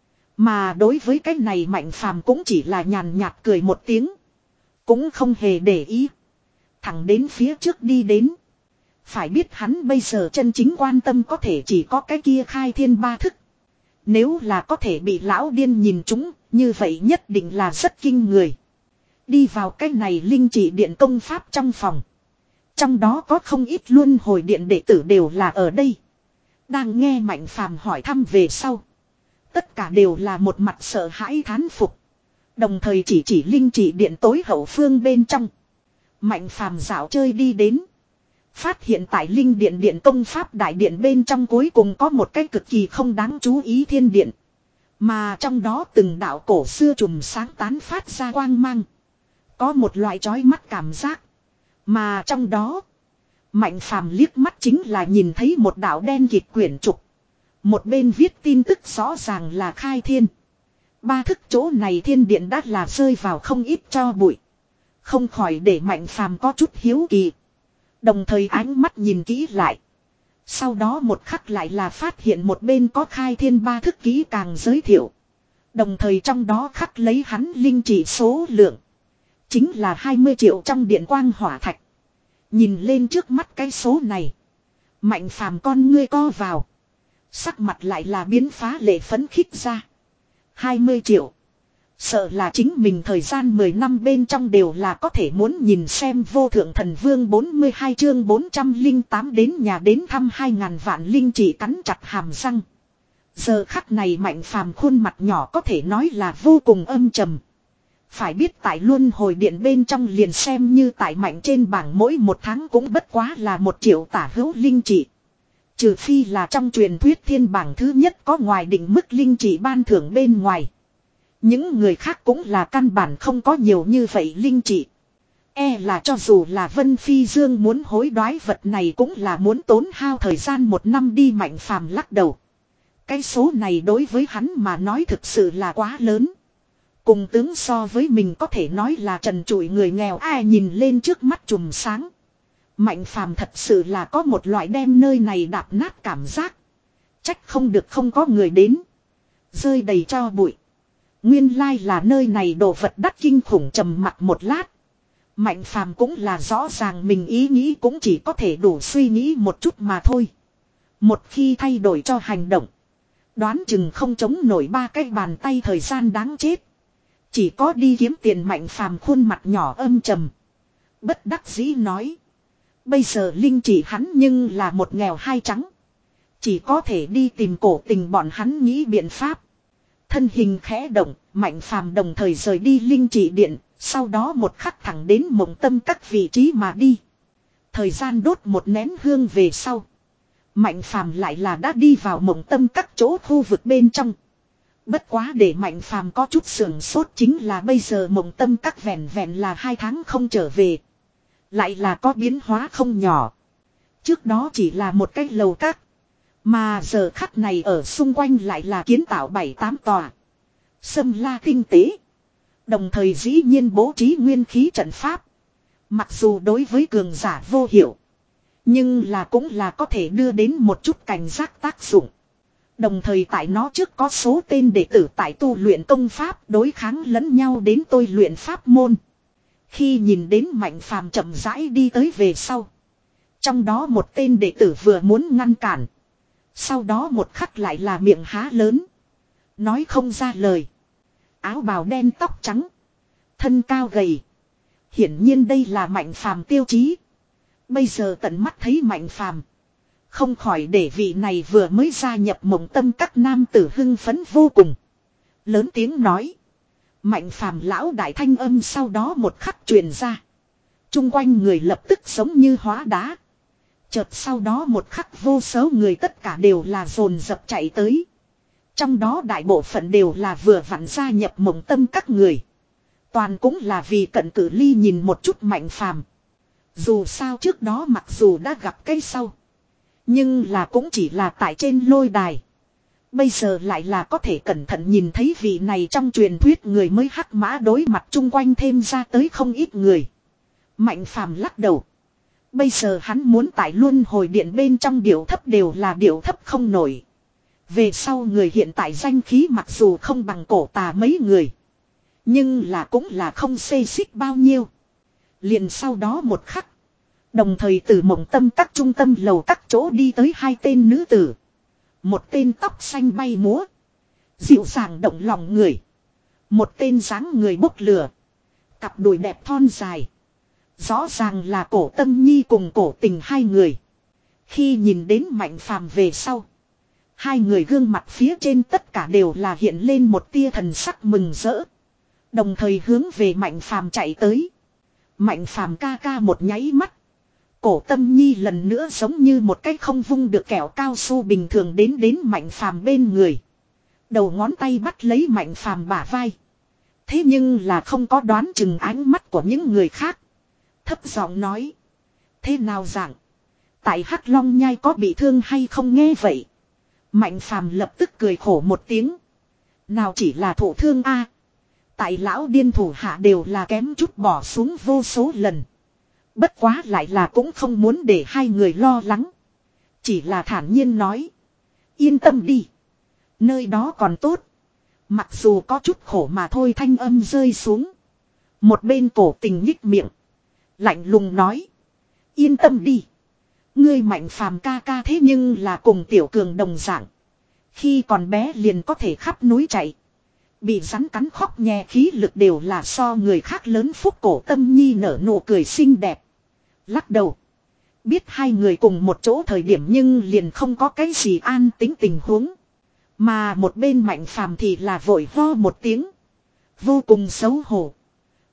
Mà đối với cái này Mạnh Phàm cũng chỉ là nhàn nhạt cười một tiếng. Cũng không hề để ý. Thẳng đến phía trước đi đến. Phải biết hắn bây giờ chân chính quan tâm có thể chỉ có cái kia khai thiên ba thức. Nếu là có thể bị lão điên nhìn chúng, như vậy nhất định là rất kinh người. Đi vào cái này linh chỉ điện công pháp trong phòng. Trong đó có không ít luân hồi điện đệ tử đều là ở đây. Đang nghe Mạnh Phàm hỏi thăm về sau. Tất cả đều là một mặt sợ hãi thán phục. Đồng thời chỉ chỉ linh chỉ điện tối hậu phương bên trong. Mạnh Phàm dạo chơi đi đến. Phát hiện tại linh điện điện công pháp đại điện bên trong cuối cùng có một cái cực kỳ không đáng chú ý thiên điện. Mà trong đó từng đạo cổ xưa trùm sáng tán phát ra quang mang. Có một loại chói mắt cảm giác. Mà trong đó, Mạnh Phàm liếc mắt chính là nhìn thấy một đạo đen kịt quyển trục. Một bên viết tin tức rõ ràng là khai thiên. Ba thức chỗ này thiên điện đã là rơi vào không ít cho bụi. Không khỏi để Mạnh Phàm có chút hiếu kỳ. Đồng thời ánh mắt nhìn kỹ lại. Sau đó một khắc lại là phát hiện một bên có khai thiên ba thức kỹ càng giới thiệu. Đồng thời trong đó khắc lấy hắn linh chỉ số lượng. Chính là hai mươi triệu trong điện quang hỏa thạch. Nhìn lên trước mắt cái số này. Mạnh Phàm con ngươi co vào. Sắc mặt lại là biến phá lệ phấn khích ra. hai mươi triệu. Sợ là chính mình thời gian mười năm bên trong đều là có thể muốn nhìn xem vô thượng thần vương bốn mươi hai chương bốn trăm lẻ tám đến nhà đến thăm hai ngàn vạn linh chỉ cắn chặt hàm răng. Giờ khắc này Mạnh Phàm khuôn mặt nhỏ có thể nói là vô cùng âm trầm. Phải biết tại luân hồi điện bên trong liền xem như tại mạnh trên bảng mỗi một tháng cũng bất quá là một triệu tả hữu linh trị. Trừ phi là trong truyền thuyết thiên bảng thứ nhất có ngoài định mức linh trị ban thưởng bên ngoài. Những người khác cũng là căn bản không có nhiều như vậy linh trị. E là cho dù là Vân Phi Dương muốn hối đoái vật này cũng là muốn tốn hao thời gian một năm đi. Mạnh phàm lắc đầu. Cái số này đối với hắn mà nói thực sự là quá lớn. Cùng tướng so với mình có thể nói là trần trụi người nghèo. Ai nhìn lên trước mắt chùm sáng. Mạnh phàm thật sự là có một loại đem nơi này đạp nát cảm giác. Trách không được không có người đến. Rơi đầy cho bụi. Nguyên lai là nơi này đồ vật đắt kinh khủng. Trầm mặt một lát. Mạnh phàm cũng là rõ ràng mình ý nghĩ cũng chỉ có thể đủ suy nghĩ một chút mà thôi. Một khi thay đổi cho hành động. Đoán chừng không chống nổi ba cái bàn tay thời gian đáng chết. Chỉ có đi kiếm tiền. Mạnh phàm khuôn mặt nhỏ âm trầm. Bất đắc dĩ nói. Bây giờ linh chỉ hắn nhưng là một nghèo hai trắng. Chỉ có thể đi tìm cổ tình bọn hắn nghĩ biện pháp. Thân hình khẽ động, Mạnh phàm đồng thời rời đi linh chỉ điện. Sau đó một khắc thẳng đến Mộng Tâm các vị trí mà đi. Thời gian đốt một nén hương về sau. Mạnh phàm lại là đã đi vào Mộng Tâm các chỗ khu vực bên trong. Bất quá để Mạnh phàm có chút sườn sốt chính là bây giờ Mộng Tâm các vẹn vẹn là hai tháng không trở về. Lại là có biến hóa không nhỏ. Trước đó chỉ là một cái lầu các. Mà giờ khắc này ở xung quanh lại là kiến tạo bảy tám tòa. Xâm la tinh tế. Đồng thời dĩ nhiên bố trí nguyên khí trận pháp. Mặc dù đối với cường giả vô hiệu. Nhưng là cũng là có thể đưa đến một chút cảnh giác tác dụng. Đồng thời tại nó trước có số tên đệ tử tại tu luyện công pháp đối kháng lẫn nhau đến tôi luyện pháp môn. Khi nhìn đến Mạnh phàm chậm rãi đi tới về sau. Trong đó một tên đệ tử vừa muốn ngăn cản. Sau đó một khắc lại là miệng há lớn. Nói không ra lời. Áo bào đen tóc trắng. Thân cao gầy. Hiển nhiên đây là Mạnh phàm tiêu chí. Bây giờ tận mắt thấy Mạnh phàm. Không khỏi để vị này vừa mới gia nhập Mộng Tâm các nam tử hưng phấn vô cùng. Lớn tiếng nói. Mạnh phàm lão đại thanh âm sau đó một khắc truyền ra. Trung quanh người lập tức giống như hóa đá. Chợt sau đó một khắc vô số người tất cả đều là dồn dập chạy tới. Trong đó đại bộ phận đều là vừa vặn gia nhập Mộng Tâm các người. Toàn cũng là vì cận cử ly nhìn một chút Mạnh phàm. Dù sao trước đó mặc dù đã gặp cái sau. Nhưng là cũng chỉ là tại trên lôi đài. Bây giờ lại là có thể cẩn thận nhìn thấy vị này trong truyền thuyết người mới hắc mã đối mặt chung quanh thêm ra tới không ít người. Mạnh phàm lắc đầu. Bây giờ hắn muốn tại luân hồi điện bên trong điệu thấp đều là điệu thấp không nổi. Về sau người hiện tại danh khí mặc dù không bằng cổ tà mấy người. Nhưng là cũng là không xê xích bao nhiêu. Liền sau đó một khắc. Đồng thời từ Mộng Tâm các trung tâm lầu các chỗ đi tới hai tên nữ tử. Một tên tóc xanh bay múa. Dịu dàng động lòng người. Một tên dáng người bốc lửa. Cặp đùi đẹp thon dài. Rõ ràng là Cổ Tâm Nhi cùng Cổ Tình hai người. Khi nhìn đến Mạnh phàm về sau. Hai người gương mặt phía trên tất cả đều là hiện lên một tia thần sắc mừng rỡ. Đồng thời hướng về Mạnh phàm chạy tới. Mạnh phàm ca ca một nháy mắt. Cổ Tâm Nhi lần nữa giống như một cái không vung được kẹo cao su bình thường đến đến Mạnh phàm bên người. Đầu ngón tay bắt lấy Mạnh phàm bả vai. Thế nhưng là không có đoán chừng ánh mắt của những người khác. Thấp giọng nói. Thế nào dạng? Tại Hắc Long Nhai có bị thương hay không nghe vậy? Mạnh phàm lập tức cười khổ một tiếng. Nào chỉ là thổ thương a, tại lão điên thủ hạ đều là kém chút bỏ xuống vô số lần. Bất quá lại là cũng không muốn để hai người lo lắng. Chỉ là thản nhiên nói. Yên tâm đi. Nơi đó còn tốt. Mặc dù có chút khổ mà thôi. Thanh âm rơi xuống. Một bên Cổ Tình nhích miệng. Lạnh lùng nói. Yên tâm đi. Ngươi Mạnh phàm ca ca thế nhưng là cùng tiểu cường đồng dạng. Khi còn bé liền có thể khắp núi chạy. Bị rắn cắn khóc nhè khí lực đều là so người khác lớn. Phúc Cổ Tâm Nhi nở nụ cười xinh đẹp. Lắc đầu. Biết hai người cùng một chỗ thời điểm nhưng liền không có cái gì an tính tình huống. Mà một bên Mạnh phàm thì là vội ho một tiếng. Vô cùng xấu hổ.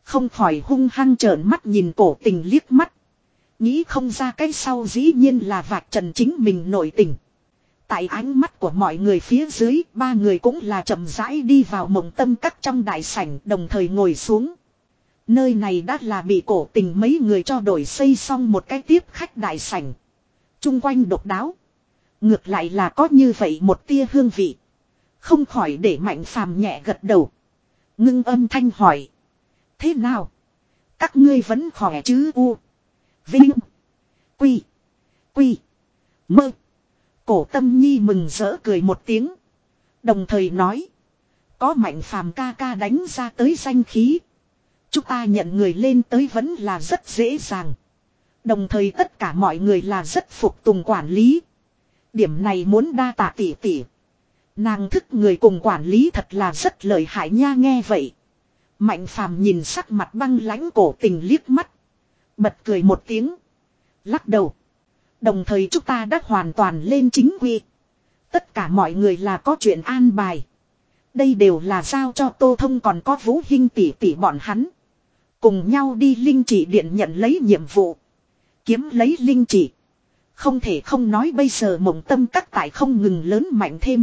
Không khỏi hung hăng trợn mắt nhìn Cổ Tình liếc mắt. Nghĩ không ra cái sau dĩ nhiên là vạch trần chính mình nội tình. Tại ánh mắt của mọi người phía dưới, ba người cũng là chậm rãi đi vào Mộng Tâm Các trong đại sảnh, đồng thời ngồi xuống. Nơi này đã là bị Cổ Tình mấy người cho đổi xây xong một cái tiếp khách đại sảnh. Chung quanh độc đáo. Ngược lại là có như vậy một tia hương vị. Không khỏi để Mạnh Phàm nhẹ gật đầu. Ngưng âm thanh hỏi. Thế nào? Các ngươi vẫn khỏe chứ? U. Vinh. Quy. Quy. Mơ. Cổ Tâm Nhi mừng rỡ cười một tiếng. Đồng thời nói. Có Mạnh Phàm ca ca đánh ra tới danh khí. Chúng ta nhận người lên tới vẫn là rất dễ dàng. Đồng thời tất cả mọi người là rất phục tùng quản lý. Điểm này muốn đa tạ tỷ tỷ. Nàng thức người cùng quản lý thật là rất lợi hại nha. Nghe vậy. Mạnh Phàm nhìn sắc mặt băng lãnh Cổ Tình liếc mắt. Bật cười một tiếng. Lắc đầu. Đồng thời chúng ta đã hoàn toàn lên chính quy. Tất cả mọi người là có chuyện an bài. Đây đều là giao cho Tô Thông còn có Vũ Hinh tỷ tỷ bọn hắn. Cùng nhau đi linh chỉ điện nhận lấy nhiệm vụ. Kiếm lấy linh chỉ. Không thể không nói bây giờ Mộng Tâm Các tại không ngừng lớn mạnh thêm.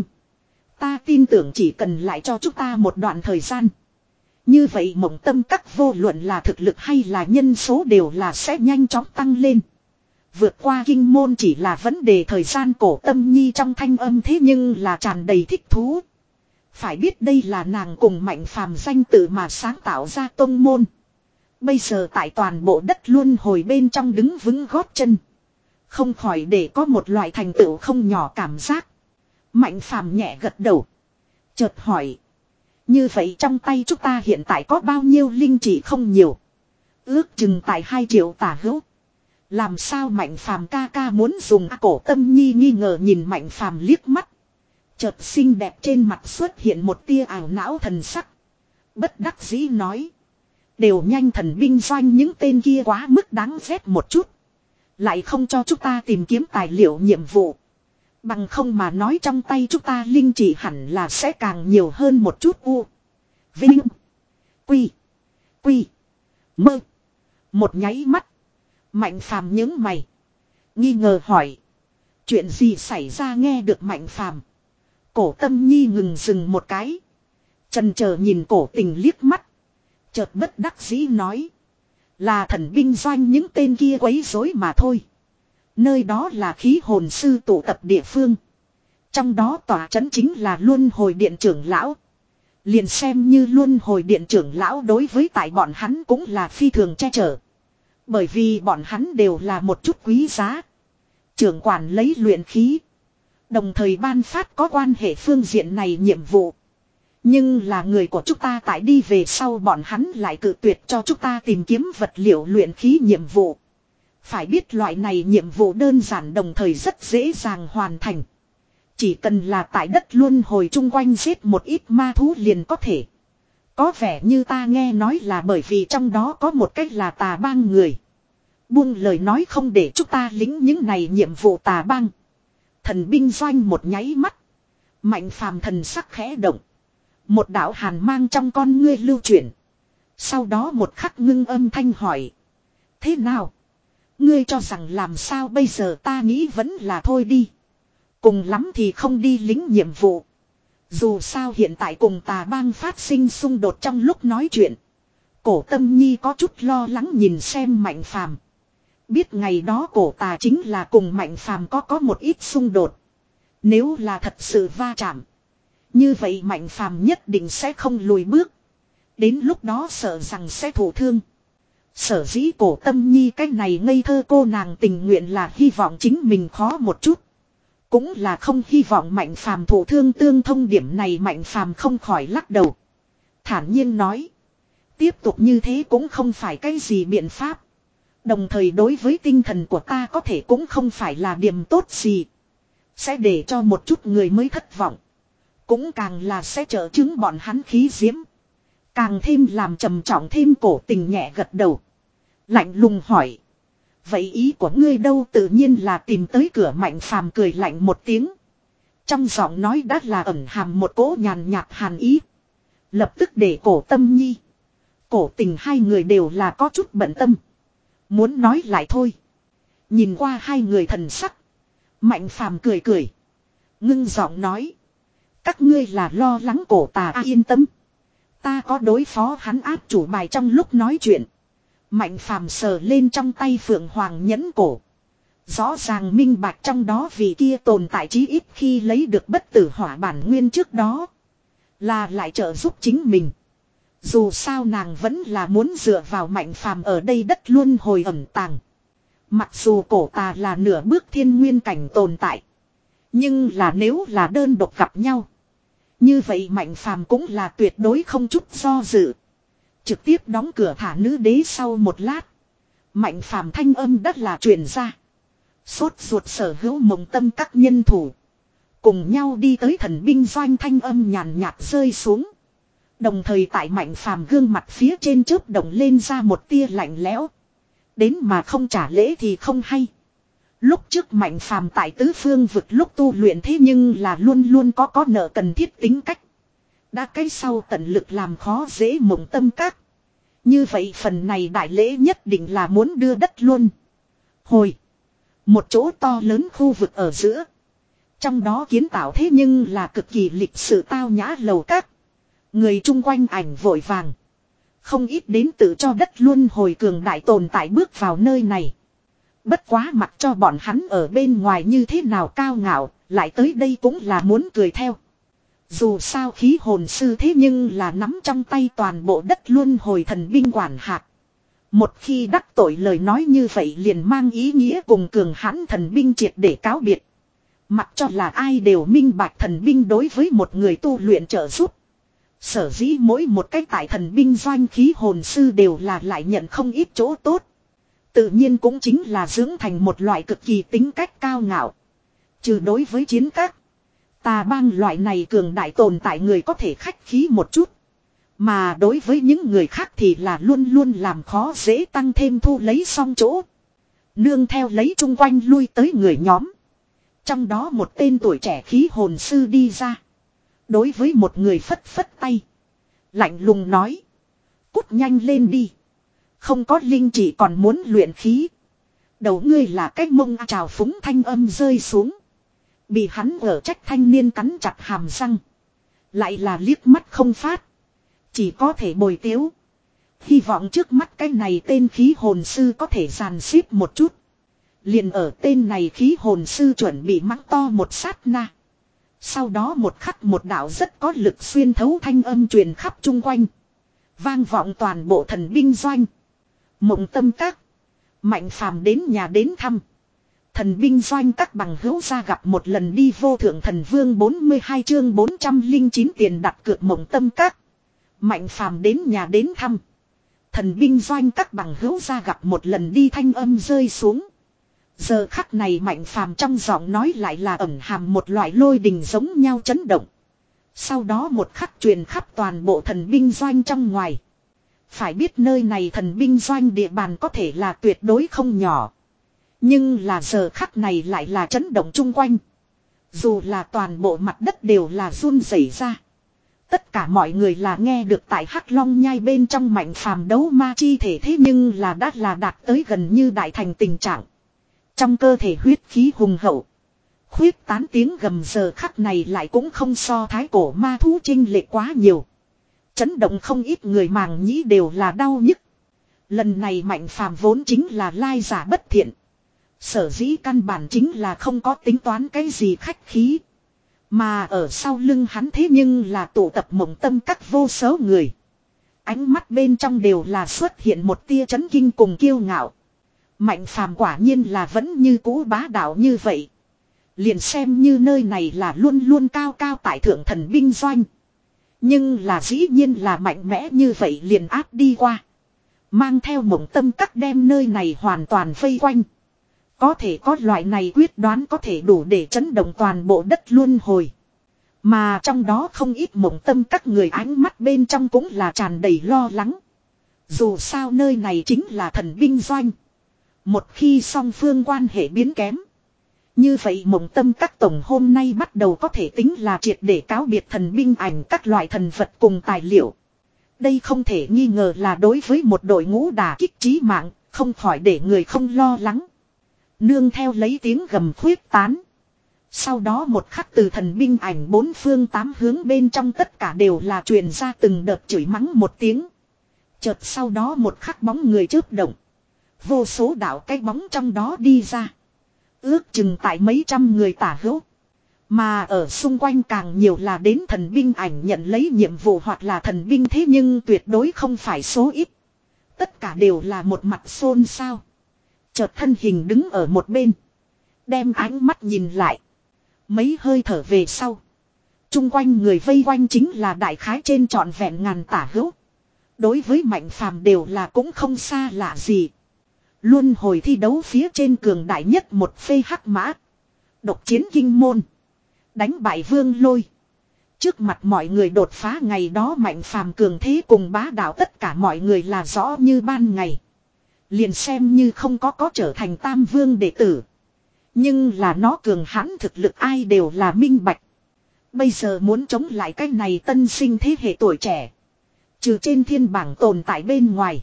Ta tin tưởng chỉ cần lại cho chúng ta một đoạn thời gian. Như vậy Mộng Tâm Các vô luận là thực lực hay là nhân số đều là sẽ nhanh chóng tăng lên. Vượt qua kinh môn chỉ là vấn đề thời gian. Cổ Tâm Nhi trong thanh âm thế nhưng là tràn đầy thích thú. Phải biết đây là nàng cùng Mạnh Phàm danh tự mà sáng tạo ra tông môn. Bây giờ tại toàn bộ đất luân hồi bên trong đứng vững gót chân. Không khỏi để có một loại thành tựu không nhỏ cảm giác. Mạnh Phàm nhẹ gật đầu. Chợt hỏi. Như vậy trong tay chúng ta hiện tại có bao nhiêu linh chỉ? Không nhiều. Ước chừng tại hai triệu tả hữu. Làm sao Mạnh Phàm ca ca muốn dùng? Cổ Tâm Nhi nghi ngờ nhìn Mạnh Phàm liếc mắt. Chợt xinh đẹp trên mặt xuất hiện một tia ảo não thần sắc. Bất đắc dĩ nói. Đều nhanh thần binh doanh những tên kia quá mức đáng ghét một chút. Lại không cho chúng ta tìm kiếm tài liệu nhiệm vụ. Bằng không mà nói trong tay chúng ta linh chỉ hẳn là sẽ càng nhiều hơn một chút. U. Vinh. Quy. Quy. Mơ. Một nháy mắt. Mạnh Phàm nhướng mày. Nghi ngờ hỏi. Chuyện gì xảy ra? Nghe được Mạnh Phàm. Cổ Tâm Nhi ngừng dừng một cái. Chần chờ nhìn Cổ Tình liếc mắt. Chợt bất đắc dĩ nói. Là thần binh doanh những tên kia quấy rối mà thôi. Nơi đó là khí hồn sư tụ tập địa phương. Trong đó tòa trấn chính là Luân Hồi Điện trưởng lão. Liền xem như Luân Hồi Điện trưởng lão đối với tại bọn hắn cũng là phi thường che chở. Bởi vì bọn hắn đều là một chút quý giá. Trưởng quản lấy luyện khí. Đồng thời ban phát có quan hệ phương diện này nhiệm vụ. Nhưng là người của chúng ta tại đi về sau bọn hắn lại cự tuyệt cho chúng ta tìm kiếm vật liệu luyện khí nhiệm vụ. Phải biết loại này nhiệm vụ đơn giản đồng thời rất dễ dàng hoàn thành. Chỉ cần là tại đất luân hồi chung quanh giết một ít ma thú liền có thể. Có vẻ như ta nghe nói là bởi vì trong đó có một cách là tà bang người. Buông lời nói không để chúng ta lính những này nhiệm vụ tà bang. Thần binh doanh một nháy mắt. Mạnh Phàm thần sắc khẽ động. Một đạo hàn mang trong con ngươi lưu chuyển. Sau đó một khắc ngưng âm thanh hỏi. Thế nào? Ngươi cho rằng làm sao bây giờ? Ta nghĩ vẫn là thôi đi. Cùng lắm thì không đi lính nhiệm vụ. Dù sao hiện tại cùng tà bang phát sinh xung đột trong lúc nói chuyện. Cổ Tâm Nhi có chút lo lắng nhìn xem Mạnh Phàm. Biết ngày đó cổ tà chính là cùng Mạnh Phàm có có một ít xung đột. Nếu là thật sự va chạm. Như vậy Mạnh Phàm nhất định sẽ không lùi bước. Đến lúc đó sợ rằng sẽ thụ thương. Sở dĩ Cổ Tâm Nhi cái này ngây thơ cô nàng tình nguyện là hy vọng chính mình khó một chút. Cũng là không hy vọng Mạnh Phàm thụ thương. Tương thông điểm này Mạnh Phàm không khỏi lắc đầu. Thản nhiên nói. Tiếp tục như thế cũng không phải cái gì biện pháp. Đồng thời đối với tinh thần của ta có thể cũng không phải là điểm tốt gì. Sẽ để cho một chút người mới thất vọng. Cũng càng là sẽ trợ chứng bọn hắn khí diễm. Càng thêm làm trầm trọng thêm. Cổ Tình nhẹ gật đầu. Lạnh lùng hỏi. Vậy ý của ngươi đâu? Tự nhiên là tìm tới cửa. Mạnh Phàm cười lạnh một tiếng. Trong giọng nói đã là ẩn hàm một cỗ nhàn nhạt hàn ý. Lập tức để Cổ Tâm Nhi, Cổ Tình hai người đều là có chút bận tâm. Muốn nói lại thôi. Nhìn qua hai người thần sắc. Mạnh Phàm cười cười. Ngưng giọng nói. Các ngươi là lo lắng Cổ Tà à, yên tâm. Ta có đối phó hắn áp chủ bài. Trong lúc nói chuyện. Mạnh Phàm sờ lên trong tay Phượng Hoàng nhẫn cổ. Rõ ràng minh bạch trong đó vì kia tồn tại chí ít khi lấy được bất tử hỏa bản nguyên trước đó. Là lại trợ giúp chính mình. Dù sao nàng vẫn là muốn dựa vào Mạnh Phàm ở đây đất luôn hồi ẩn tàng. Mặc dù Cổ Tà là nửa bước thiên nguyên cảnh tồn tại. Nhưng là nếu là đơn độc gặp nhau. Như vậy Mạnh Phàm cũng là tuyệt đối không chút do dự. Trực tiếp đóng cửa thả nữ đế sau một lát. Mạnh Phàm thanh âm đất là truyền ra. Sốt ruột sở hữu mộng tâm các nhân thủ. Cùng nhau đi tới thần binh doanh thanh âm nhàn nhạt rơi xuống. Đồng thời tại Mạnh Phàm gương mặt phía trên chớp động lên ra một tia lạnh lẽo. Đến mà không trả lễ thì không hay. Lúc trước Mạnh Phàm tại tứ phương vực lúc tu luyện thế nhưng là luôn luôn có có nợ cần thiết tính cách. Đã cái sau tận lực làm khó dễ mộng tâm các. Như vậy phần này đại lễ nhất định là muốn đưa đất luôn. Hồi. Một chỗ to lớn khu vực ở giữa. Trong đó kiến tạo thế nhưng là cực kỳ lịch sự tao nhã lầu các. Người chung quanh ảnh vội vàng. Không ít đến tự cho đất luôn hồi cường đại tồn tại bước vào nơi này. Bất quá mặc cho bọn hắn ở bên ngoài như thế nào cao ngạo, lại tới đây cũng là muốn cười theo. Dù sao khí hồn sư thế nhưng là nắm trong tay toàn bộ đất luôn hồi thần binh quản hạt. Một khi đắc tội lời nói như vậy liền mang ý nghĩa cùng cường hãn thần binh triệt để cáo biệt. Mặc cho là ai đều minh bạch thần binh đối với một người tu luyện trợ giúp. Sở dĩ mỗi một cái tại thần binh doanh khí hồn sư đều là lại nhận không ít chỗ tốt. Tự nhiên cũng chính là dưỡng thành một loại cực kỳ tính cách cao ngạo. Trừ đối với chiến các. Tà bang loại này cường đại tồn tại người có thể khách khí một chút. Mà đối với những người khác thì là luôn luôn làm khó dễ tăng thêm thu lấy xong chỗ. Nương theo lấy chung quanh lui tới người nhóm. Trong đó một tên tuổi trẻ khí hồn sư đi ra. Đối với một người phất phất tay. Lạnh lùng nói. Cút nhanh lên đi. Không có linh chỉ còn muốn luyện khí. Đầu ngươi là cái mông trào phúng thanh âm rơi xuống. Bị hắn ở trách thanh niên cắn chặt hàm răng. Lại là liếc mắt không phát. Chỉ có thể bồi tiếu. Hy vọng trước mắt cái này tên khí hồn sư có thể giàn xếp một chút. Liền ở tên này khí hồn sư chuẩn bị mắng to một sát na. Sau đó một khắc một đạo rất có lực xuyên thấu thanh âm truyền khắp chung quanh. Vang vọng toàn bộ thần binh doanh. Mộng tâm các. Mạnh Phàm đến nhà đến thăm. Thần binh doanh các bằng hữu ra gặp một lần đi vô thượng thần vương bốn mươi hai chương bốn trăm lẻ chín tiền đặt cược mộng tâm các. Mạnh Phàm đến nhà đến thăm. Thần binh doanh các bằng hữu ra gặp một lần đi thanh âm rơi xuống. Giờ khắc này Mạnh Phàm trong giọng nói lại là ẩn hàm một loại lôi đình giống nhau chấn động. Sau đó một khắc truyền khắp toàn bộ thần binh doanh trong ngoài. Phải biết nơi này thần binh doanh địa bàn có thể là tuyệt đối không nhỏ. Nhưng là giờ khắc này lại là chấn động chung quanh. Dù là toàn bộ mặt đất đều là run rẩy ra. Tất cả mọi người là nghe được tại Hắc Long nhai bên trong Mạnh Phàm đấu ma chi thể thế nhưng là đã là đạt tới gần như đại thành tình trạng. Trong cơ thể huyết khí hùng hậu. Khuyết tán tiếng gầm giờ khắc này lại cũng không so thái cổ ma thú chênh lệch quá nhiều. Chấn động không ít người màng nhĩ đều là đau nhức. Lần này Mạnh Phàm vốn chính là lai giả bất thiện. Sở dĩ căn bản chính là không có tính toán cái gì khách khí. Mà ở sau lưng hắn thế nhưng là tụ tập mộng tâm các vô số người. Ánh mắt bên trong đều là xuất hiện một tia chấn kinh cùng kiêu ngạo. Mạnh Phàm quả nhiên là vẫn như cũ bá đạo như vậy. Liền xem như nơi này là luôn luôn cao cao tại thượng thần binh doanh. Nhưng là dĩ nhiên là mạnh mẽ như vậy liền áp đi qua. Mang theo mộng tâm các đem nơi này hoàn toàn vây quanh. Có thể có loại này quyết đoán có thể đủ để chấn động toàn bộ đất luân hồi. Mà trong đó không ít mộng tâm các người ánh mắt bên trong cũng là tràn đầy lo lắng. Dù sao nơi này chính là thần binh doanh. Một khi song phương quan hệ biến kém. Như vậy mộng tâm các tổng hôm nay bắt đầu có thể tính là triệt để cáo biệt thần binh ảnh các loại thần vật cùng tài liệu. Đây không thể nghi ngờ là đối với một đội ngũ đả kích chí mạng, không khỏi để người không lo lắng. Nương theo lấy tiếng gầm khuyết tán. Sau đó một khắc từ thần binh ảnh bốn phương tám hướng bên trong tất cả đều là truyền ra từng đợt chửi mắng một tiếng. Chợt sau đó một khắc bóng người chớp động. Vô số đạo cái bóng trong đó đi ra. Ước chừng tại mấy trăm người tả hữu. Mà ở xung quanh càng nhiều là đến thần binh ảnh nhận lấy nhiệm vụ hoặc là thần binh, thế nhưng tuyệt đối không phải số ít. Tất cả đều là một mặt xôn xao. Chợt thân hình đứng ở một bên. Đem ánh mắt nhìn lại. Mấy hơi thở về sau. Trung quanh người vây quanh chính là đại khái trên trọn vẹn ngàn tả hữu. Đối với Mạnh Phàm đều là cũng không xa lạ gì. Luân hồi thi đấu phía trên cường đại nhất một phê hắc mã. Độc chiến kinh môn. Đánh bại Vương Lôi. Trước mặt mọi người đột phá ngày đó Mạnh Phàm cường thế cùng bá đạo, tất cả mọi người là rõ như ban ngày. Liền xem như không có có trở thành tam vương đệ tử. Nhưng là nó cường hãn thực lực ai đều là minh bạch. Bây giờ muốn chống lại cái này tân sinh thế hệ tuổi trẻ. Trừ trên thiên bảng tồn tại bên ngoài.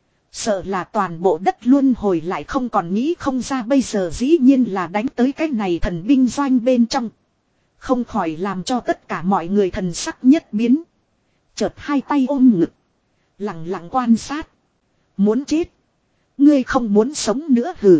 Sợ là toàn bộ đất luân hồi lại không còn nghĩ không ra, bây giờ dĩ nhiên là đánh tới cái này thần binh doanh bên trong. Không khỏi làm cho tất cả mọi người thần sắc nhất biến. Chợt hai tay ôm ngực. Lặng lặng quan sát. Muốn chết. Ngươi không muốn sống nữa hừ.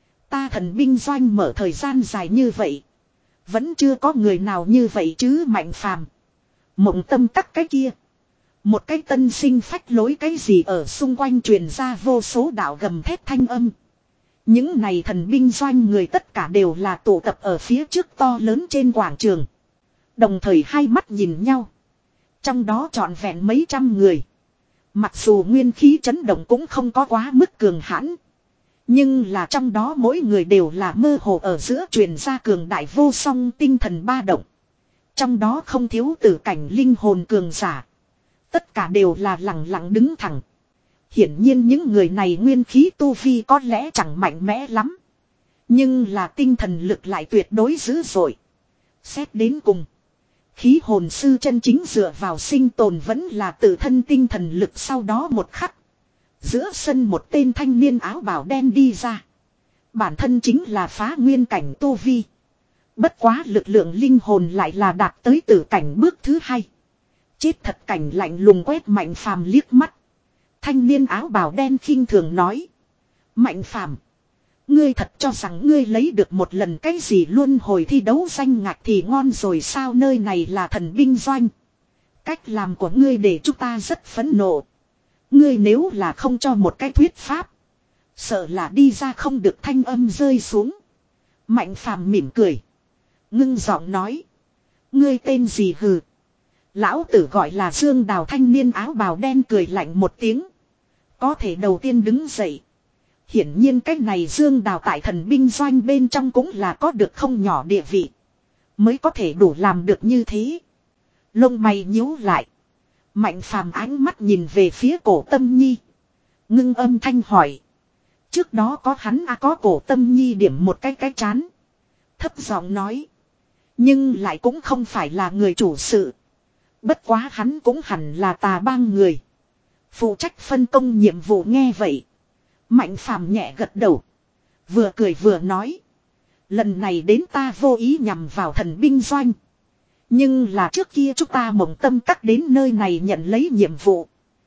Ta thần binh doanh mở thời gian dài như vậy. Vẫn chưa có người nào như vậy chứ. Mạnh Phàm, Mộng Tâm các cái kia. Một cái tân sinh phách lối cái gì ở xung quanh truyền ra vô số đạo gầm thét thanh âm. Những này thần binh doanh người tất cả đều là tụ tập ở phía trước to lớn trên quảng trường. Đồng thời hai mắt nhìn nhau. Trong đó trọn vẹn mấy trăm người. Mặc dù nguyên khí chấn động cũng không có quá mức cường hãn. Nhưng là trong đó mỗi người đều là mơ hồ ở giữa truyền ra cường đại vô song tinh thần ba động. Trong đó không thiếu tử cảnh linh hồn cường giả. Tất cả đều là lặng lặng đứng thẳng. Hiển nhiên những người này nguyên khí tu vi có lẽ chẳng mạnh mẽ lắm. Nhưng là tinh thần lực lại tuyệt đối dữ dội. Xét đến cùng. Khí hồn sư chân chính dựa vào sinh tồn vẫn là tự thân tinh thần lực. Sau đó một khắc. Giữa sân một tên thanh niên áo bào đen đi ra. Bản thân chính là phá nguyên cảnh tu vi. Bất quá lực lượng linh hồn lại là đạt tới tử cảnh bước thứ hai. Chết thật cảnh lạnh lùng quét Mạnh Phàm liếc mắt. Thanh niên áo bào đen khinh thường nói. Mạnh Phàm, ngươi thật cho rằng ngươi lấy được một lần cái gì luân hồi thi đấu danh ngạch thì ngon rồi sao? Nơi này là thần binh doanh. Cách làm của ngươi để chúng ta rất phẫn nộ. Ngươi nếu là không cho một cái thuyết pháp, sợ là đi ra không được. Thanh âm rơi xuống. Mạnh Phàm mỉm cười. Ngưng giọng nói. Ngươi tên gì hừ? Lão tử gọi là Dương Đào. Thanh niên áo bào đen cười lạnh một tiếng. Có thể đầu tiên đứng dậy. Hiển nhiên cái này Dương Đào tại thần binh doanh bên trong cũng là có được không nhỏ địa vị. Mới có thể đủ làm được như thế. Lông mày nhíu lại. Mạnh Phàm ánh mắt nhìn về phía Cổ Tâm Nhi. Ngưng âm thanh hỏi. Trước đó có hắn à? Có Cổ Tâm Nhi điểm một cái cái chán. Thấp giọng nói. Nhưng lại cũng không phải là người chủ sự. Bất quá hắn cũng hẳn là tà bang người. Phụ trách phân công nhiệm vụ. Nghe vậy. Mạnh Phàm nhẹ gật đầu. Vừa cười vừa nói. Lần này đến ta vô ý nhằm vào thần binh doanh. Nhưng là trước kia chúng ta Mộng Tâm các đến nơi này nhận lấy nhiệm vụ.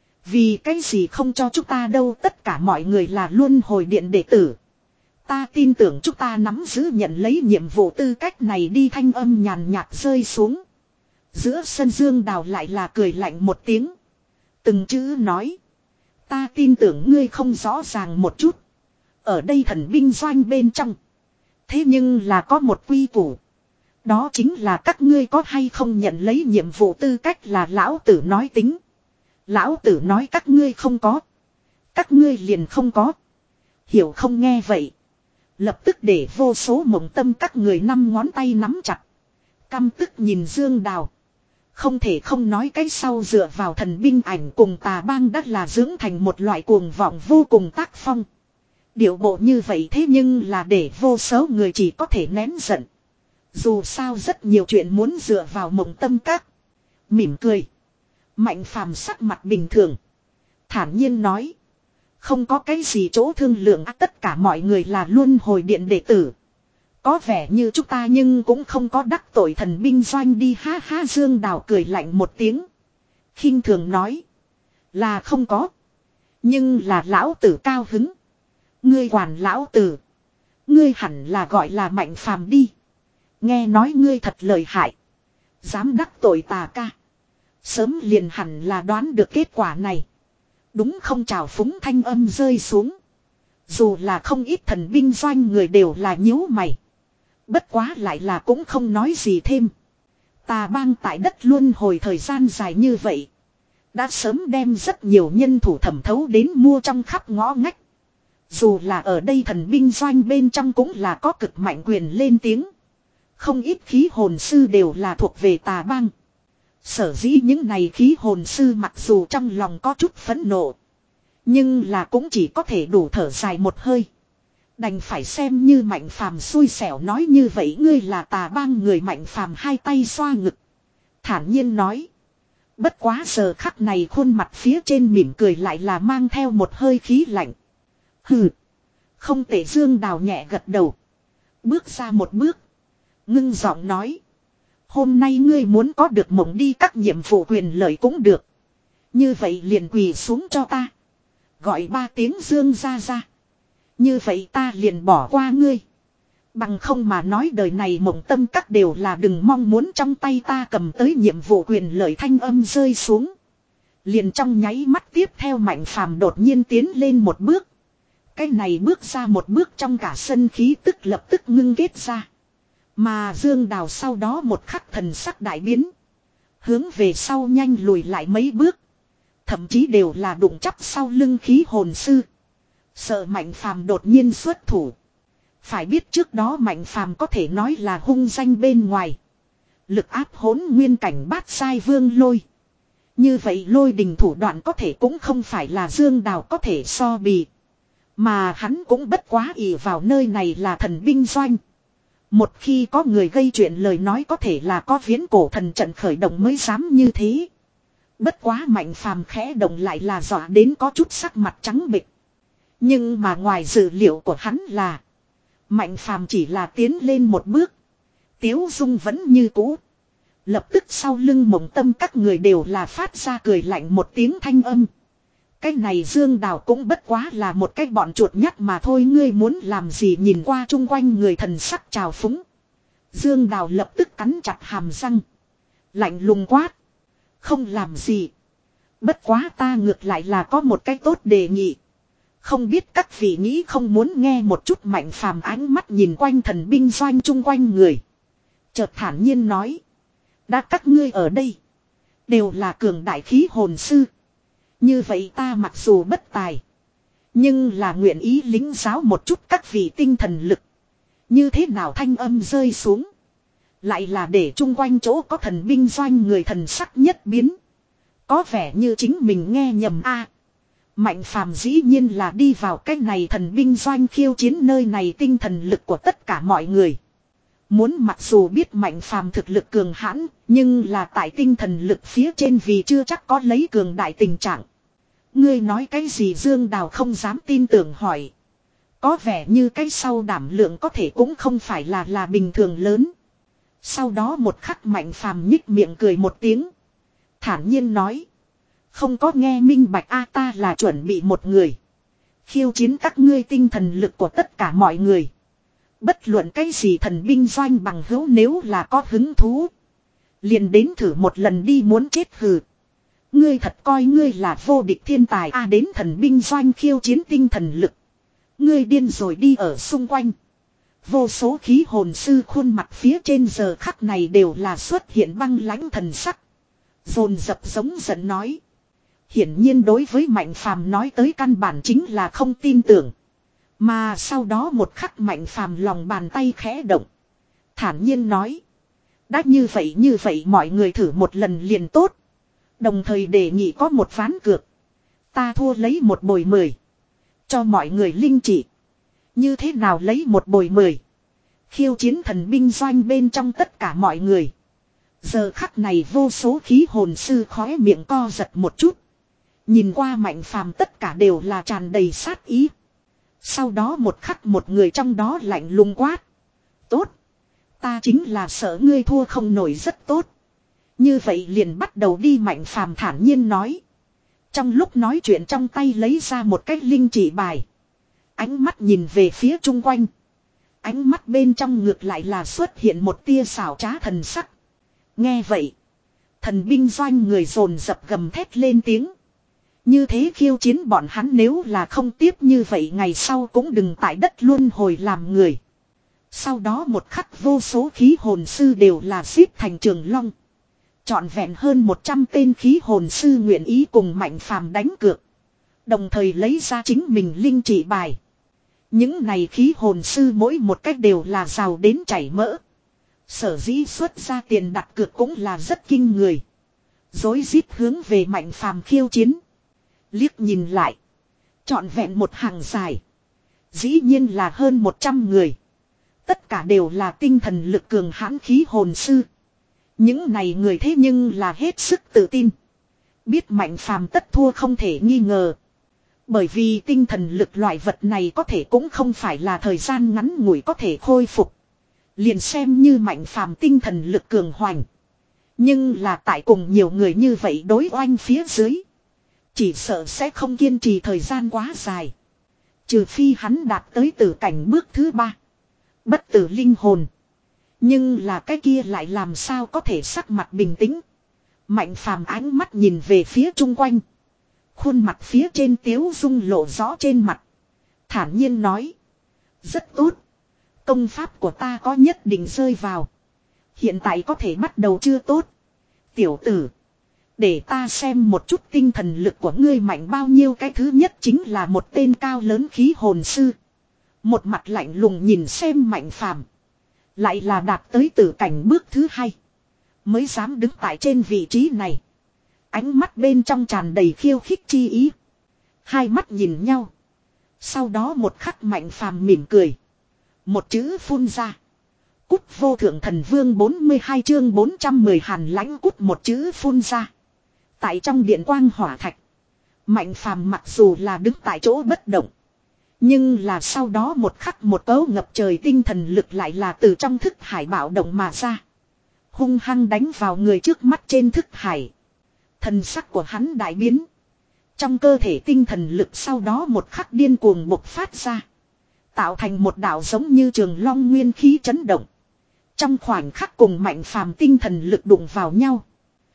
Vì cái gì không cho chúng ta đâu? Tất cả mọi người là luân hồi điện đệ tử. Ta tin tưởng chúng ta nắm giữ nhận lấy nhiệm vụ tư cách này đi. Thanh âm nhàn nhạt rơi xuống. Giữa sân Dương Đào lại là cười lạnh một tiếng. Từng chữ nói. Ta tin tưởng ngươi không rõ ràng một chút. Ở đây thần binh doanh bên trong. Thế nhưng là có một quy củ. Đó chính là các ngươi có hay không nhận lấy nhiệm vụ tư cách là lão tử nói tính. Lão tử nói các ngươi không có. Các ngươi liền không có. Hiểu không? Nghe vậy. Lập tức để vô số Mộng Tâm các người năm ngón tay nắm chặt. Căm tức nhìn Dương Đào. Không thể không nói cái sau dựa vào thần binh ảnh cùng tà bang đất là dưỡng thành một loại cuồng vọng vô cùng tác phong. Điệu bộ như vậy thế nhưng là để vô số người chỉ có thể nén giận. Dù sao rất nhiều chuyện muốn dựa vào Mộng Tâm các. Mỉm cười. Mạnh phàm sắc mặt bình thường. Thản nhiên nói. Không có cái gì chỗ thương lượng, tất cả mọi người là luân hồi điện đệ tử. Có vẻ như chúng ta nhưng cũng không có đắc tội thần binh doanh đi, ha ha. Dương Đào cười lạnh một tiếng. Khinh thường nói. Là không có. Nhưng là lão tử cao hứng. Ngươi quản lão tử. Ngươi hẳn là gọi là Mạnh phàm đi. Nghe nói ngươi thật lợi hại. Dám đắc tội tà ca. Sớm liền hẳn là đoán được kết quả này. Đúng không? Trào phúng thanh âm rơi xuống. Dù là không ít thần binh doanh người đều là nhíu mày. Bất quá lại là cũng không nói gì thêm. Tà bang tại đất luân hồi thời gian dài như vậy. Đã sớm đem rất nhiều nhân thủ thẩm thấu đến mua trong khắp ngõ ngách. Dù là ở đây thần binh doanh bên trong cũng là có cực mạnh quyền lên tiếng. Không ít khí hồn sư đều là thuộc về tà bang. Sở dĩ những này khí hồn sư mặc dù trong lòng có chút phẫn nộ. Nhưng là cũng chỉ có thể đủ thở dài một hơi. Đành phải xem như Mạnh phàm xui xẻo nói như vậy. Ngươi là tà bang người. Mạnh phàm hai tay xoa ngực. Thản nhiên nói. Bất quá giờ khắc này khuôn mặt phía trên mỉm cười lại là mang theo một hơi khí lạnh. Hừ. Không tệ. Dương Đào nhẹ gật đầu. Bước ra một bước. Ngưng giọng nói. Hôm nay ngươi muốn có được mộng đi, các nhiệm vụ quyền lợi cũng được. Như vậy liền quỳ xuống cho ta. Gọi ba tiếng Dương ra ra. Như vậy ta liền bỏ qua ngươi. Bằng không mà nói đời này mộng tâm các đều là đừng mong muốn trong tay ta cầm tới nhiệm vụ quyền lợi. Thanh âm rơi xuống. Liền trong nháy mắt tiếp theo Mạnh phàm đột nhiên tiến lên một bước. Cái này bước ra một bước trong cả sân khí tức lập tức ngưng kết ra. Mà Dương Đào sau đó một khắc thần sắc đại biến. Hướng về sau nhanh lùi lại mấy bước. Thậm chí đều là đụng chắp sau lưng khí hồn sư. Sợ Mạnh phàm đột nhiên xuất thủ. Phải biết trước đó Mạnh phàm có thể nói là hung danh bên ngoài. Lực áp hỗn nguyên cảnh bát sai vương lôi. Như vậy lôi đình thủ đoạn có thể cũng không phải là Dương Đào có thể so bì. Mà hắn cũng bất quá ỷ vào nơi này là thần binh doanh. Một khi có người gây chuyện lời nói có thể là có viễn cổ thần trận khởi động mới dám như thế. Bất quá Mạnh phàm khẽ động lại là dọa đến có chút sắc mặt trắng bệch. Nhưng mà ngoài dự liệu của hắn là Mạnh phàm chỉ là tiến lên một bước. Tiếu dung vẫn như cũ. Lập tức sau lưng Mộng Tâm các người đều là phát ra cười lạnh một tiếng thanh âm. Cái này Dương Đào cũng bất quá là một cái bọn chuột nhắt mà thôi. Ngươi muốn làm gì? Nhìn qua chung quanh người thần sắc trào phúng. Dương Đào lập tức cắn chặt hàm răng. Lạnh lùng quát. Không làm gì. Bất quá ta ngược lại là có một cái tốt đề nghị. Không biết các vị nghĩ không muốn nghe một chút. Mạnh phàm ánh mắt nhìn quanh thần binh doanh chung quanh người. Chợt thản nhiên nói. Đã các ngươi ở đây. Đều là cường đại khí hồn sư. Như vậy ta mặc dù bất tài. Nhưng là nguyện ý lính giáo một chút các vị tinh thần lực. Như thế nào? Thanh âm rơi xuống. Lại là để chung quanh chỗ có thần binh doanh người thần sắc nhất biến. Có vẻ như chính mình nghe nhầm a. Mạnh phàm dĩ nhiên là đi vào cái này thần binh doanh khiêu chiến nơi này tinh thần lực của tất cả mọi người. Muốn mặc dù biết Mạnh phàm thực lực cường hãn, nhưng là tại tinh thần lực phía trên vì chưa chắc có lấy cường đại tình trạng. Ngươi nói cái gì? Dương Đào không dám tin tưởng hỏi. Có vẻ như cái sau đảm lượng có thể cũng không phải là là bình thường lớn. Sau đó một khắc Mạnh phàm nhích miệng cười một tiếng. Thản nhiên nói. Không có nghe minh bạch a, ta là chuẩn bị một người. Khiêu chiến các ngươi tinh thần lực của tất cả mọi người. Bất luận cái gì thần binh doanh bằng hữu nếu là có hứng thú. Liền đến thử một lần đi, muốn chết hừ. Ngươi thật coi ngươi là vô địch thiên tài a, đến thần binh doanh khiêu chiến tinh thần lực. Ngươi điên rồi đi. Ở xung quanh. Vô số khí hồn sư khuôn mặt phía trên giờ khắc này đều là xuất hiện băng lãnh thần sắc. Dồn dập giống giận nói. Hiển nhiên đối với Mạnh phàm nói tới căn bản chính là không tin tưởng. Mà sau đó một khắc Mạnh phàm lòng bàn tay khẽ động. Thản nhiên nói. Đã như vậy như vậy mọi người thử một lần liền tốt. Đồng thời đề nghị có một ván cược. Ta thua lấy một bồi mười. Cho mọi người linh chỉ. Như thế nào? Lấy một bồi mười. Khiêu chiến thần binh doanh bên trong tất cả mọi người. Giờ khắc này vô số khí hồn sư khóe miệng co giật một chút. Nhìn qua Mạnh Phàm tất cả đều là tràn đầy sát ý. Sau đó một khắc một người trong đó lạnh lùng quát. Tốt. Ta chính là sợ ngươi thua không nổi rất tốt. Như vậy liền bắt đầu đi, Mạnh Phàm thản nhiên nói. Trong lúc nói chuyện trong tay lấy ra một cái linh chỉ bài. Ánh mắt nhìn về phía chung quanh. Ánh mắt bên trong ngược lại là xuất hiện một tia xảo trá thần sắc. Nghe vậy. Thần binh doanh người dồn dập gầm thét lên tiếng. Như thế khiêu chiến bọn hắn nếu là không tiếp như vậy ngày sau cũng đừng tại đất luân hồi làm người. Sau đó một khắc vô số khí hồn sư đều là xếp thành trường long. Trọn vẹn hơn một trăm tên khí hồn sư nguyện ý cùng Mạnh Phàm đánh cược. Đồng thời lấy ra chính mình linh chỉ bài. Những này khí hồn sư mỗi một cách đều là giàu đến chảy mỡ. Sở dĩ xuất ra tiền đặt cược cũng là rất kinh người. Dối rít hướng về Mạnh Phàm khiêu chiến. Liếc nhìn lại. Trọn vẹn một hàng dài. Dĩ nhiên là hơn một trăm người. Tất cả đều là tinh thần lực cường hãn khí hồn sư. Những này người thế nhưng là hết sức tự tin. Biết Mạnh Phàm tất thua không thể nghi ngờ. Bởi vì tinh thần lực loại vật này có thể cũng không phải là thời gian ngắn ngủi có thể khôi phục. Liền xem như Mạnh Phàm tinh thần lực cường hoành. Nhưng là tại cùng nhiều người như vậy đối oanh phía dưới. Chỉ sợ sẽ không kiên trì thời gian quá dài. Trừ phi hắn đạt tới tử cảnh bước thứ ba. Bất tử linh hồn. Nhưng là cái kia lại làm sao có thể sắc mặt bình tĩnh. Mạnh Phàm ánh mắt nhìn về phía chung quanh. Khuôn mặt phía trên tiếu dung lộ rõ trên mặt. Thản nhiên nói. Rất tốt. Công pháp của ta có nhất định rơi vào. Hiện tại có thể bắt đầu chưa tốt. Tiểu tử. Để ta xem một chút tinh thần lực của ngươi mạnh bao nhiêu. Cái thứ nhất chính là một tên cao lớn khí hồn sư. Một mặt lạnh lùng nhìn xem Mạnh Phàm. Lại là đạt tới tử cảnh bước thứ hai. Mới dám đứng tại trên vị trí này. Ánh mắt bên trong tràn đầy khiêu khích chi ý. Hai mắt nhìn nhau. Sau đó một khắc Mạnh Phàm mỉm cười. Một chữ phun ra. Cút vô thượng thần vương bốn mươi hai chương bốn trăm mười hàn lãnh cút một chữ phun ra. Tại trong điện quang hỏa thạch. Mạnh Phàm mặc dù là đứng tại chỗ bất động. Nhưng là sau đó một khắc một cấu ngập trời tinh thần lực lại là từ trong thức hải bạo động mà ra. Hung hăng đánh vào người trước mắt trên thức hải. Thần sắc của hắn đại biến. Trong cơ thể tinh thần lực sau đó một khắc điên cuồng bộc phát ra. Tạo thành một đạo giống như trường long nguyên khí chấn động. Trong khoảnh khắc cùng Mạnh Phàm tinh thần lực đụng vào nhau.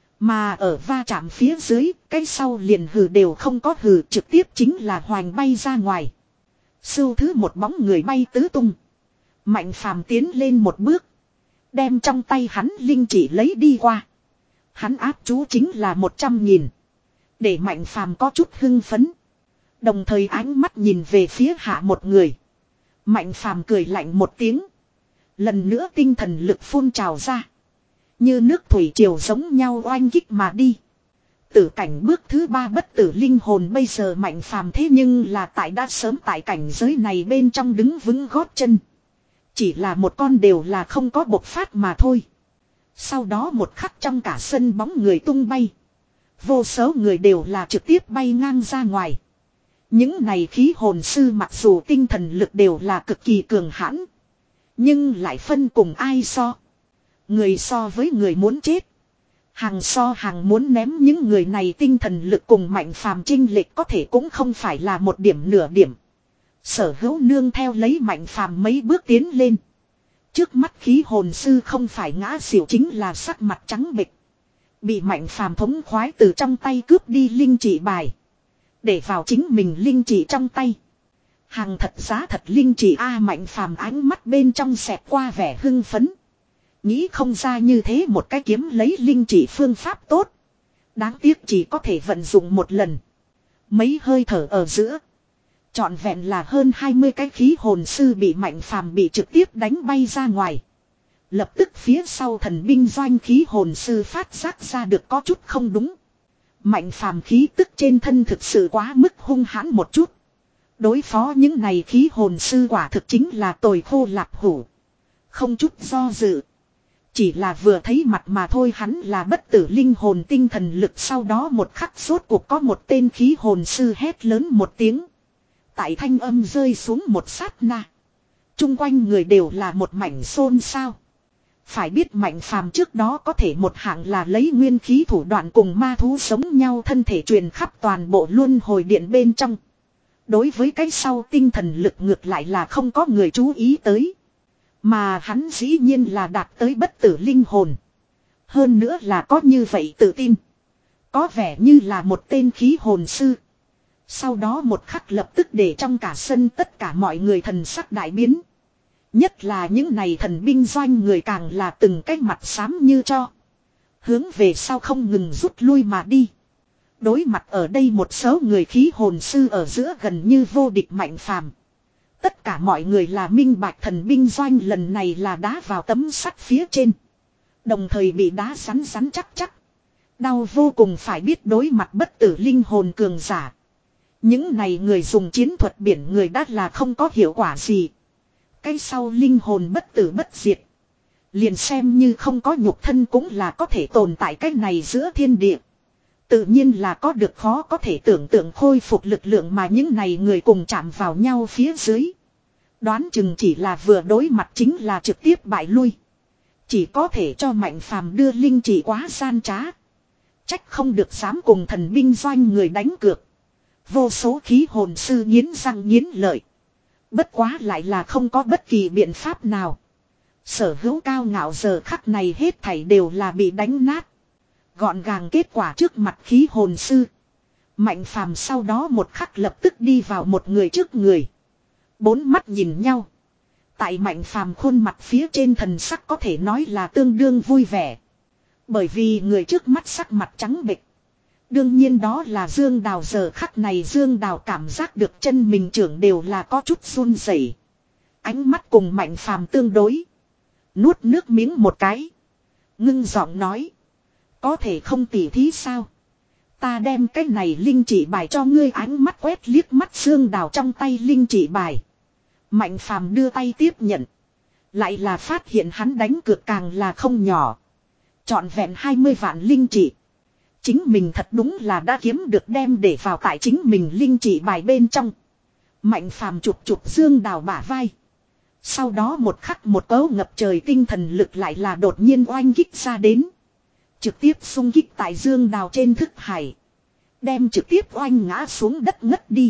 Mà ở va chạm phía dưới, cái sau liền hừ đều không có hừ, trực tiếp chính là hoành bay ra ngoài. Sưu thứ một bóng người bay tứ tung. Mạnh Phàm tiến lên một bước. Đem trong tay hắn linh chỉ lấy đi qua. Hắn áp chú chính là một trăm nghìn. Để Mạnh Phàm có chút hưng phấn. Đồng thời ánh mắt nhìn về phía hạ một người. Mạnh Phàm cười lạnh một tiếng. Lần nữa tinh thần lực phun trào ra. Như nước thủy triều giống nhau oanh kích mà đi. Tử cảnh bước thứ ba bất tử linh hồn bây giờ Mạnh Phàm thế nhưng là tại đã sớm tại cảnh giới này bên trong đứng vững gót chân. Chỉ là một con đều là không có bộc phát mà thôi. Sau đó một khắc trong cả sân bóng người tung bay. Vô số người đều là trực tiếp bay ngang ra ngoài. Những này khí hồn sư mặc dù tinh thần lực đều là cực kỳ cường hãn. Nhưng lại phân cùng ai so. Người so với người muốn chết. Hàng so hàng muốn ném những người này tinh thần lực cùng Mạnh Phàm chênh lệch có thể cũng không phải là một điểm nửa điểm. Sở Hữu nương theo lấy Mạnh Phàm mấy bước tiến lên. Trước mắt khí hồn sư không phải ngã xỉu chính là sắc mặt trắng bệch. Bị Mạnh Phàm thống khoái từ trong tay cướp đi linh chỉ bài. Để vào chính mình linh chỉ trong tay. Hàng thật giá thật linh chỉ A Mạnh Phàm ánh mắt bên trong xẹt qua vẻ hưng phấn. Nghĩ không ra như thế một cái kiếm lấy linh chỉ phương pháp tốt. Đáng tiếc chỉ có thể vận dụng một lần. Mấy hơi thở ở giữa. Trọn vẹn là hơn hai mươi cái khí hồn sư bị Mạnh Phàm bị trực tiếp đánh bay ra ngoài. Lập tức phía sau thần binh doanh khí hồn sư phát giác ra được có chút không đúng. Mạnh Phàm khí tức trên thân thực sự quá mức hung hãn một chút. Đối phó những này khí hồn sư quả thực chính là tồi khô lạp hủ. Không chút do dự. Chỉ là vừa thấy mặt mà thôi, hắn là bất tử linh hồn tinh thần lực. Sau đó một khắc rốt cuộc có một tên khí hồn sư hét lớn một tiếng. Tại thanh âm rơi xuống một sát na, chung quanh người đều là một mảnh xôn xao. Phải biết Mạnh Phàm trước đó có thể một hạng là lấy nguyên khí thủ đoạn cùng ma thú sống nhau thân thể truyền khắp toàn bộ luân hồi điện bên trong. Đối với cái sau tinh thần lực ngược lại là không có người chú ý tới. Mà hắn dĩ nhiên là đạt tới bất tử linh hồn. Hơn nữa là có như vậy tự tin. Có vẻ như là một tên khí hồn sư. Sau đó một khắc lập tức để trong cả sân tất cả mọi người thần sắc đại biến. Nhất là những này thần binh doanh người càng là từng cái mặt xám như cho. Hướng về sau không ngừng rút lui mà đi. Đối mặt ở đây một số người khí hồn sư ở giữa gần như vô địch Mạnh Phàm. Tất cả mọi người là minh bạch thần binh doanh lần này là đá vào tấm sắt phía trên. Đồng thời bị đá rắn rắn chắc chắc. Đau vô cùng, phải biết đối mặt bất tử linh hồn cường giả. Những này người dùng chiến thuật biển người đã là không có hiệu quả gì. Cái sau linh hồn bất tử bất diệt. Liền xem như không có nhục thân cũng là có thể tồn tại cái này giữa thiên địa. Tự nhiên là có được khó có thể tưởng tượng khôi phục lực lượng mà những này người cùng chạm vào nhau phía dưới. Đoán chừng chỉ là vừa đối mặt chính là trực tiếp bại lui. Chỉ có thể cho Mạnh Phàm đưa linh chỉ quá gian trá. Trách không được dám cùng thần binh doanh người đánh cược. Vô số khí hồn sư nghiến răng nghiến lợi. Bất quá lại là không có bất kỳ biện pháp nào. Sở hữu cao ngạo giờ khắc này hết thảy đều là bị đánh nát. Gọn gàng kết quả trước mặt khí hồn sư. Mạnh Phàm sau đó một khắc lập tức đi vào một người trước người. Bốn mắt nhìn nhau. Tại Mạnh Phàm khuôn mặt phía trên thần sắc có thể nói là tương đương vui vẻ. Bởi vì người trước mắt sắc mặt trắng bệch. Đương nhiên đó là Dương Đào, giờ khắc này Dương Đào cảm giác được chân mình trưởng đều là có chút run rẩy. Ánh mắt cùng Mạnh Phàm tương đối. Nuốt nước miếng một cái. Ngưng giọng nói. Có thể không tỉ thí sao? Ta đem cái này linh chỉ bài cho ngươi. Ánh mắt quét liếc mắt Dương Đào trong tay linh chỉ bài. Mạnh Phàm đưa tay tiếp nhận. Lại là phát hiện hắn đánh cược càng là không nhỏ. Trọn vẹn hai mươi vạn linh chỉ. Chính mình thật đúng là đã kiếm được đem để vào tại chính mình linh chỉ bài bên trong. Mạnh Phàm chụp chụp Dương Đào bả vai. Sau đó một khắc một cấu ngập trời tinh thần lực lại là đột nhiên oanh kích ra đến. Trực tiếp xung kích tại Dương Đào trên thức hải. Đem trực tiếp oanh ngã xuống đất ngất đi.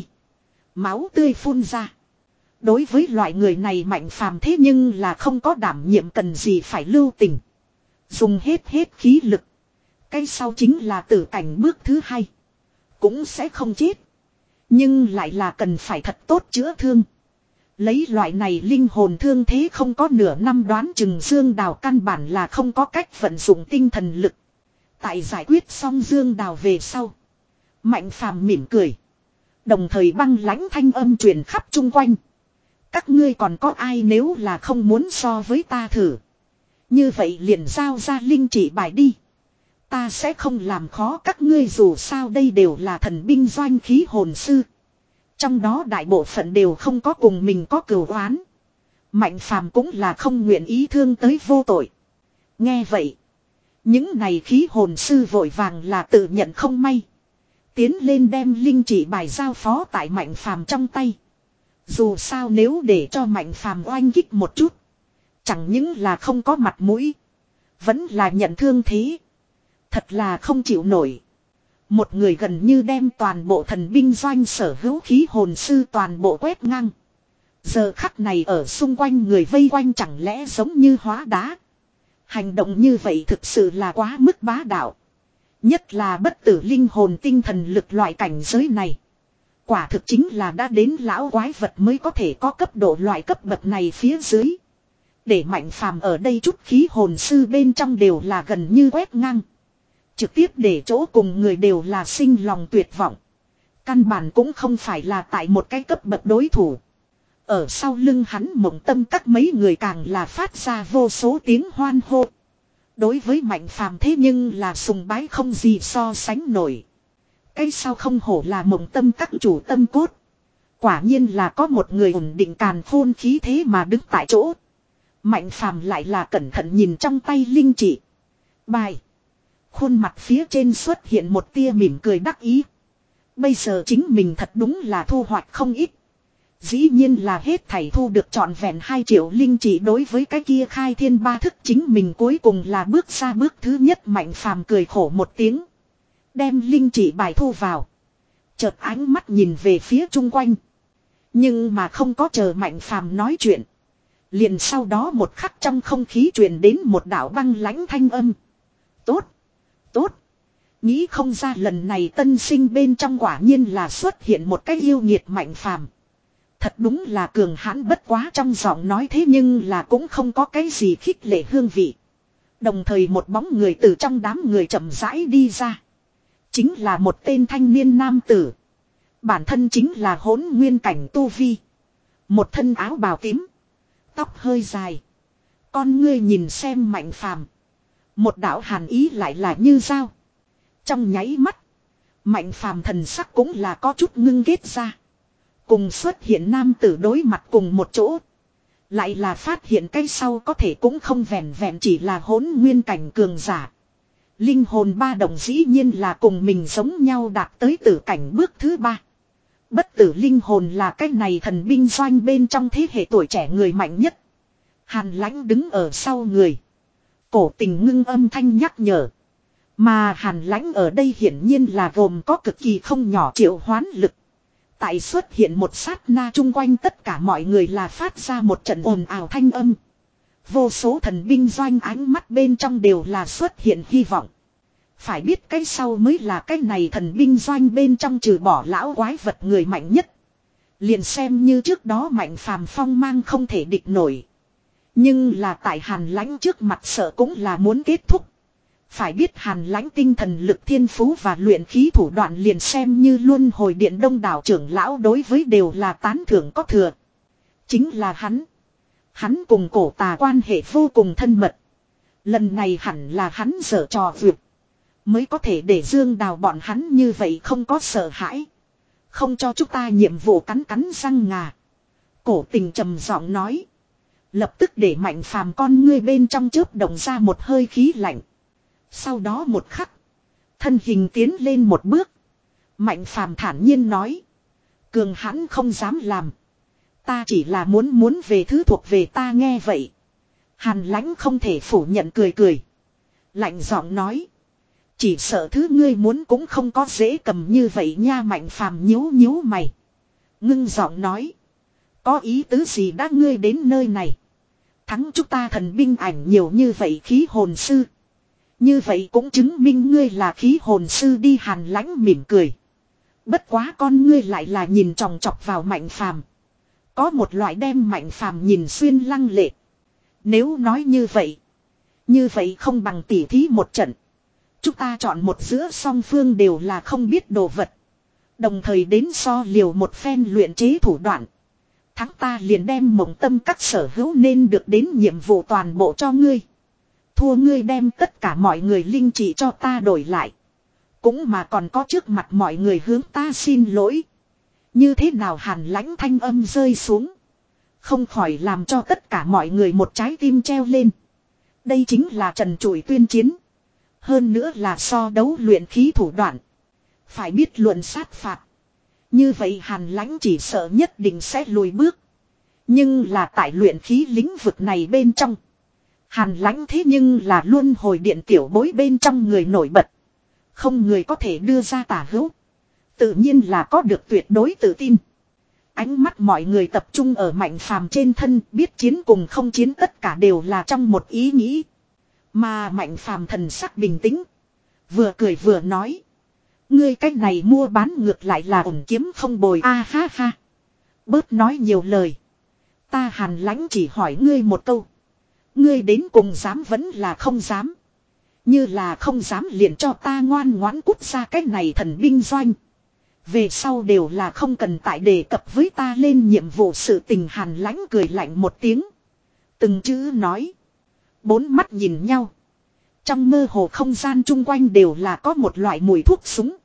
Máu tươi phun ra. Đối với loại người này Mạnh Phàm thế nhưng là không có đảm nhiệm cần gì phải lưu tình. Dùng hết hết khí lực. Cái sau chính là tử cảnh bước thứ hai. Cũng sẽ không chết. Nhưng lại là cần phải thật tốt chữa thương. Lấy loại này linh hồn thương thế không có nửa năm đoán chừng Dương Đào căn bản là không có cách vận dụng tinh thần lực. Tại giải quyết xong Dương Đào về sau. Mạnh Phàm mỉm cười. Đồng thời băng lãnh thanh âm truyền khắp chung quanh. Các ngươi còn có ai nếu là không muốn so với ta thử. Như vậy liền giao ra linh chỉ bài đi. Ta sẽ không làm khó các ngươi, dù sao đây đều là thần binh doanh khí hồn sư. Trong đó đại bộ phận đều không có cùng mình có cừu oán. Mạnh Phàm cũng là không nguyện ý thương tới vô tội. Nghe vậy. Những này khí hồn sư vội vàng là tự nhận không may. Tiến lên đem linh chỉ bài giao phó tại Mạnh Phàm trong tay. Dù sao nếu để cho Mạnh Phàm oanh kích một chút. Chẳng những là không có mặt mũi. Vẫn là nhận thương thế. Thật là không chịu nổi. Một người gần như đem toàn bộ thần binh doanh sở hữu khí hồn sư toàn bộ quét ngang. Giờ khắc này ở xung quanh người vây quanh chẳng lẽ giống như hóa đá. Hành động như vậy thực sự là quá mức bá đạo. Nhất là bất tử linh hồn tinh thần lực loại cảnh giới này. Quả thực chính là đã đến lão quái vật mới có thể có cấp độ loại cấp bậc này phía dưới. Để Mạnh Phàm ở đây chút khí hồn sư bên trong đều là gần như quét ngang. Trực tiếp để chỗ cùng người đều là sinh lòng tuyệt vọng. Căn bản cũng không phải là tại một cái cấp bậc đối thủ. Ở sau lưng hắn Mộng Tâm các mấy người càng là phát ra vô số tiếng hoan hô. Đối với Mạnh Phàm thế nhưng là sùng bái không gì so sánh nổi. Cái sao không hổ là Mộng Tâm các chủ tâm cốt. Quả nhiên là có một người ổn định càn khôn khí thế mà đứng tại chỗ. Mạnh phàm lại là cẩn thận nhìn trong tay linh chỉ. Bài. Khuôn mặt phía trên xuất hiện một tia mỉm cười đắc ý. Bây giờ chính mình thật đúng là thu hoạch không ít. Dĩ nhiên là hết thảy thu được trọn vẹn hai triệu linh chỉ đối với cái kia khai thiên ba thức chính mình cuối cùng là bước ra bước thứ nhất. Mạnh phàm cười khổ một tiếng. Đem linh chỉ bài thu vào. Chợt ánh mắt nhìn về phía chung quanh. Nhưng mà không có chờ Mạnh phàm nói chuyện. Liền sau đó một khắc trong không khí truyền đến một đạo băng lãnh thanh âm. Tốt. Tốt. Nghĩ không ra lần này tân sinh bên trong quả nhiên là xuất hiện một cái yêu nghiệt Mạnh phàm. Thật đúng là cường hãn bất quá trong giọng nói thế nhưng là cũng không có cái gì khích lệ hương vị. Đồng thời một bóng người từ trong đám người chậm rãi đi ra. Chính là một tên thanh niên nam tử. Bản thân chính là hỗn nguyên cảnh tu vi. Một thân áo bào tím. Tóc hơi dài. Con ngươi nhìn xem Mạnh phàm. Một đạo hàn ý lại là như dao. Trong nháy mắt. Mạnh phàm thần sắc cũng là có chút ngưng kết ra. Cùng xuất hiện nam tử đối mặt cùng một chỗ. Lại là phát hiện cái sau có thể cũng không vẹn vẹn chỉ là hỗn nguyên cảnh cường giả. Linh hồn ba đồng dĩ nhiên là cùng mình giống nhau đạt tới tử cảnh bước thứ ba. Bất tử linh hồn là cái này thần binh doanh bên trong thế hệ tuổi trẻ người mạnh nhất. Hàn Lãnh đứng ở sau người. Cổ tình ngưng âm thanh nhắc nhở. Mà Hàn Lãnh ở đây hiển nhiên là gồm có cực kỳ không nhỏ triệu hoán lực. Tại xuất hiện một sát na chung quanh tất cả mọi người là phát ra một trận ồn ào thanh âm. Vô số thần binh doanh ánh mắt bên trong đều là xuất hiện hy vọng. Phải biết cái sau mới là cái này thần binh doanh bên trong trừ bỏ lão quái vật người mạnh nhất. Liền xem như trước đó Mạnh phàm phong mang không thể địch nổi. Nhưng là tại Hàn Lãnh trước mặt sợ cũng là muốn kết thúc. Phải biết Hàn Lãnh tinh thần lực thiên phú và luyện khí thủ đoạn liền xem như luân hồi điện đông đảo trưởng lão đối với đều là tán thưởng có thừa. Chính là hắn. Hắn cùng cổ tà quan hệ vô cùng thân mật. Lần này hẳn là hắn giở trò vượt. Mới có thể để Dương Đào bọn hắn như vậy không có sợ hãi. Không cho chúng ta nhiệm vụ cắn cắn răng ngà. Cổ tình trầm giọng nói. Lập tức để Mạnh phàm con ngươi bên trong chớp động ra một hơi khí lạnh. Sau đó một khắc. Thân hình tiến lên một bước. Mạnh phàm thản nhiên nói. Cường hãn không dám làm. Ta chỉ là muốn muốn về thứ thuộc về ta nghe vậy. Hàn Lãnh không thể phủ nhận cười cười. Lạnh giọng nói. Chỉ sợ thứ ngươi muốn cũng không có dễ cầm như vậy nha. Mạnh phàm nhíu nhíu mày. Ngưng giọng nói. Có ý tứ gì đã ngươi đến nơi này. Thắng chúng ta thần binh ảnh nhiều như vậy khí hồn sư. Như vậy cũng chứng minh ngươi là khí hồn sư đi. Hàn Lãnh mỉm cười. Bất quá con ngươi lại là nhìn chòng chọc vào Mạnh phàm. Có một loại đem Mạnh phàm nhìn xuyên lăng lệ. Nếu nói như vậy. Như vậy không bằng tỉ thí một trận. Chúng ta chọn một giữa song phương đều là không biết đồ vật. Đồng thời đến so liều một phen luyện chế thủ đoạn. Thắng ta liền đem mộng tâm các sở hữu nên được đến nhiệm vụ toàn bộ cho ngươi. Thua ngươi đem tất cả mọi người linh chỉ cho ta đổi lại. Cũng mà còn có trước mặt mọi người hướng ta xin lỗi. Như thế nào? Hàn Lãnh thanh âm rơi xuống. Không khỏi làm cho tất cả mọi người một trái tim treo lên. Đây chính là trần trụi tuyên chiến. Hơn nữa là so đấu luyện khí thủ đoạn. Phải biết luận sát phạt. Như vậy Hàn Lãnh chỉ sợ nhất định sẽ lùi bước. Nhưng là tại luyện khí lĩnh vực này bên trong. Hàn Lãnh thế nhưng là luân hồi điện tiểu bối bên trong người nổi bật. Không người có thể đưa ra tả hữu. Tự nhiên là có được tuyệt đối tự tin. Ánh mắt mọi người tập trung ở Mạnh phàm trên thân, biết chiến cùng không chiến tất cả đều là trong một ý nghĩ. Mà Mạnh phàm thần sắc bình tĩnh. Vừa cười vừa nói. Ngươi cách này mua bán ngược lại là ổn kiếm không bồi a ha ha. Bớt nói nhiều lời. Ta Hàn Lãnh chỉ hỏi ngươi một câu. Ngươi đến cùng dám vẫn là không dám. Như là không dám liền cho ta ngoan ngoãn cút ra cách này thần binh doanh. Về sau đều là không cần tại đề cập với ta lên nhiệm vụ sự tình. Hàn Lãnh cười lạnh một tiếng. Từng chữ nói. Bốn mắt nhìn nhau. Trong mơ hồ không gian chung quanh đều là có một loại mùi thuốc súng.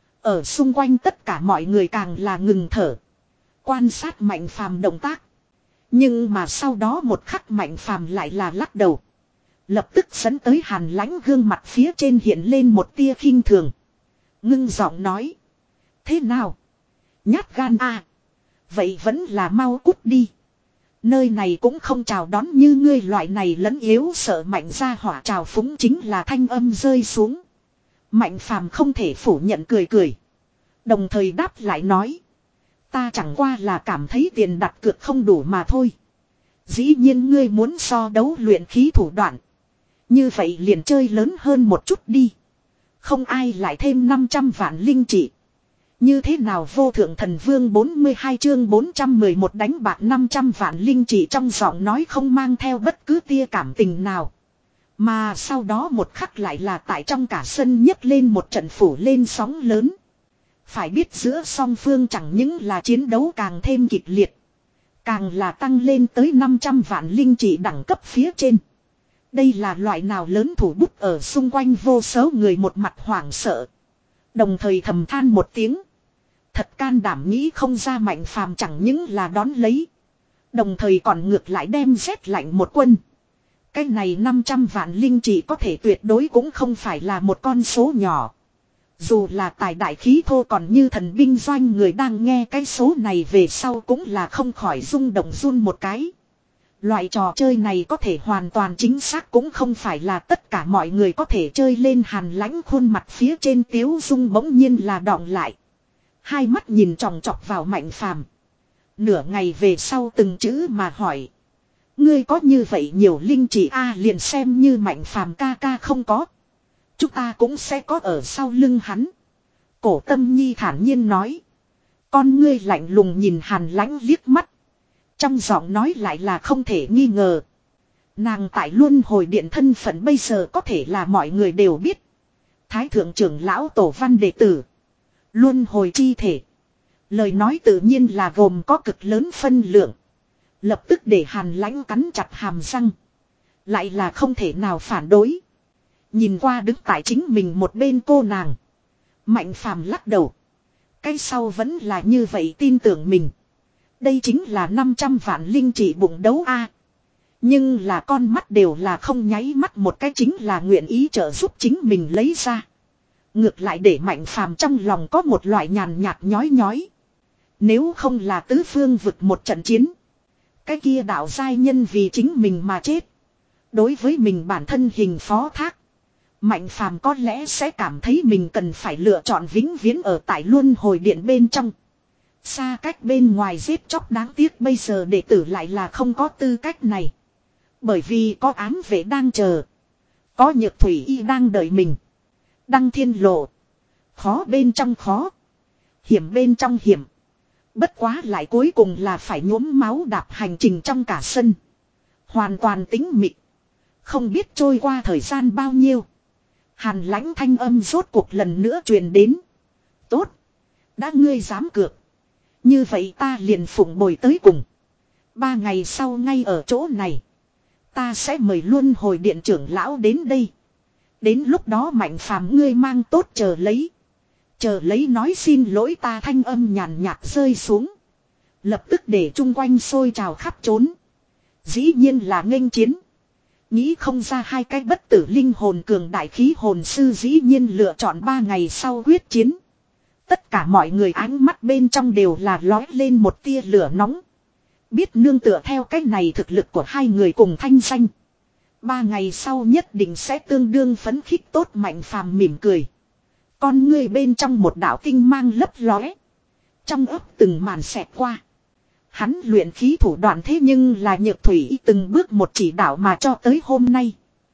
Ở xung quanh tất cả mọi người càng là ngừng thở. Quan sát Mạnh phàm động tác. Nhưng mà sau đó một khắc Mạnh Phàm lại là lắc đầu. Lập tức dẫn tới Hàn Lãnh gương mặt phía trên hiện lên một tia khinh thường. Ngưng giọng nói. Thế nào? Nhát gan à? Vậy vẫn là mau cút đi. Nơi này cũng không chào đón như ngươi loại này lẫn yếu sợ mạnh ra hỏa trào phúng chính là thanh âm rơi xuống. Mạnh Phàm không thể phủ nhận cười cười. Đồng thời đáp lại nói. Ta chẳng qua là cảm thấy tiền đặt cược không đủ mà thôi. Dĩ nhiên ngươi muốn so đấu luyện khí thủ đoạn. Như vậy liền chơi lớn hơn một chút đi. Không ai lại thêm năm trăm vạn linh trị. Như thế nào vô thượng thần vương bốn mươi hai chương bốn trăm mười một đánh bạc năm trăm vạn linh trị trong giọng nói không mang theo bất cứ tia cảm tình nào. Mà sau đó một khắc lại là tại trong cả sân nhấc lên một trận phủ lên sóng lớn. Phải biết giữa song phương chẳng những là chiến đấu càng thêm kịch liệt. Càng là tăng lên tới năm trăm vạn linh trị đẳng cấp phía trên. Đây là loại nào lớn thủ bút ở xung quanh vô số người một mặt hoảng sợ. Đồng thời thầm than một tiếng. Thật can đảm nghĩ không ra Mạnh Phàm chẳng những là đón lấy. Đồng thời còn ngược lại đem rét lạnh một quân. Cái này năm trăm vạn linh chỉ có thể tuyệt đối cũng không phải là một con số nhỏ. Dù là tài đại khí thô còn như thần binh doanh người đang nghe cái số này về sau cũng là không khỏi rung động run một cái. Loại trò chơi này có thể hoàn toàn chính xác cũng không phải là tất cả mọi người có thể chơi lên. Hàn Lãnh khuôn mặt phía trên tiếu dung bỗng nhiên là đọng lại. Hai mắt nhìn tròng trọc vào Mạnh Phàm. Nửa ngày về sau từng chữ mà hỏi. Ngươi có như vậy nhiều linh chỉ a liền xem như Mạnh Phàm ca ca không có. Chúng ta cũng sẽ có ở sau lưng hắn. Cổ Tâm Nhi thản nhiên nói. Con ngươi lạnh lùng nhìn Hàn Lãnh liếc mắt. Trong giọng nói lại là không thể nghi ngờ. Nàng tại luân hồi điện thân phận bây giờ có thể là mọi người đều biết. Thái thượng trưởng lão tổ văn đệ tử. Luân hồi chi thể. Lời nói tự nhiên là gồm có cực lớn phân lượng. Lập tức để Hàn Lãnh cắn chặt hàm răng. Lại là không thể nào phản đối. Nhìn qua đứng tại chính mình một bên cô nàng. Mạnh Phàm lắc đầu. Cái sau vẫn là như vậy tin tưởng mình. Đây chính là năm trăm vạn linh trị bụng đấu a. Nhưng là con mắt đều là không nháy mắt một cái chính là nguyện ý trợ giúp chính mình lấy ra. Ngược lại để Mạnh Phàm trong lòng có một loại nhàn nhạt nhói nhói. Nếu không là tứ phương vực một trận chiến. Cái kia đạo giai nhân vì chính mình mà chết. Đối với mình bản thân hình phó thác. Mạnh Phàm có lẽ sẽ cảm thấy mình cần phải lựa chọn vĩnh viễn ở tại luân hồi điện bên trong. Xa cách bên ngoài giết chóc đáng tiếc bây giờ đệ tử lại là không có tư cách này. Bởi vì có ám vệ đang chờ. Có nhược thủy y đang đợi mình. Đăng thiên lộ. Khó bên trong khó. Hiểm bên trong hiểm. Bất quá lại cuối cùng là phải nhuốm máu đạp hành trình trong cả sân. Hoàn toàn tĩnh mịch. Không biết trôi qua thời gian bao nhiêu. Hàn Lãnh thanh âm rốt cuộc lần nữa truyền đến. Tốt. Đã ngươi dám cược. Như vậy ta liền phụng bồi tới cùng. Ba ngày sau ngay ở chỗ này. Ta sẽ mời luân hồi điện trưởng lão đến đây. Đến lúc đó Mạnh Phàm ngươi mang tốt chờ lấy. Chờ lấy nói xin lỗi ta thanh âm nhàn nhạt rơi xuống. Lập tức để chung quanh sôi trào khắp trốn. Dĩ nhiên là nghênh chiến. Nghĩ không ra hai cái bất tử linh hồn cường đại khí hồn sư dĩ nhiên lựa chọn ba ngày sau quyết chiến. Tất cả mọi người ánh mắt bên trong đều là lói lên một tia lửa nóng. Biết nương tựa theo cách này thực lực của hai người cùng thanh danh. Ba ngày sau nhất định sẽ tương đương phấn khích tốt. Mạnh Phàm mỉm cười. Con ngươi bên trong một đạo tinh mang lấp lóe. Trong ấp từng màn xẹt qua. Hắn luyện khí thủ đoạn thế nhưng là nhược thủy từng bước một chỉ đạo mà cho tới hôm nay.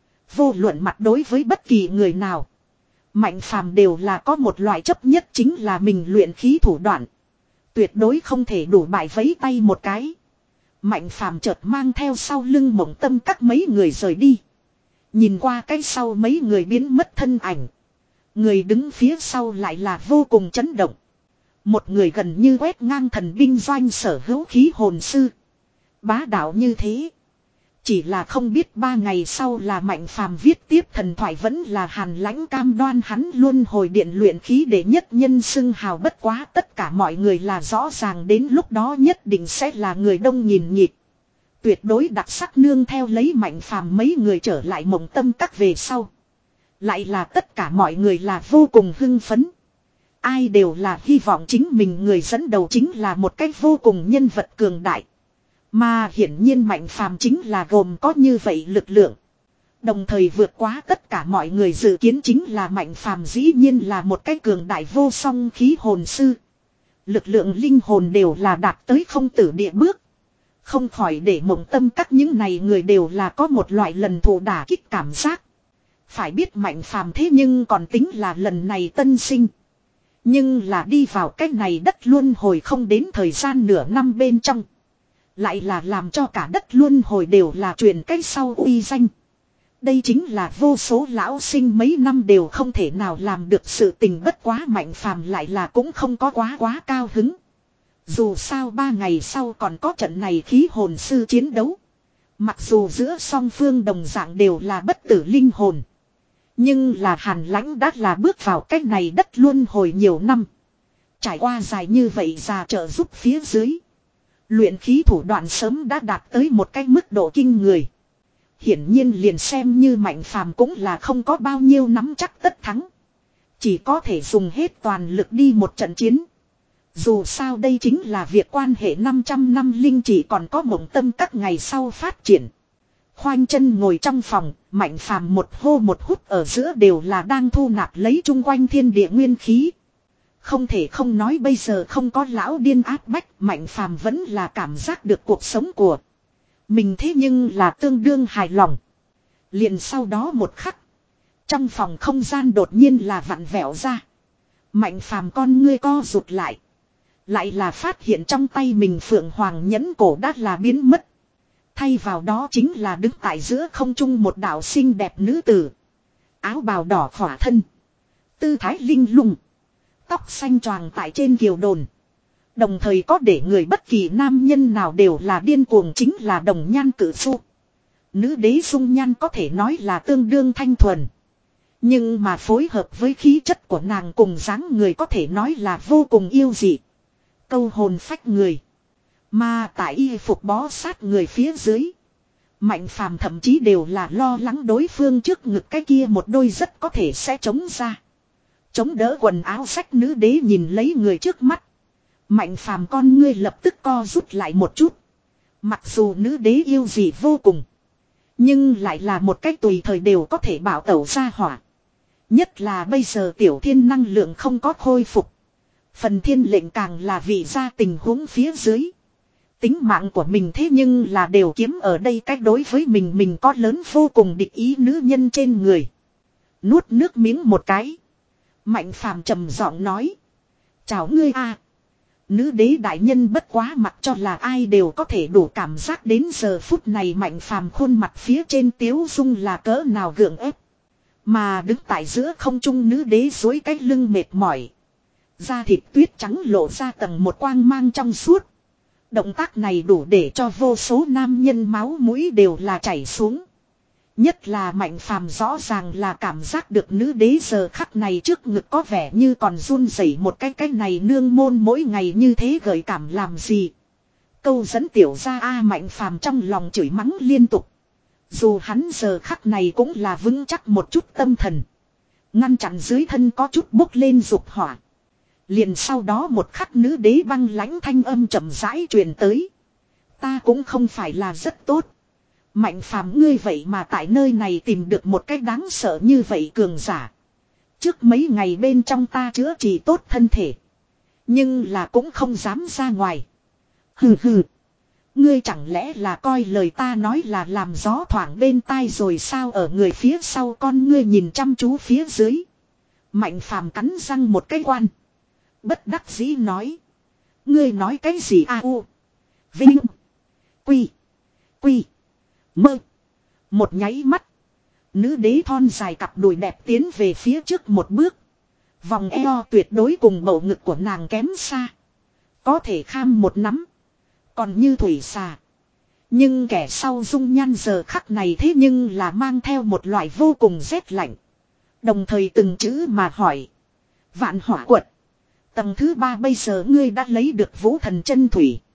Vô luận mặt đối với bất kỳ người nào. Mạnh Phàm đều là có một loại chấp nhất chính là mình luyện khí thủ đoạn. Tuyệt đối không thể đủ bại vấy tay một cái. Mạnh Phàm chợt mang theo sau lưng Mộng Tâm các mấy người rời đi. Nhìn qua cái sau mấy người biến mất thân ảnh. Người đứng phía sau lại là vô cùng chấn động. Một người gần như quét ngang thần binh doanh sở hữu khí hồn sư. Bá đạo như thế. Chỉ là không biết ba ngày sau là Mạnh Phàm viết tiếp thần thoại vẫn là Hàn Lãnh cam đoan hắn luôn hồi điện luyện khí để nhất nhân xưng hào bất quá tất cả mọi người là rõ ràng đến lúc đó nhất định sẽ là người đông nhìn nhịp. Tuyệt đối đặc sắc nương theo lấy Mạnh Phàm mấy người trở lại Mộng Tâm Các về sau. Lại là tất cả mọi người là vô cùng hưng phấn. Ai đều là hy vọng chính mình người dẫn đầu chính là một cách vô cùng nhân vật cường đại. Mà hiển nhiên Mạnh Phàm chính là gồm có như vậy lực lượng. Đồng thời vượt quá tất cả mọi người dự kiến chính là Mạnh Phàm dĩ nhiên là một cái cường đại vô song khí hồn sư. Lực lượng linh hồn đều là đạt tới không tử địa bước. Không khỏi để Mộng Tâm Các những này người đều là có một loại lần thụ đả kích cảm giác. Phải biết Mạnh Phàm thế nhưng còn tính là lần này tân sinh. Nhưng là đi vào cái này đất luân hồi không đến thời gian nửa năm bên trong. Lại là làm cho cả đất luân hồi đều là truyền cách sau uy danh. Đây chính là vô số lão sinh mấy năm đều không thể nào làm được sự tình, bất quá Mạnh Phàm lại là cũng không có quá quá cao hứng. Dù sao ba ngày sau còn có trận này khí hồn sư chiến đấu. Mặc dù giữa song phương đồng dạng đều là bất tử linh hồn. Nhưng là Hàn Lãnh đã là bước vào cách này đất luân hồi nhiều năm. Trải qua dài như vậy ra trợ giúp phía dưới. Luyện khí thủ đoạn sớm đã đạt tới một cái mức độ kinh người. Hiển nhiên liền xem như Mạnh Phàm cũng là không có bao nhiêu nắm chắc tất thắng. Chỉ có thể dùng hết toàn lực đi một trận chiến. Dù sao đây chính là việc quan hệ năm trăm năm linh chỉ còn có Mộng Tâm Các ngày sau phát triển. Khoanh chân ngồi trong phòng, Mạnh Phàm một hô một hút ở giữa đều là đang thu nạp lấy chung quanh thiên địa nguyên khí. Không thể không nói bây giờ không có lão điên áp bách, Mạnh Phàm vẫn là cảm giác được cuộc sống của mình thế nhưng là tương đương hài lòng. Liền sau đó một khắc, trong phòng không gian đột nhiên là vặn vẹo ra. Mạnh Phàm con ngươi co rụt lại. Lại là phát hiện trong tay mình Phượng Hoàng nhẫn cổ đã là biến mất. Thay vào đó chính là đứng tại giữa không trung một đạo xinh đẹp nữ tử. Áo bào đỏ khỏa thân. Tư thái linh lung. Tóc xanh choàng tại trên kiều đồn. Đồng thời có để người bất kỳ nam nhân nào đều là điên cuồng chính là Đồng Nhan Cử Phu. Nữ đế dung nhan có thể nói là tương đương thanh thuần. Nhưng mà phối hợp với khí chất của nàng cùng dáng người có thể nói là vô cùng yêu dị. Câu hồn phách người. Mà tại y phục bó sát người phía dưới. Mạnh Phàm thậm chí đều là lo lắng đối phương trước ngực cái kia một đôi rất có thể sẽ chống ra. Chống đỡ quần áo sách nữ đế nhìn lấy người trước mắt. Mạnh Phàm con ngươi lập tức co rút lại một chút. Mặc dù nữ đế yêu gì vô cùng. Nhưng lại là một cách tùy thời đều có thể bảo tẩu ra hỏa. Nhất là bây giờ tiểu thiên năng lượng không có khôi phục. Phần thiên lệnh càng là vì ra tình huống phía dưới. Tính mạng của mình thế nhưng là đều kiếm ở đây cách đối với mình mình có lớn vô cùng địch ý nữ nhân trên người. Nuốt nước miếng một cái. Mạnh Phàm trầm giọng nói. Chào ngươi a. Nữ đế đại nhân bất quá mặc cho là ai đều có thể đủ cảm giác đến giờ phút này Mạnh Phàm khuôn mặt phía trên tiếu dung là cỡ nào gượng ép. Mà đứng tại giữa không trung nữ đế dối cái lưng mệt mỏi. Da thịt tuyết trắng lộ ra tầng một quang mang trong suốt. Động tác này đủ để cho vô số nam nhân máu mũi đều là chảy xuống. Nhất là Mạnh Phàm rõ ràng là cảm giác được nữ đế giờ khắc này trước ngực có vẻ như còn run rẩy một cái cái này nương môn mỗi ngày như thế gợi cảm làm gì. Câu dẫn tiểu ra a Mạnh Phàm trong lòng chửi mắng liên tục. Dù hắn giờ khắc này cũng là vững chắc một chút tâm thần. Ngăn chặn dưới thân có chút bốc lên dục hỏa. Liền sau đó một khắc nữ đế băng lãnh thanh âm chậm rãi truyền tới. Ta cũng không phải là rất tốt. Mạnh Phàm ngươi vậy mà tại nơi này tìm được một cách đáng sợ như vậy cường giả. Trước mấy ngày bên trong ta chữa trị tốt thân thể. Nhưng là cũng không dám ra ngoài. Hừ hừ. Ngươi chẳng lẽ là coi lời ta nói là làm gió thoảng bên tai rồi sao, ở người phía sau con ngươi nhìn chăm chú phía dưới. Mạnh Phàm cắn răng một cái quan. Bất đắc dĩ nói. Ngươi nói cái gì a u. Vinh. Quy. Quy. Mơ. Một nháy mắt. Nữ đế thon dài cặp đùi đẹp tiến về phía trước một bước. Vòng eo tuyệt đối cùng bầu ngực của nàng kém xa. Có thể kham một nắm. Còn như thủy xà. Nhưng kẻ sau dung nhan giờ khắc này thế nhưng là mang theo một loại vô cùng rét lạnh. Đồng thời từng chữ mà hỏi. Vạn hỏa quật. Tầng thứ ba bây giờ ngươi đã lấy được vũ thần chân thủy.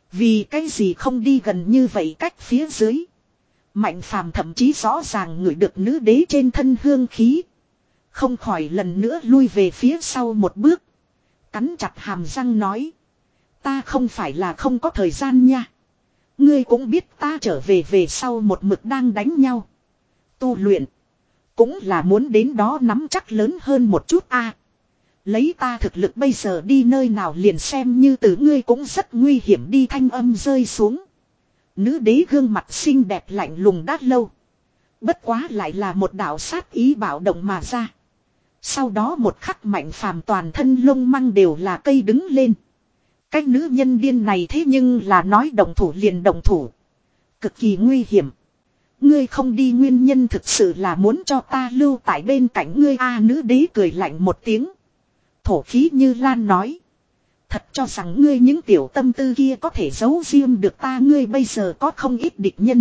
Vì cái gì không đi gần như vậy cách phía dưới. Mạnh phàm thậm chí rõ ràng ngửi được nữ đế trên thân hương khí. Không khỏi lần nữa lui về phía sau một bước. Cắn chặt hàm răng nói. Ta không phải là không có thời gian nha. Ngươi cũng biết ta trở về về sau một mực đang đánh nhau. Tu luyện. Cũng là muốn đến đó nắm chắc lớn hơn một chút a. Lấy ta thực lực bây giờ đi nơi nào liền xem như từ ngươi cũng rất nguy hiểm đi, thanh âm rơi xuống. Nữ đế gương mặt xinh đẹp lạnh lùng đát lâu. Bất quá lại là một đạo sát ý bạo động mà ra. Sau đó một khắc Mạnh Phàm toàn thân lông măng đều là cây đứng lên. Cái nữ nhân điên này thế nhưng là nói động thủ liền động thủ. Cực kỳ nguy hiểm. Ngươi không đi nguyên nhân thực sự là muốn cho ta lưu tại bên cạnh ngươi a. Nữ đế cười lạnh một tiếng. Thổ khí như lan nói. Thật cho rằng ngươi những tiểu tâm tư kia có thể giấu riêng được ta, ngươi bây giờ có không ít địch nhân.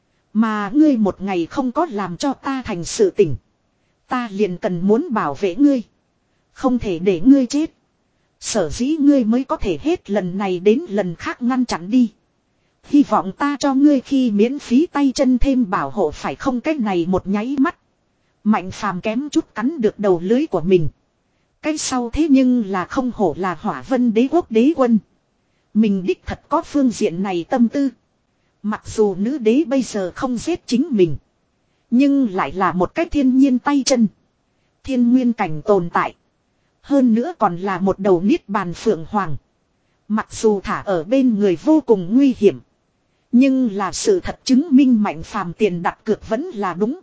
Mà ngươi một ngày không có làm cho ta thành sự tình. Ta liền cần muốn bảo vệ ngươi. Không thể để ngươi chết. Sở dĩ ngươi mới có thể hết lần này đến lần khác ngăn chặn đi. Hy vọng ta cho ngươi khi miễn phí tay chân thêm bảo hộ phải không, cái này một nháy mắt. Mạnh Phàm kém chút cắn được đầu lưới của mình. Cái sau thế nhưng là không hổ là Hỏa Vân Đế quốc đế quân. Mình đích thật có phương diện này tâm tư. Mặc dù nữ đế bây giờ không giết chính mình. Nhưng lại là một cái thiên nhiên tay chân. Thiên nguyên cảnh tồn tại. Hơn nữa còn là một đầu niết bàn phượng hoàng. Mặc dù thả ở bên người vô cùng nguy hiểm. Nhưng là sự thật chứng minh Mạnh Phàm tiền đặt cược vẫn là đúng.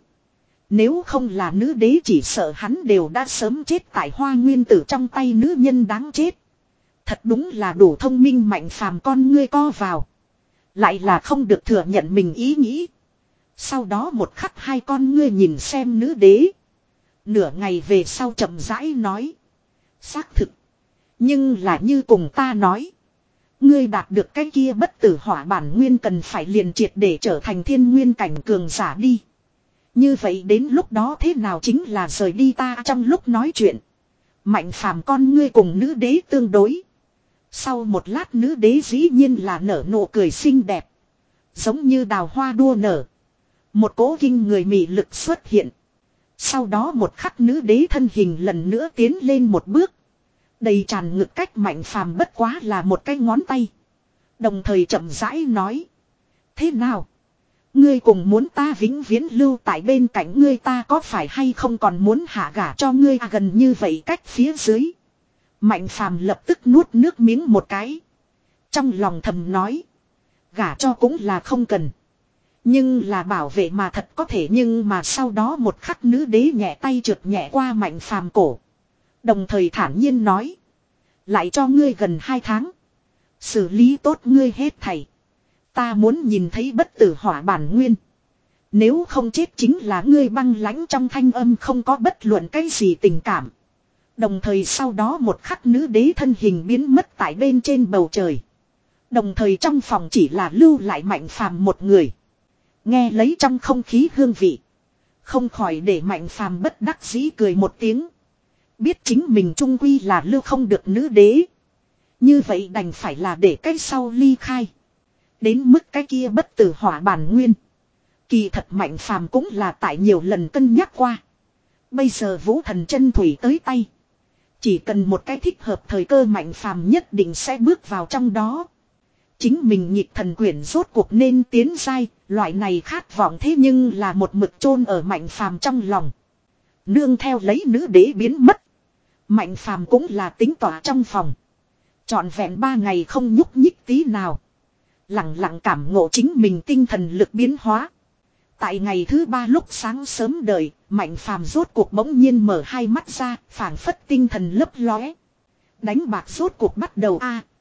Nếu không là nữ đế chỉ sợ hắn đều đã sớm chết tại Hoa Nguyên Tử trong tay nữ nhân đáng chết. Thật đúng là đủ thông minh. Mạnh Phàm con ngươi co vào. Lại là không được thừa nhận mình ý nghĩ. Sau đó một khắc hai con ngươi nhìn xem nữ đế. Nửa ngày về sau chậm rãi nói. Xác thực. Nhưng là như cùng ta nói. Ngươi đạt được cái kia bất tử hỏa bản nguyên cần phải liền triệt để trở thành thiên nguyên cảnh cường giả đi. Như vậy đến lúc đó thế nào chính là rời đi ta. Trong lúc nói chuyện. Mạnh Phàm con ngươi cùng nữ đế tương đối. Sau một lát nữ đế dĩ nhiên là nở nụ cười xinh đẹp. Giống như đào hoa đua nở. Một cỗ kinh người mị lực xuất hiện. Sau đó một khắc nữ đế thân hình lần nữa tiến lên một bước. Đầy tràn ngực cách Mạnh Phàm bất quá là một cái ngón tay. Đồng thời chậm rãi nói. Thế nào? Ngươi cùng muốn ta vĩnh viễn lưu tại bên cạnh ngươi, ta có phải hay không còn muốn hạ gả cho ngươi à, gần như vậy cách phía dưới. Mạnh Phàm lập tức nuốt nước miếng một cái. Trong lòng thầm nói. Gả cho cũng là không cần. Nhưng là bảo vệ mà thật có thể. Nhưng mà sau đó một khắc nữ đế nhẹ tay trượt nhẹ qua Mạnh Phàm cổ. Đồng thời thản nhiên nói. Lại cho ngươi gần hai tháng. Xử lý tốt ngươi hết thảy. Ta muốn nhìn thấy bất tử hỏa bản nguyên. Nếu không chết chính là ngươi. Băng lãnh trong thanh âm không có bất luận cái gì tình cảm. Đồng thời sau đó một khắc nữ đế thân hình biến mất tại bên trên bầu trời. Đồng thời trong phòng chỉ là lưu lại Mạnh Phàm một người. Nghe lấy trong không khí hương vị. Không khỏi để Mạnh Phàm bất đắc dĩ cười một tiếng. Biết chính mình trung quy là lưu không được nữ đế. Như vậy đành phải là để cái sau ly khai. Đến mức cái kia bất tử hỏa bản nguyên. Kỳ thật Mạnh Phàm cũng là tại nhiều lần cân nhắc qua. Bây giờ Vũ Thần chân thủy tới tay. Chỉ cần một cái thích hợp thời cơ Mạnh Phàm nhất định sẽ bước vào trong đó. Chính mình nhịp thần quyển rốt cuộc nên tiến giai, loại này khát vọng thế nhưng là một mực chôn ở Mạnh Phàm trong lòng. Nương theo lấy nữ đế biến mất. Mạnh Phàm cũng là tính tỏa trong phòng. Trọn vẹn ba ngày không nhúc nhích tí nào. Lặng lặng cảm ngộ chính mình tinh thần lực biến hóa. Tại ngày thứ ba lúc sáng sớm đời, Mạnh Phàm rốt cuộc bỗng nhiên mở hai mắt ra, phảng phất tinh thần lấp lóe. Đánh bạc rốt cuộc bắt đầu a.